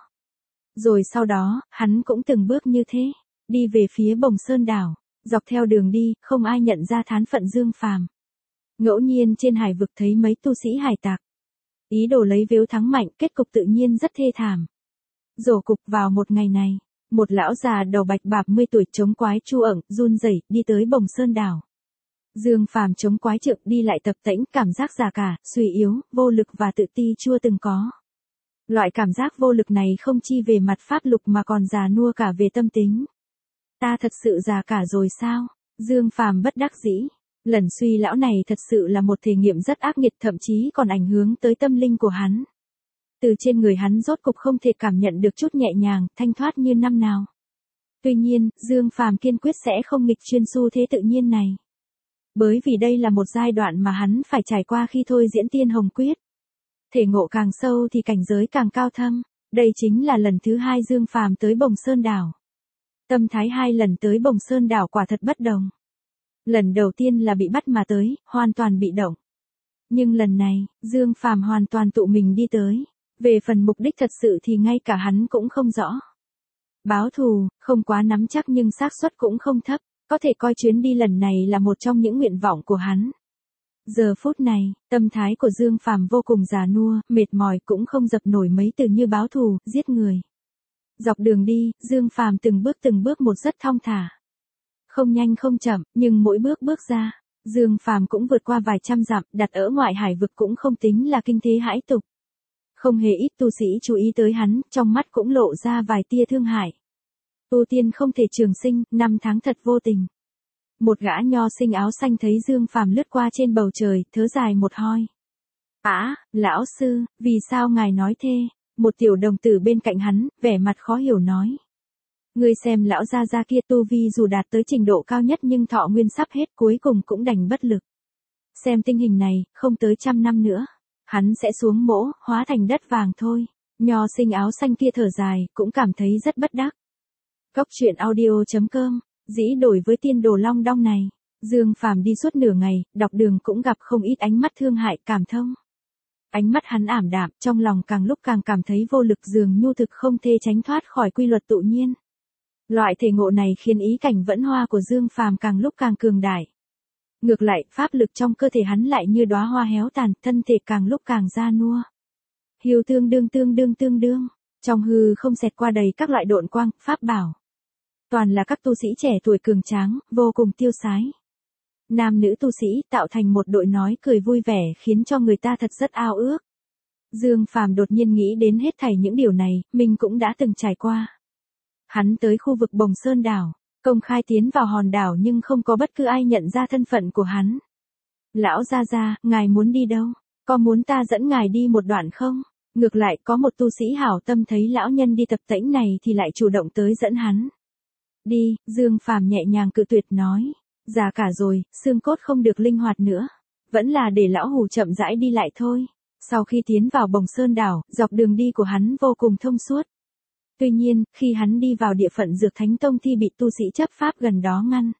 Rồi sau đó, hắn cũng từng bước như thế, đi về phía Bồng Sơn đảo. Dọc theo đường đi, không ai nhận ra thán phận Dương Phàm. Ngẫu nhiên trên hải vực thấy mấy tu sĩ hải tặc. Ý đồ lấy vếu thắng mạnh, kết cục tự nhiên rất thê thảm. Rổ cục vào một ngày này, một lão già đầu bạch bạp 10 tuổi chống quái chu ẩn, run rẩy đi tới Bồng Sơn đảo. Dương Phàm chống quái trượng đi lại tập tễnh, cảm giác già cả, suy yếu, vô lực và tự ti chưa từng có. Loại cảm giác vô lực này không chi về mặt pháp lực mà còn già nua cả về tâm tính. Ta thật sự già cả rồi sao? Dương Phàm bất đắc dĩ. Lần suy lão này thật sự là một thể nghiệm rất ác nghiệt, thậm chí còn ảnh hưởng tới tâm linh của hắn. Từ trên người hắn rốt cục không thể cảm nhận được chút nhẹ nhàng, thanh thoát như năm nào. Tuy nhiên, Dương Phàm kiên quyết sẽ không nghịch chuyên xu thế tự nhiên này. Bởi vì đây là một giai đoạn mà hắn phải trải qua khi thôi diễn Tiên Hồng Quyết. Thể ngộ càng sâu thì cảnh giới càng cao thâm. Đây chính là lần thứ 2 Dương Phàm tới Bồng Sơn Đảo. Tâm thái 2 lần tới Bồng Sơn Đảo quả thật bất đồng. Lần đầu tiên là bị bắt mà tới, hoàn toàn bị động. Nhưng lần này, Dương Phàm hoàn toàn tự mình đi tới. Về phần mục đích thật sự thì ngay cả hắn cũng không rõ. Báo thù, không quá nắm chắc nhưng xác suất cũng không thấp, có thể coi chuyến đi lần này là một trong những nguyện vọng của hắn. Giờ phút này, tâm thái của Dương Phàm vô cùng già nua, mệt mỏi cũng không dập nổi mấy từ như báo thù, giết người. Dọc đường đi, Dương Phàm từng bước một rất thong thả. Không nhanh không chậm, nhưng mỗi bước ra, Dương Phàm cũng vượt qua vài trăm dặm, đặt ở ngoại hải vực cũng không tính là kinh thế hãi tục. Không hề ít tu sĩ chú ý tới hắn, trong mắt cũng lộ ra vài tia thương hại. Tu tiên không thể trường sinh, 5 tháng thật vô tình. Một gã nho sinh áo xanh thấy Dương Phàm lướt qua trên bầu trời, thở dài một hơi. Lão sư, vì sao ngài nói thế? Một tiểu đồng tử bên cạnh hắn, vẻ mặt khó hiểu nói. Ngươi xem lão gia gia kia tu vi dù đạt tới trình độ cao nhất nhưng thọ nguyên sắp hết cuối cùng cũng đành bất lực. Xem tình hình này, không tới 100 năm nữa. Hắn sẽ xuống mỗ, hóa thành đất vàng thôi. Nho sinh áo xanh kia thở dài, cũng cảm thấy rất bất đắc. Cốc truyện audio.com, dĩ đổi với tiên đồ long đong này. Dương Phàm đi suốt nửa ngày, đọc đường cũng gặp không ít ánh mắt thương hại, cảm thông. Ánh mắt hắn ảm đạm, trong lòng càng lúc càng cảm thấy vô lực, dường nhu thực không thể tránh thoát khỏi quy luật tự nhiên. Loại thể ngộ này khiến ý cảnh vẫn hoa của Dương Phàm càng lúc càng cường đại. Ngược lại, pháp lực trong cơ thể hắn lại như đóa hoa héo tàn, thân thể càng lúc càng già nua. Hiu tương đương. Trong hư không xẹt qua đầy các loại độn quang, pháp bảo. Toàn là các tu sĩ trẻ tuổi cường tráng, vô cùng tiêu sái. Nam nữ tu sĩ tạo thành một đội nói cười vui vẻ khiến cho người ta thật rất ao ước. Dương Phàm đột nhiên nghĩ đến hết thảy những điều này, mình cũng đã từng trải qua. Hắn tới khu vực Bồng Sơn Đảo, công khai tiến vào hòn đảo nhưng không có bất cứ ai nhận ra thân phận của hắn. Lão gia gia, ngài muốn đi đâu? Có muốn ta dẫn ngài đi một đoạn không? Ngược lại có một tu sĩ hảo tâm thấy lão nhân đi tập tễnh này thì lại chủ động tới dẫn hắn. Đi, Dương Phàm nhẹ nhàng cự tuyệt nói. Già cả rồi, xương cốt không được linh hoạt nữa. Vẫn là để lão hù chậm rãi đi lại thôi. Sau khi tiến vào Bồng Sơn Đảo, dọc đường đi của hắn vô cùng thông suốt. Tuy nhiên, khi hắn đi vào địa phận Dược Thánh Tông thì bị tu sĩ chấp pháp gần đó ngăn.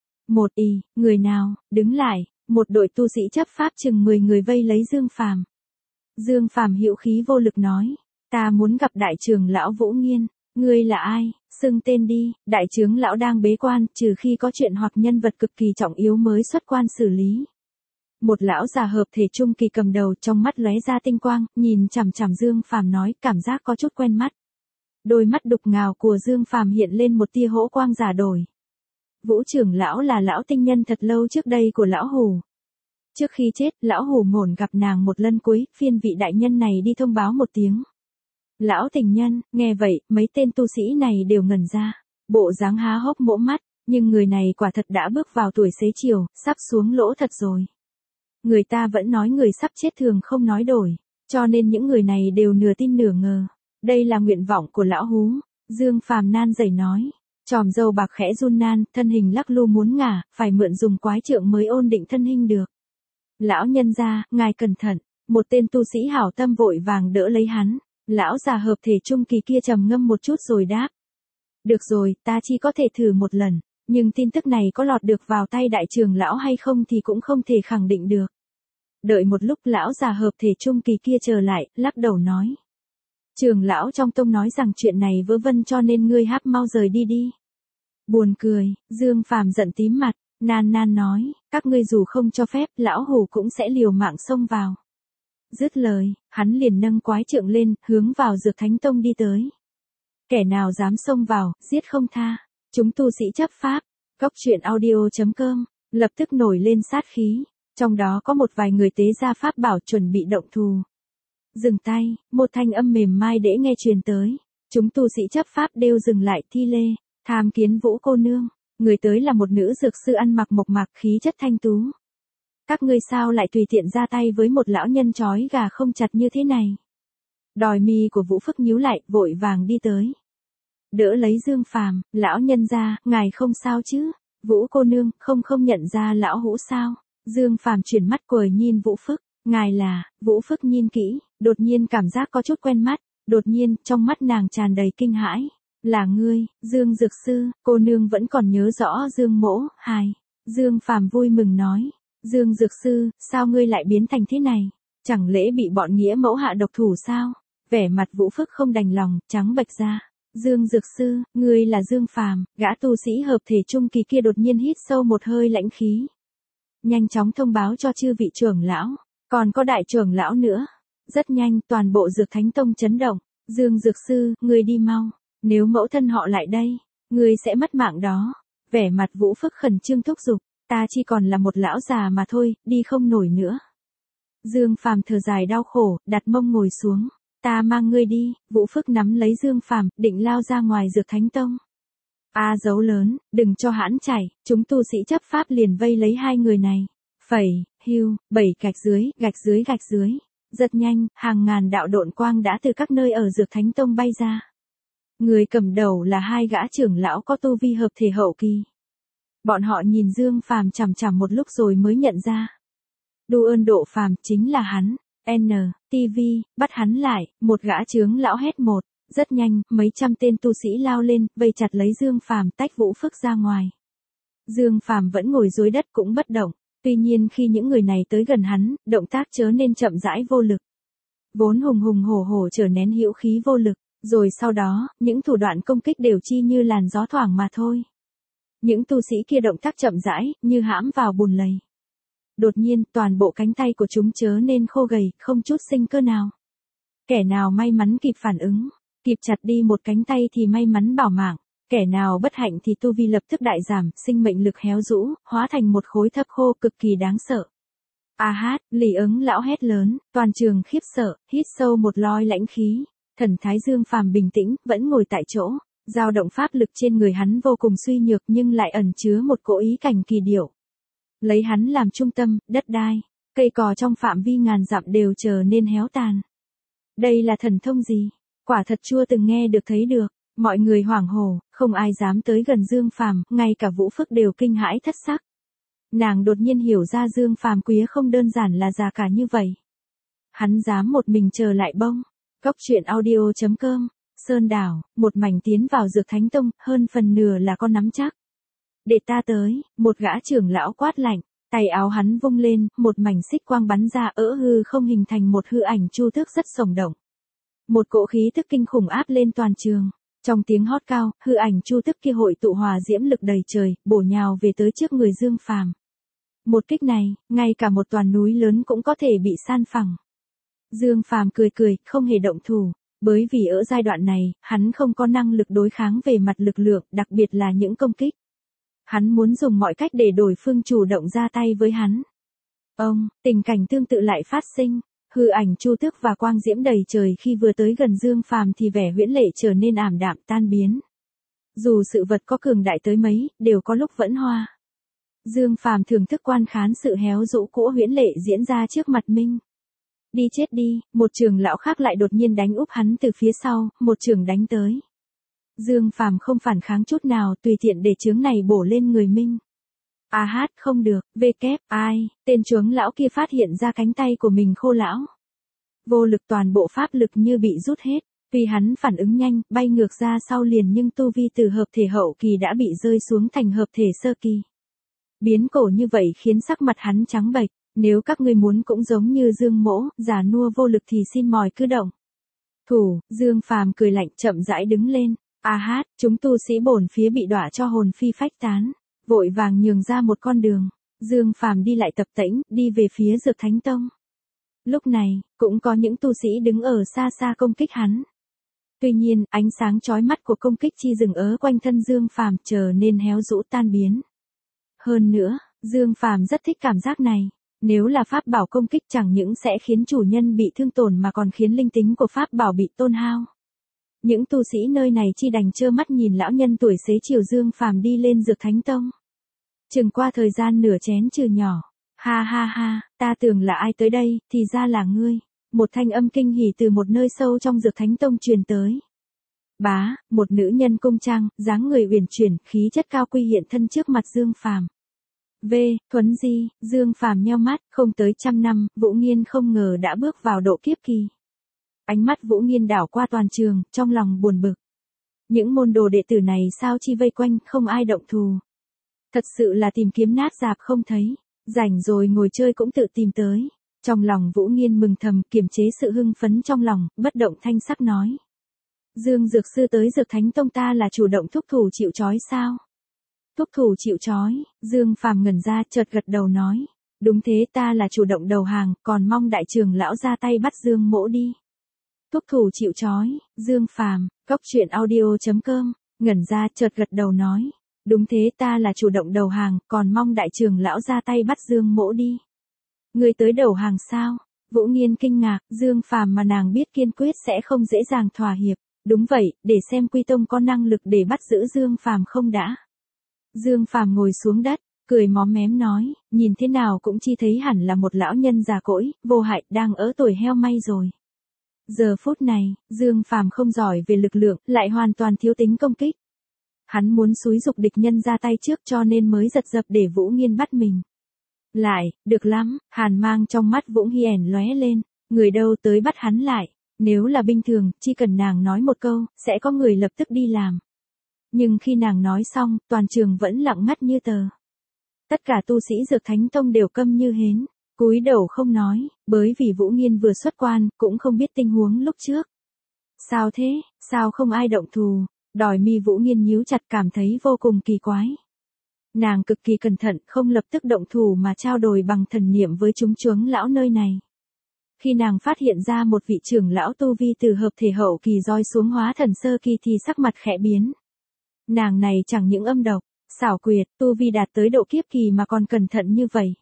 Người nào, đứng lại, một đội tu sĩ chấp pháp chừng 10 người vây lấy Dương Phàm. Dương Phàm hữu khí vô lực nói, ta muốn gặp đại trưởng lão Vũ Nghiên, ngươi là ai, xưng tên đi, đại trưởng lão đang bế quan, trừ khi có chuyện hoặc nhân vật cực kỳ trọng yếu mới xuất quan xử lý. Một lão già hợp thể trung kỳ cầm đầu, trong mắt lóe ra tinh quang, nhìn chằm chằm Dương Phàm nói, cảm giác có chút quen mắt. Đôi mắt đục ngầu của Dương Phàm hiện lên một tia hỗ quang giả đổi. Vũ trưởng lão là lão tinh nhân thật lâu trước đây của lão Hù. Trước khi chết, lão Hù ngổn gặp nàng một lần cuối, phiên vị đại nhân này đi thông báo một tiếng. Lão tình nhân, nghe vậy, mấy tên tu sĩ này đều ngẩn ra, bộ dáng há hốc mỗ mắt, nhưng người này quả thật đã bước vào tuổi xế chiều, sắp xuống lỗ thật rồi. Người ta vẫn nói người sắp chết thường không nói đổi, cho nên những người này đều nửa tin nửa ngờ. Đây là nguyện vọng của lão Hú, Dương Phàm nan dày nói. Tròm râu bạc khẽ run nan, thân hình lắc lu muốn ngả, phải mượn dùng quái trượng mới ổn định thân hình được. Lão nhân gia, ngài cẩn thận, một tên tu sĩ hảo tâm vội vàng đỡ lấy hắn. Lão già hợp thể trung kỳ kia trầm ngâm một chút rồi đáp. Được rồi, ta chỉ có thể thử một lần, nhưng tin tức này có lọt được vào tay đại trưởng lão hay không thì cũng không thể khẳng định được. Đợi một lúc lão già hợp thể trung kỳ kia trở lại, lắc đầu nói. Trưởng lão trong tông nói rằng chuyện này vớ vẩn cho nên ngươi háp mau rời đi đi. Buồn cười, Dương Phàm giận tím mặt, nan nói, các ngươi dù không cho phép, lão Hù cũng sẽ liều mạng xông vào. Dứt lời, hắn liền nâng quái trượng lên, hướng vào Dược Thánh Tông đi tới. Kẻ nào dám xông vào, giết không tha. Chúng tu sĩ chấp pháp, Cốc truyện audio.com, lập tức nổi lên sát khí. Trong đó có một vài người tế ra pháp bảo chuẩn bị động thù. Dừng tay, một thanh âm mềm mai dễ nghe truyền tới. Chúng tu sĩ chấp pháp đều dừng lại thi lê, tham kiến Vũ cô nương. Người tới là một nữ dược sư ăn mặc mộc mạc khí chất thanh tú. Các ngươi sao lại tùy tiện ra tay với một lão nhân trói gà không chặt như thế này? Đòi mi của Vũ Phước nhíu lại, vội vàng đi tới. Đỡ lấy Dương Phàm, lão nhân gia, ngài không sao chứ? Vũ cô nương, không nhận ra lão Hữu sao? Dương Phàm chuyển mắt quời nhìn Vũ Phước, ngài là? Vũ Phước nhìn kỹ, đột nhiên cảm giác có chút quen mắt, đột nhiên, trong mắt nàng tràn đầy kinh hãi. Là ngươi, Dương Dược Sư, cô nương vẫn còn nhớ rõ Dương mỗ, hài. Dương Phàm vui mừng nói, Dương Dược Sư, sao ngươi lại biến thành thế này? Chẳng lẽ bị bọn nghĩa mẫu hạ độc thủ sao? Vẻ mặt Vũ Phước không đành lòng, trắng bệch ra. Dương Dược Sư, ngươi là Dương Phàm, gã tu sĩ hợp thể trung kỳ kia đột nhiên hít sâu một hơi lãnh khí. Nhanh chóng thông báo cho chư vị trưởng lão, còn có đại trưởng lão nữa. Rất nhanh, toàn bộ Dược Thánh Tông chấn động. Dương Dược Sư, ngươi đi mau. Nếu mẫu thân họ lại đây, ngươi sẽ mất mạng đó. Vẻ mặt Vũ Phước khẩn trương thúc giục, ta chỉ còn là một lão già mà thôi, đi không nổi nữa. Dương Phàm thở dài đau khổ, đặt mông ngồi xuống. Ta mang ngươi đi. Vũ Phước nắm lấy Dương Phàm, định lao ra ngoài Dược Thánh Tông. Dấu lớn, đừng cho hãn chảy, chúng tu sĩ chấp pháp liền vây lấy hai người này. Phẩy, hưu, 7 gạch dưới. Rất nhanh, hàng ngàn đạo độn quang đã từ các nơi ở Dược Thánh Tông bay ra. Người cầm đầu là hai gã trưởng lão có tu vi hợp thể hậu kỳ. Bọn họ nhìn Dương Phàm chằm chằm một lúc rồi mới nhận ra. Đu ơn độ phàm chính là hắn. TV, bắt hắn lại, một gã chướng lão hét một. Rất nhanh, mấy trăm tên tu sĩ lao lên, vây chặt lấy Dương Phàm tách Vũ Phước ra ngoài. Dương Phàm vẫn ngồi dưới đất cũng bất động. Tuy nhiên khi những người này tới gần hắn, động tác chớ nên chậm rãi vô lực. Vốn hùng hổ trở nén hữu khí vô lực. Rồi sau đó, những thủ đoạn công kích đều chi như làn gió thoảng mà thôi. Những tu sĩ kia động tác chậm rãi, như hãm vào bùn lầy. Đột nhiên, toàn bộ cánh tay của chúng chớ nên khô gầy, không chút sinh cơ nào. Kẻ nào may mắn kịp phản ứng, kịp chặt đi một cánh tay thì may mắn bảo mạng. Kẻ nào bất hạnh thì tu vi lập tức đại giảm, sinh mệnh lực héo rũ, hóa thành một khối thấp khô cực kỳ đáng sợ. Lý ứng lão hét lớn, toàn trường khiếp sợ, hít sâu một loi lãnh khí. Thần thái Dương Phàm bình tĩnh, vẫn ngồi tại chỗ, dao động pháp lực trên người hắn vô cùng suy nhược nhưng lại ẩn chứa một cỗ ý cảnh kỳ diệu. Lấy hắn làm trung tâm, đất đai, cây cò trong phạm vi ngàn dặm đều trở nên héo tàn. Đây là thần thông gì? Quả thật chưa từng nghe được thấy được. Mọi người hoảng hồn, không ai dám tới gần Dương Phàm, ngay cả Vũ Phước đều kinh hãi thất sắc. Nàng đột nhiên hiểu ra Dương Phàm quý không đơn giản là già cả như vậy. Hắn dám một mình chờ lại bông. Góc truyện audio.com, Sơn Đảo, một mảnh tiến vào Dược Thánh Tông, hơn phần nửa là con nắm chắc. Để ta tới, một gã trưởng lão quát lạnh, tay áo hắn vung lên, một mảnh xích quang bắn ra hư không hình thành một hư ảnh chu tước rất sống động. Một cỗ khí tức kinh khủng áp lên toàn trường. Trong tiếng hót cao, hư ảnh chu tước kia hội tụ hòa diễm lực đầy trời, bổ nhào về tới trước người Dương Phàm. Một kích này, ngay cả một toàn núi lớn cũng có thể bị san phẳng. Dương Phàm cười, không hề động thủ, bởi vì ở giai đoạn này, hắn không có năng lực đối kháng về mặt lực lượng, đặc biệt là những công kích. Hắn muốn dùng mọi cách để đối phương chủ động ra tay với hắn. Tình cảnh tương tự lại phát sinh, hư ảnh chu tước và quang diễm đầy trời khi vừa tới gần Dương Phàm thì vẻ huyễn lệ trở nên ảm đạm tan biến. Dù sự vật có cường đại tới mấy, đều có lúc vẫn hoa. Dương Phàm thưởng thức quan khán sự héo rũ cỗ huyễn lệ diễn ra trước mặt mình. Đi chết đi, một trưởng lão khác lại đột nhiên đánh úp hắn từ phía sau, một trưởng đánh tới. Dương Phàm không phản kháng chút nào, tùy tiện để chướng này bổ lên người mình. Không được, tên chướng lão kia phát hiện ra cánh tay của mình khô lão. Vô lực, toàn bộ pháp lực như bị rút hết, vì hắn phản ứng nhanh, bay ngược ra sau liền nhưng tu vi từ hợp thể hậu kỳ đã bị rơi xuống thành hợp thể sơ kỳ. Biến cổ như vậy khiến sắc mặt hắn trắng bệch. Nếu các ngươi muốn cũng giống như Dương mỗ, già nua vô lực thì xin mời cứ động. Dương Phàm cười lạnh chậm rãi đứng lên. Chúng tu sĩ bổn phía bị đọa cho hồn phi phách tán, vội vàng nhường ra một con đường. Dương Phàm đi lại tập tễnh, đi về phía Dược Thánh Tông. Lúc này, cũng có những tu sĩ đứng ở xa xa công kích hắn. Tuy nhiên, ánh sáng chói mắt của công kích chi dừng ở quanh thân Dương Phàm trở nên héo rũ tan biến. Hơn nữa, Dương Phàm rất thích cảm giác này. Nếu là pháp bảo công kích chẳng những sẽ khiến chủ nhân bị thương tổn mà còn khiến linh tính của pháp bảo bị tôn hao. Những tu sĩ nơi này chi đành trơ mắt nhìn lão nhân tuổi xế chiều Dương Phàm đi lên Dược Thánh Tông. Chừng qua thời gian nửa chén trừ nhỏ. Ha, ta tưởng là ai tới đây, thì ra là ngươi. Một thanh âm kinh hỉ từ một nơi sâu trong Dược Thánh Tông truyền tới. Bá, một nữ nhân cung trang, dáng người uyển chuyển, khí chất cao quý hiện thân trước mặt Dương Phàm. Thuấn di, Dương Phàm nheo mắt, không tới 100 năm, Vũ Nghiên không ngờ đã bước vào độ kiếp kỳ. Ánh mắt Vũ Nghiên đảo qua toàn trường, trong lòng buồn bực. Những môn đồ đệ tử này sao chi vây quanh, không ai động thù. Thật sự là tìm kiếm nát dạp không thấy, rảnh rồi ngồi chơi cũng tự tìm tới. Trong lòng Vũ Nghiên mừng thầm, kiềm chế sự hưng phấn trong lòng, bất động thanh sắc nói. Dương Dược Sư tới Dược Thánh Tông ta là chủ động thúc thủ chịu trói sao? Thúc thủ chịu trói, Dương Phàm ngẩn ra chợt gật đầu nói. Đúng thế, ta là chủ động đầu hàng, còn mong đại trưởng lão ra tay bắt Dương Mỗ đi. Thúc thủ chịu trói, Dương Phàm, coctruyện.audio.com, ngẩn ra chợt gật đầu nói. Đúng thế, ta là chủ động đầu hàng, còn mong đại trưởng lão ra tay bắt Dương Mỗ đi. Ngươi tới đầu hàng sao? Vũ Nghiên kinh ngạc, Dương Phàm mà nàng biết kiên quyết sẽ không dễ dàng thỏa hiệp. Đúng vậy, để xem Quy Tông có năng lực để bắt giữ Dương Phàm không đã. Dương Phàm ngồi xuống đất, cười móm mém nói, nhìn thế nào cũng chi thấy hẳn là một lão nhân già cỗi, vô hại, đang ở tuổi heo may rồi. Giờ phút này, Dương Phàm không giỏi về lực lượng, lại hoàn toàn thiếu tính công kích. Hắn muốn xúi dục địch nhân ra tay trước cho nên mới giật dập để Vũ Nghiên bắt mình. Lại, được lắm, hàn mang trong mắt Vũ Hiển lóe lên, người đâu tới bắt hắn lại. Nếu là bình thường, chỉ cần nàng nói một câu, sẽ có người lập tức đi làm. Nhưng khi nàng nói xong, toàn trường vẫn lặng ngắt như tờ. Tất cả tu sĩ Dược Thánh Tông đều câm như hến, cúi đầu không nói, bởi vì Vũ Nghiên vừa xuất quan, cũng không biết tình huống lúc trước. Sao thế, sao không ai động thù, đòi mi Vũ Nghiên nhíu chặt cảm thấy vô cùng kỳ quái. Nàng cực kỳ cẩn thận, không lập tức động thủ mà trao đổi bằng thần niệm với chúng trưởng lão nơi này. Khi nàng phát hiện ra một vị trưởng lão tu vi từ hợp thể hậu kỳ roi xuống hóa thần sơ kỳ thì sắc mặt khẽ biến. Nàng này chẳng những âm độc, xảo quyệt, tu vi đạt tới độ kiếp kỳ mà còn cẩn thận như vậy.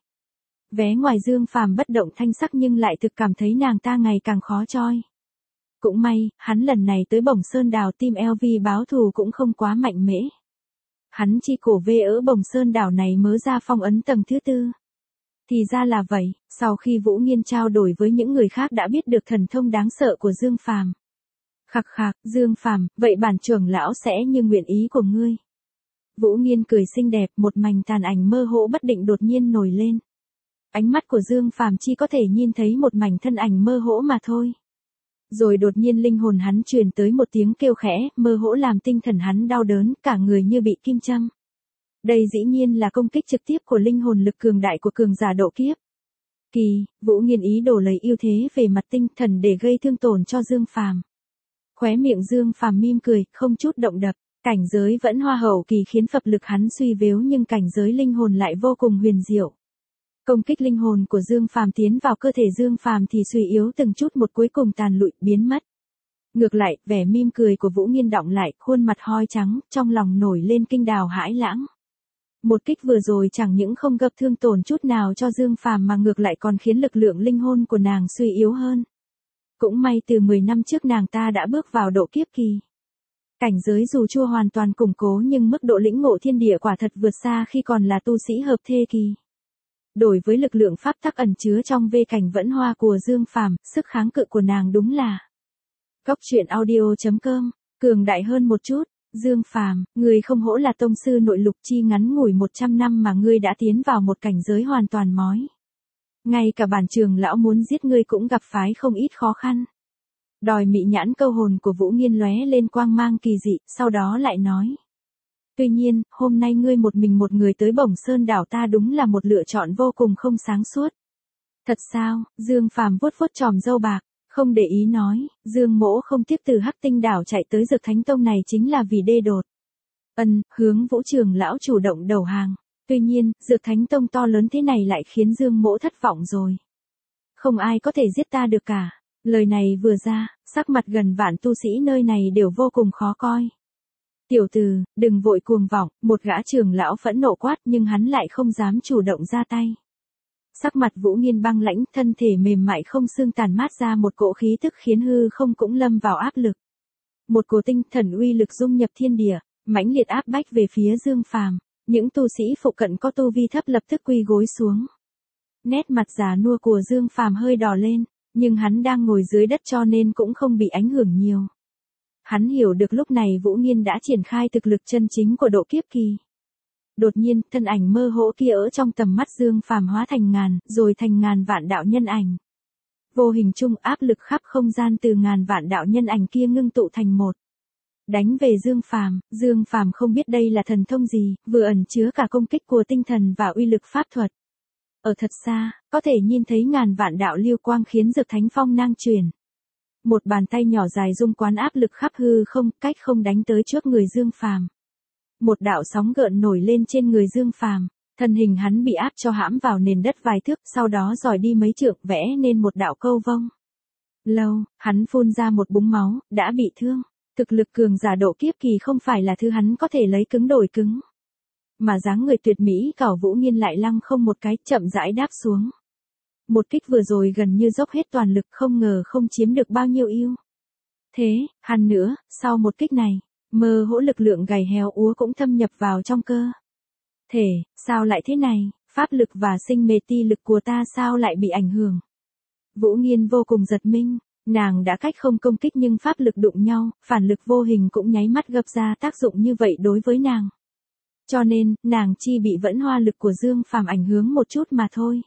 Vé ngoài Dương Phàm bất động thanh sắc nhưng lại thực cảm thấy nàng ta ngày càng khó choi. Cũng may, hắn lần này tới Bồng Sơn Đảo Team LV báo thù cũng không quá mạnh mẽ. Hắn chi cổ về ở Bồng Sơn Đảo này mới ra phong ấn tầng thứ 4. Thì ra là vậy, sau khi Vũ Nghiên trao đổi với những người khác đã biết được thần thông đáng sợ của Dương Phàm. Khặc khặc, Dương Phàm, vậy bản trưởng lão sẽ như nguyện ý của ngươi. Vũ Nghiên cười xinh đẹp, một mảnh tàn ảnh mơ hồ bất định đột nhiên nổi lên. Ánh mắt của Dương Phàm chỉ có thể nhìn thấy một mảnh thân ảnh mơ hồ mà thôi. Rồi đột nhiên linh hồn hắn truyền tới một tiếng kêu khẽ, mơ hồ làm tinh thần hắn đau đớn, cả người như bị kim châm. Đây dĩ nhiên là công kích trực tiếp của linh hồn lực cường đại của cường giả độ kiếp. Vũ Nghiên ý đồ lấy ưu thế về mặt tinh thần để gây thương tổn cho Dương Phàm. Khóe miệng Dương Phàm mỉm cười, không chút động đập, cảnh giới vẫn hoa hậu kỳ khiến phập lực hắn suy vếu nhưng cảnh giới linh hồn lại vô cùng huyền diệu. Công kích linh hồn của Dương Phàm tiến vào cơ thể Dương Phàm thì suy yếu từng chút một cuối cùng tàn lụi, biến mất. Ngược lại, vẻ mỉm cười của Vũ Nghiên đọng lại, khuôn mặt hoi trắng, trong lòng nổi lên kinh đào hãi lãng. Một kích vừa rồi chẳng những không gặp thương tổn chút nào cho Dương Phàm mà ngược lại còn khiến lực lượng linh hồn của nàng suy yếu hơn. Cũng may từ 10 năm trước nàng ta đã bước vào độ kiếp kỳ. Cảnh giới dù chưa hoàn toàn củng cố nhưng mức độ lĩnh ngộ thiên địa quả thật vượt xa khi còn là tu sĩ hợp thể kỳ. Đối với lực lượng pháp tắc ẩn chứa trong vê cảnh vẫn hoa của Dương Phàm, sức kháng cự của nàng đúng là coctruyện.audio.com, cường đại hơn một chút. Dương Phàm, ngươi không hổ là tông sư nội lục chi ngắn ngủi 100 năm mà ngươi đã tiến vào một cảnh giới hoàn toàn mới. Ngay cả bản trưởng lão muốn giết ngươi cũng gặp phải không ít khó khăn. Đòi mị nhãn câu hồn của Vũ Nghiên lóe lên quang mang kỳ dị, sau đó lại nói. Tuy nhiên, hôm nay ngươi một mình một người tới Bồng Sơn Đảo ta đúng là một lựa chọn vô cùng không sáng suốt. Thật sao? Dương Phàm vuốt vuốt chòm râu bạc. Không để ý nói, Dương Mỗ không tiếp từ Hắc Tinh Đảo chạy tới Dược Thánh Tông này chính là vì đê đột. Hướng Vũ trưởng lão chủ động đầu hàng. Tuy nhiên, Dược Thánh Tông to lớn thế này lại khiến Dương Mỗ thất vọng rồi. Không ai có thể giết ta được cả. Lời này vừa ra, sắc mặt gần vạn tu sĩ nơi này đều vô cùng khó coi. Tiểu tử, đừng vội cuồng vọng, một gã trưởng lão phẫn nộ quát nhưng hắn lại không dám chủ động ra tay. Sắc mặt Vũ Nghiên băng lãnh, thân thể mềm mại không xương tàn mát ra một cỗ khí tức khiến hư không cũng lâm vào áp lực. Một cổ tinh thần uy lực dung nhập thiên địa, mãnh liệt áp bách về phía Dương Phàm. Những tu sĩ phụ cận có tu vi thấp lập tức quỳ gối xuống. Nét mặt già nua của Dương Phàm hơi đỏ lên, Nhưng hắn đang ngồi dưới đất cho nên cũng không bị ảnh hưởng nhiều. Hắn hiểu được lúc này Vũ Nghiên đã triển khai thực lực chân chính của độ kiếp kỳ. Đột nhiên, thân ảnh mơ hồ kia ở trong tầm mắt Dương Phàm hóa thành ngàn, rồi thành ngàn vạn đạo nhân ảnh. Vô hình chung áp lực khắp không gian từ ngàn vạn đạo nhân ảnh kia ngưng tụ thành một. Đánh về Dương Phàm không biết đây là thần thông gì, vừa ẩn chứa cả công kích của tinh thần và uy lực pháp thuật. Ở thật xa, có thể nhìn thấy ngàn vạn đạo lưu quang khiến Dược Thánh Phong nang truyền. Một bàn tay nhỏ dài dung quán áp lực khắp hư không, cách không đánh tới trước người Dương Phàm. Một đạo sóng gợn nổi lên trên người Dương Phàm, thân hình hắn bị áp cho hãm vào nền đất vài thước, sau đó dòi đi mấy trượng vẽ nên một đạo câu vông. Lâu, hắn phun ra một búng máu, đã bị thương. Thực lực cường giả độ kiếp kỳ không phải là thứ hắn có thể lấy cứng đổi cứng. Mà dáng người tuyệt mỹ cảo Vũ Nghiên lại lăng không một cái, chậm rãi đáp xuống. Một kích vừa rồi gần như dốc hết toàn lực, không ngờ không chiếm được bao nhiêu ưu thế. Hơn nữa, sau một kích này, mơ hỗ lực lượng gầy héo úa cũng thâm nhập vào trong cơ thể. Sao lại thế này, pháp lực và sinh mê ti lực của ta sao lại bị ảnh hưởng? Vũ Nghiên vô cùng giật mình. Nàng đã cách không công kích nhưng pháp lực đụng nhau, phản lực vô hình cũng nháy mắt gập ra tác dụng như vậy đối với nàng. Cho nên, nàng chỉ bị vẫn hoa lực của Dương Phàm ảnh hưởng một chút mà thôi.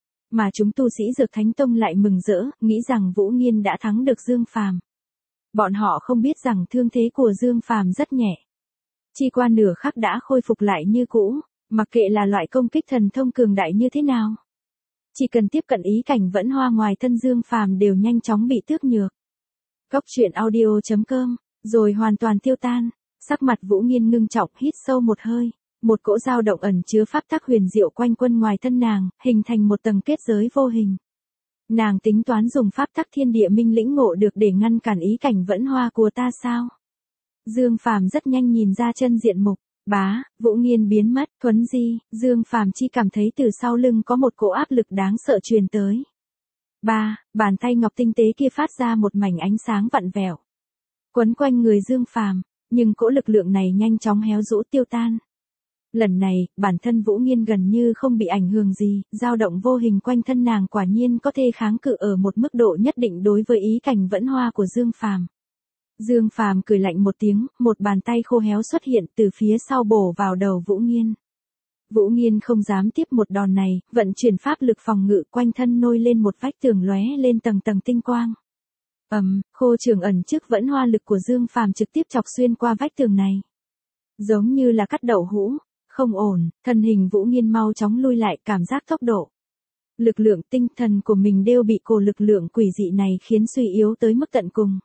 Mà chúng tu sĩ Dược Thánh Tông lại mừng rỡ, nghĩ rằng Vũ Nghiên đã thắng được Dương Phàm. Bọn họ không biết rằng thương thế của Dương Phàm rất nhẹ. Chỉ qua nửa khắc đã khôi phục lại như cũ, mặc kệ là loại công kích thần thông cường đại như thế nào. Chỉ cần tiếp cận ý cảnh vẫn hoa ngoài thân Dương Phàm đều nhanh chóng bị tước nhược. Cốc truyện audio.com, rồi hoàn toàn tiêu tan. Sắc mặt Vũ Nghiên ngưng trọng, hít sâu một hơi. Một cỗ dao động ẩn chứa pháp tắc huyền diệu quanh quân ngoài thân nàng, hình thành một tầng kết giới vô hình. Nàng tính toán dùng pháp tắc thiên địa minh lĩnh ngộ được để ngăn cản ý cảnh vẫn hoa của ta sao? Dương Phàm rất nhanh nhìn ra chân diện mục. Bá, Vũ Nghiên biến mất, thuấn di, Dương Phàm chỉ cảm thấy từ sau lưng có một cỗ áp lực đáng sợ truyền tới. Bàn tay ngọc tinh tế kia phát ra một mảnh ánh sáng vặn vẹo, quấn quanh người Dương Phàm, nhưng cỗ lực lượng này nhanh chóng héo rũ tiêu tan. Lần này, bản thân Vũ Nghiên gần như không bị ảnh hưởng gì, dao động vô hình quanh thân nàng quả nhiên có thể kháng cự ở một mức độ nhất định đối với ý cảnh vẫn hoa của Dương Phàm. Dương Phàm cười lạnh một tiếng, một bàn tay khô héo xuất hiện từ phía sau bổ vào đầu Vũ Nghiên. Vũ Nghiên không dám tiếp một đòn này, vận chuyển pháp lực phòng ngự quanh thân nôi lên một vách tường lóe lên tầng tầng tinh quang. Khô trường ẩn trước vẫn hoa lực của Dương Phàm trực tiếp chọc xuyên qua vách tường này. Giống như là cắt đậu hũ, không ổn, thân hình Vũ Nghiên mau chóng lui lại, cảm giác tốc độ. Lực lượng tinh thần của mình đều bị cổ lực lượng quỷ dị này khiến suy yếu tới mức tận cùng.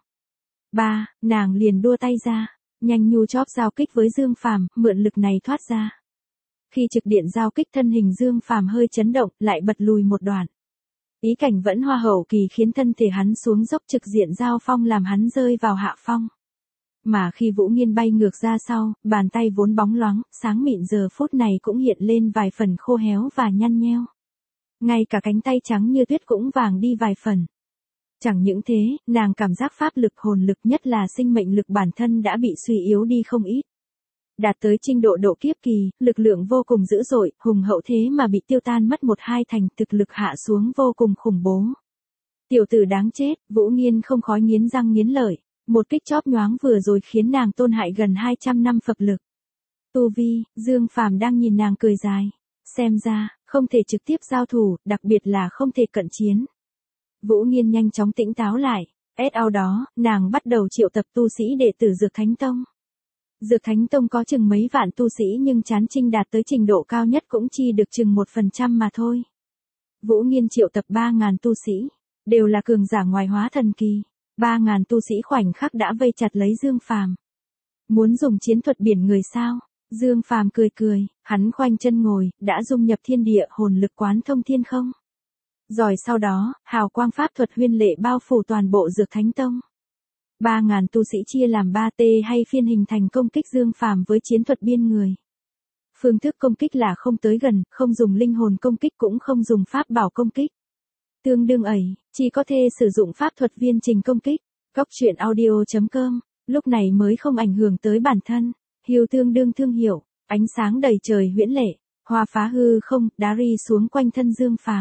Nàng liền đua tay ra, nhanh nhu chóp giao kích với Dương Phàm, mượn lực này thoát ra. Khi trực điện giao kích thân hình Dương Phàm hơi chấn động, lại bật lùi một đoạn. Ý cảnh vẫn hoa hậu kỳ khiến thân thể hắn xuống dốc trực diện giao phong làm hắn rơi vào hạ phong. Mà khi Vũ Nghiên bay ngược ra sau, bàn tay vốn bóng loáng, sáng mịn giờ phút này cũng hiện lên vài phần khô héo và nhăn nheo. Ngay cả cánh tay trắng như tuyết cũng vàng đi vài phần. Chẳng những thế, nàng cảm giác pháp lực hồn lực nhất là sinh mệnh lực bản thân đã bị suy yếu đi không ít. Đạt tới trình độ độ kiếp kỳ, lực lượng vô cùng dữ dội, hùng hậu thế mà bị tiêu tan mất một hai thành, thực lực hạ xuống vô cùng khủng bố. Tiểu tử đáng chết, Vũ Nghiên không khói nghiến răng nghiến lợi. Một kích chóp nhoáng vừa rồi khiến nàng tôn hại gần 200 năm Phật lực. Tu vi, Dương Phàm đang nhìn nàng cười dài. Xem ra, không thể trực tiếp giao thủ, đặc biệt là không thể cận chiến. Vũ Nghiên nhanh chóng tỉnh táo lại. Sau đó, nàng bắt đầu triệu tập tu sĩ đệ tử Dược Thánh Tông. Dược Thánh Tông có chừng mấy vạn tu sĩ nhưng chán trinh đạt tới trình độ cao nhất cũng chỉ được chừng 1% mà thôi. Vũ Nghiên triệu tập 3.000 tu sĩ, đều là cường giả ngoài hóa thần kỳ. 3.000 tu sĩ khoảnh khắc đã vây chặt lấy Dương Phàm. Muốn dùng chiến thuật biển người sao? Dương Phàm cười cười, hắn khoanh chân ngồi, đã dung nhập thiên địa hồn lực quán thông thiên không. Rồi sau đó, hào quang pháp thuật huyên lệ bao phủ toàn bộ Dược Thánh Tông. 3.000 tu sĩ chia làm 3T hay phiên hình thành công kích Dương Phàm với chiến thuật biên người. Phương thức công kích là không tới gần, không dùng linh hồn công kích cũng không dùng pháp bảo công kích. Tương đương ấy, chỉ có thể sử dụng pháp thuật viên trình công kích. Cốc truyện audio.com, lúc này mới không ảnh hưởng tới bản thân. Hiêu tương đương thương hiểu, ánh sáng đầy trời huyễn lệ, hoa phá hư không, đá ri xuống quanh thân Dương Phàm.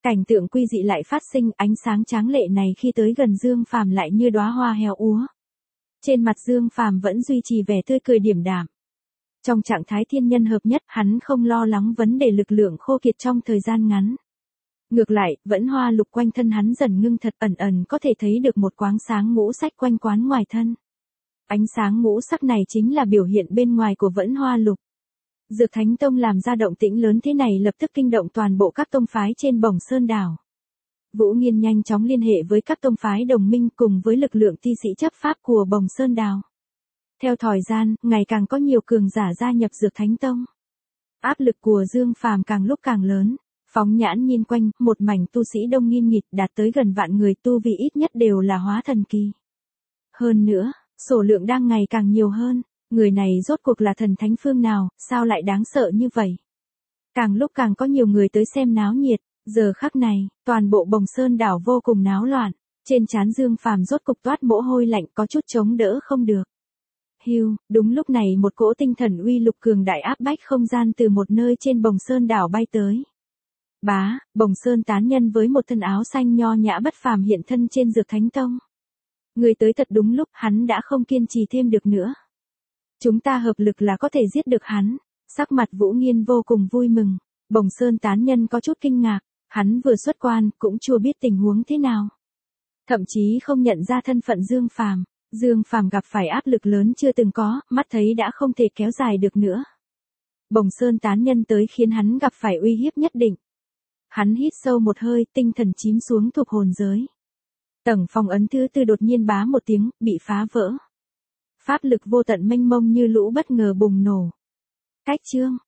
Cảnh tượng quy dị lại phát sinh, ánh sáng tráng lệ này khi tới gần Dương Phàm lại như đóa hoa héo úa. Trên mặt Dương Phàm vẫn duy trì vẻ tươi cười điềm đạm. Trong trạng thái thiên nhân hợp nhất, hắn không lo lắng vấn đề lực lượng khô kiệt trong thời gian ngắn. Ngược lại, vẫn hoa lục quanh thân hắn dần ngưng thật, ẩn ẩn có thể thấy được một quáng sáng ngũ sắc quanh quán ngoài thân. Ánh sáng ngũ sắc này chính là biểu hiện bên ngoài của vẫn hoa lục. Dược Thánh Tông làm ra động tĩnh lớn thế này lập tức kinh động toàn bộ các tông phái trên Bồng Sơn đảo. Vũ Nghiên nhanh chóng liên hệ với các tông phái đồng minh cùng với lực lượng ti sĩ chấp pháp của Bồng Sơn đảo. Theo thời gian, ngày càng có nhiều cường giả gia nhập Dược Thánh Tông. Áp lực của Dương Phàm càng lúc càng lớn, phóng nhãn nhìn quanh, một mảnh tu sĩ đông nghìn nghịt đạt tới gần vạn người, tu vi ít nhất đều là hóa thần kỳ. Hơn nữa, số lượng đang ngày càng nhiều hơn, người này rốt cuộc là thần thánh phương nào, sao lại đáng sợ như vậy? Càng lúc càng có nhiều người tới xem náo nhiệt, giờ khắc này, toàn bộ Bồng Sơn đảo vô cùng náo loạn, trên trán Dương Phàm rốt cục toát mồ hôi lạnh, có chút chống đỡ không được. Hưu, đúng lúc này một cỗ tinh thần uy lực cường đại áp bách không gian từ một nơi trên Bồng Sơn đảo bay tới. Bá, Bồng Sơn tán nhân với một thân áo xanh nho nhã bất phàm hiện thân trên Dược Thánh Tông. Người tới thật đúng lúc, hắn đã không kiên trì thêm được nữa. Chúng ta hợp lực là có thể giết được hắn. Sắc mặt Vũ Nghiên vô cùng vui mừng. Bồng Sơn tán nhân có chút kinh ngạc, hắn vừa xuất quan cũng chưa biết tình huống thế nào. Thậm chí không nhận ra thân phận Dương Phàm. Dương Phàm gặp phải áp lực lớn chưa từng có, mắt thấy đã không thể kéo dài được nữa. Bồng Sơn tán nhân tới khiến hắn gặp phải uy hiếp nhất định. Hắn hít sâu một hơi, tinh thần chìm xuống thục hồn giới. Tầng phong ấn thứ tư đột nhiên bá một tiếng, bị phá vỡ. Pháp lực vô tận mênh mông như lũ bất ngờ bùng nổ. Cách chương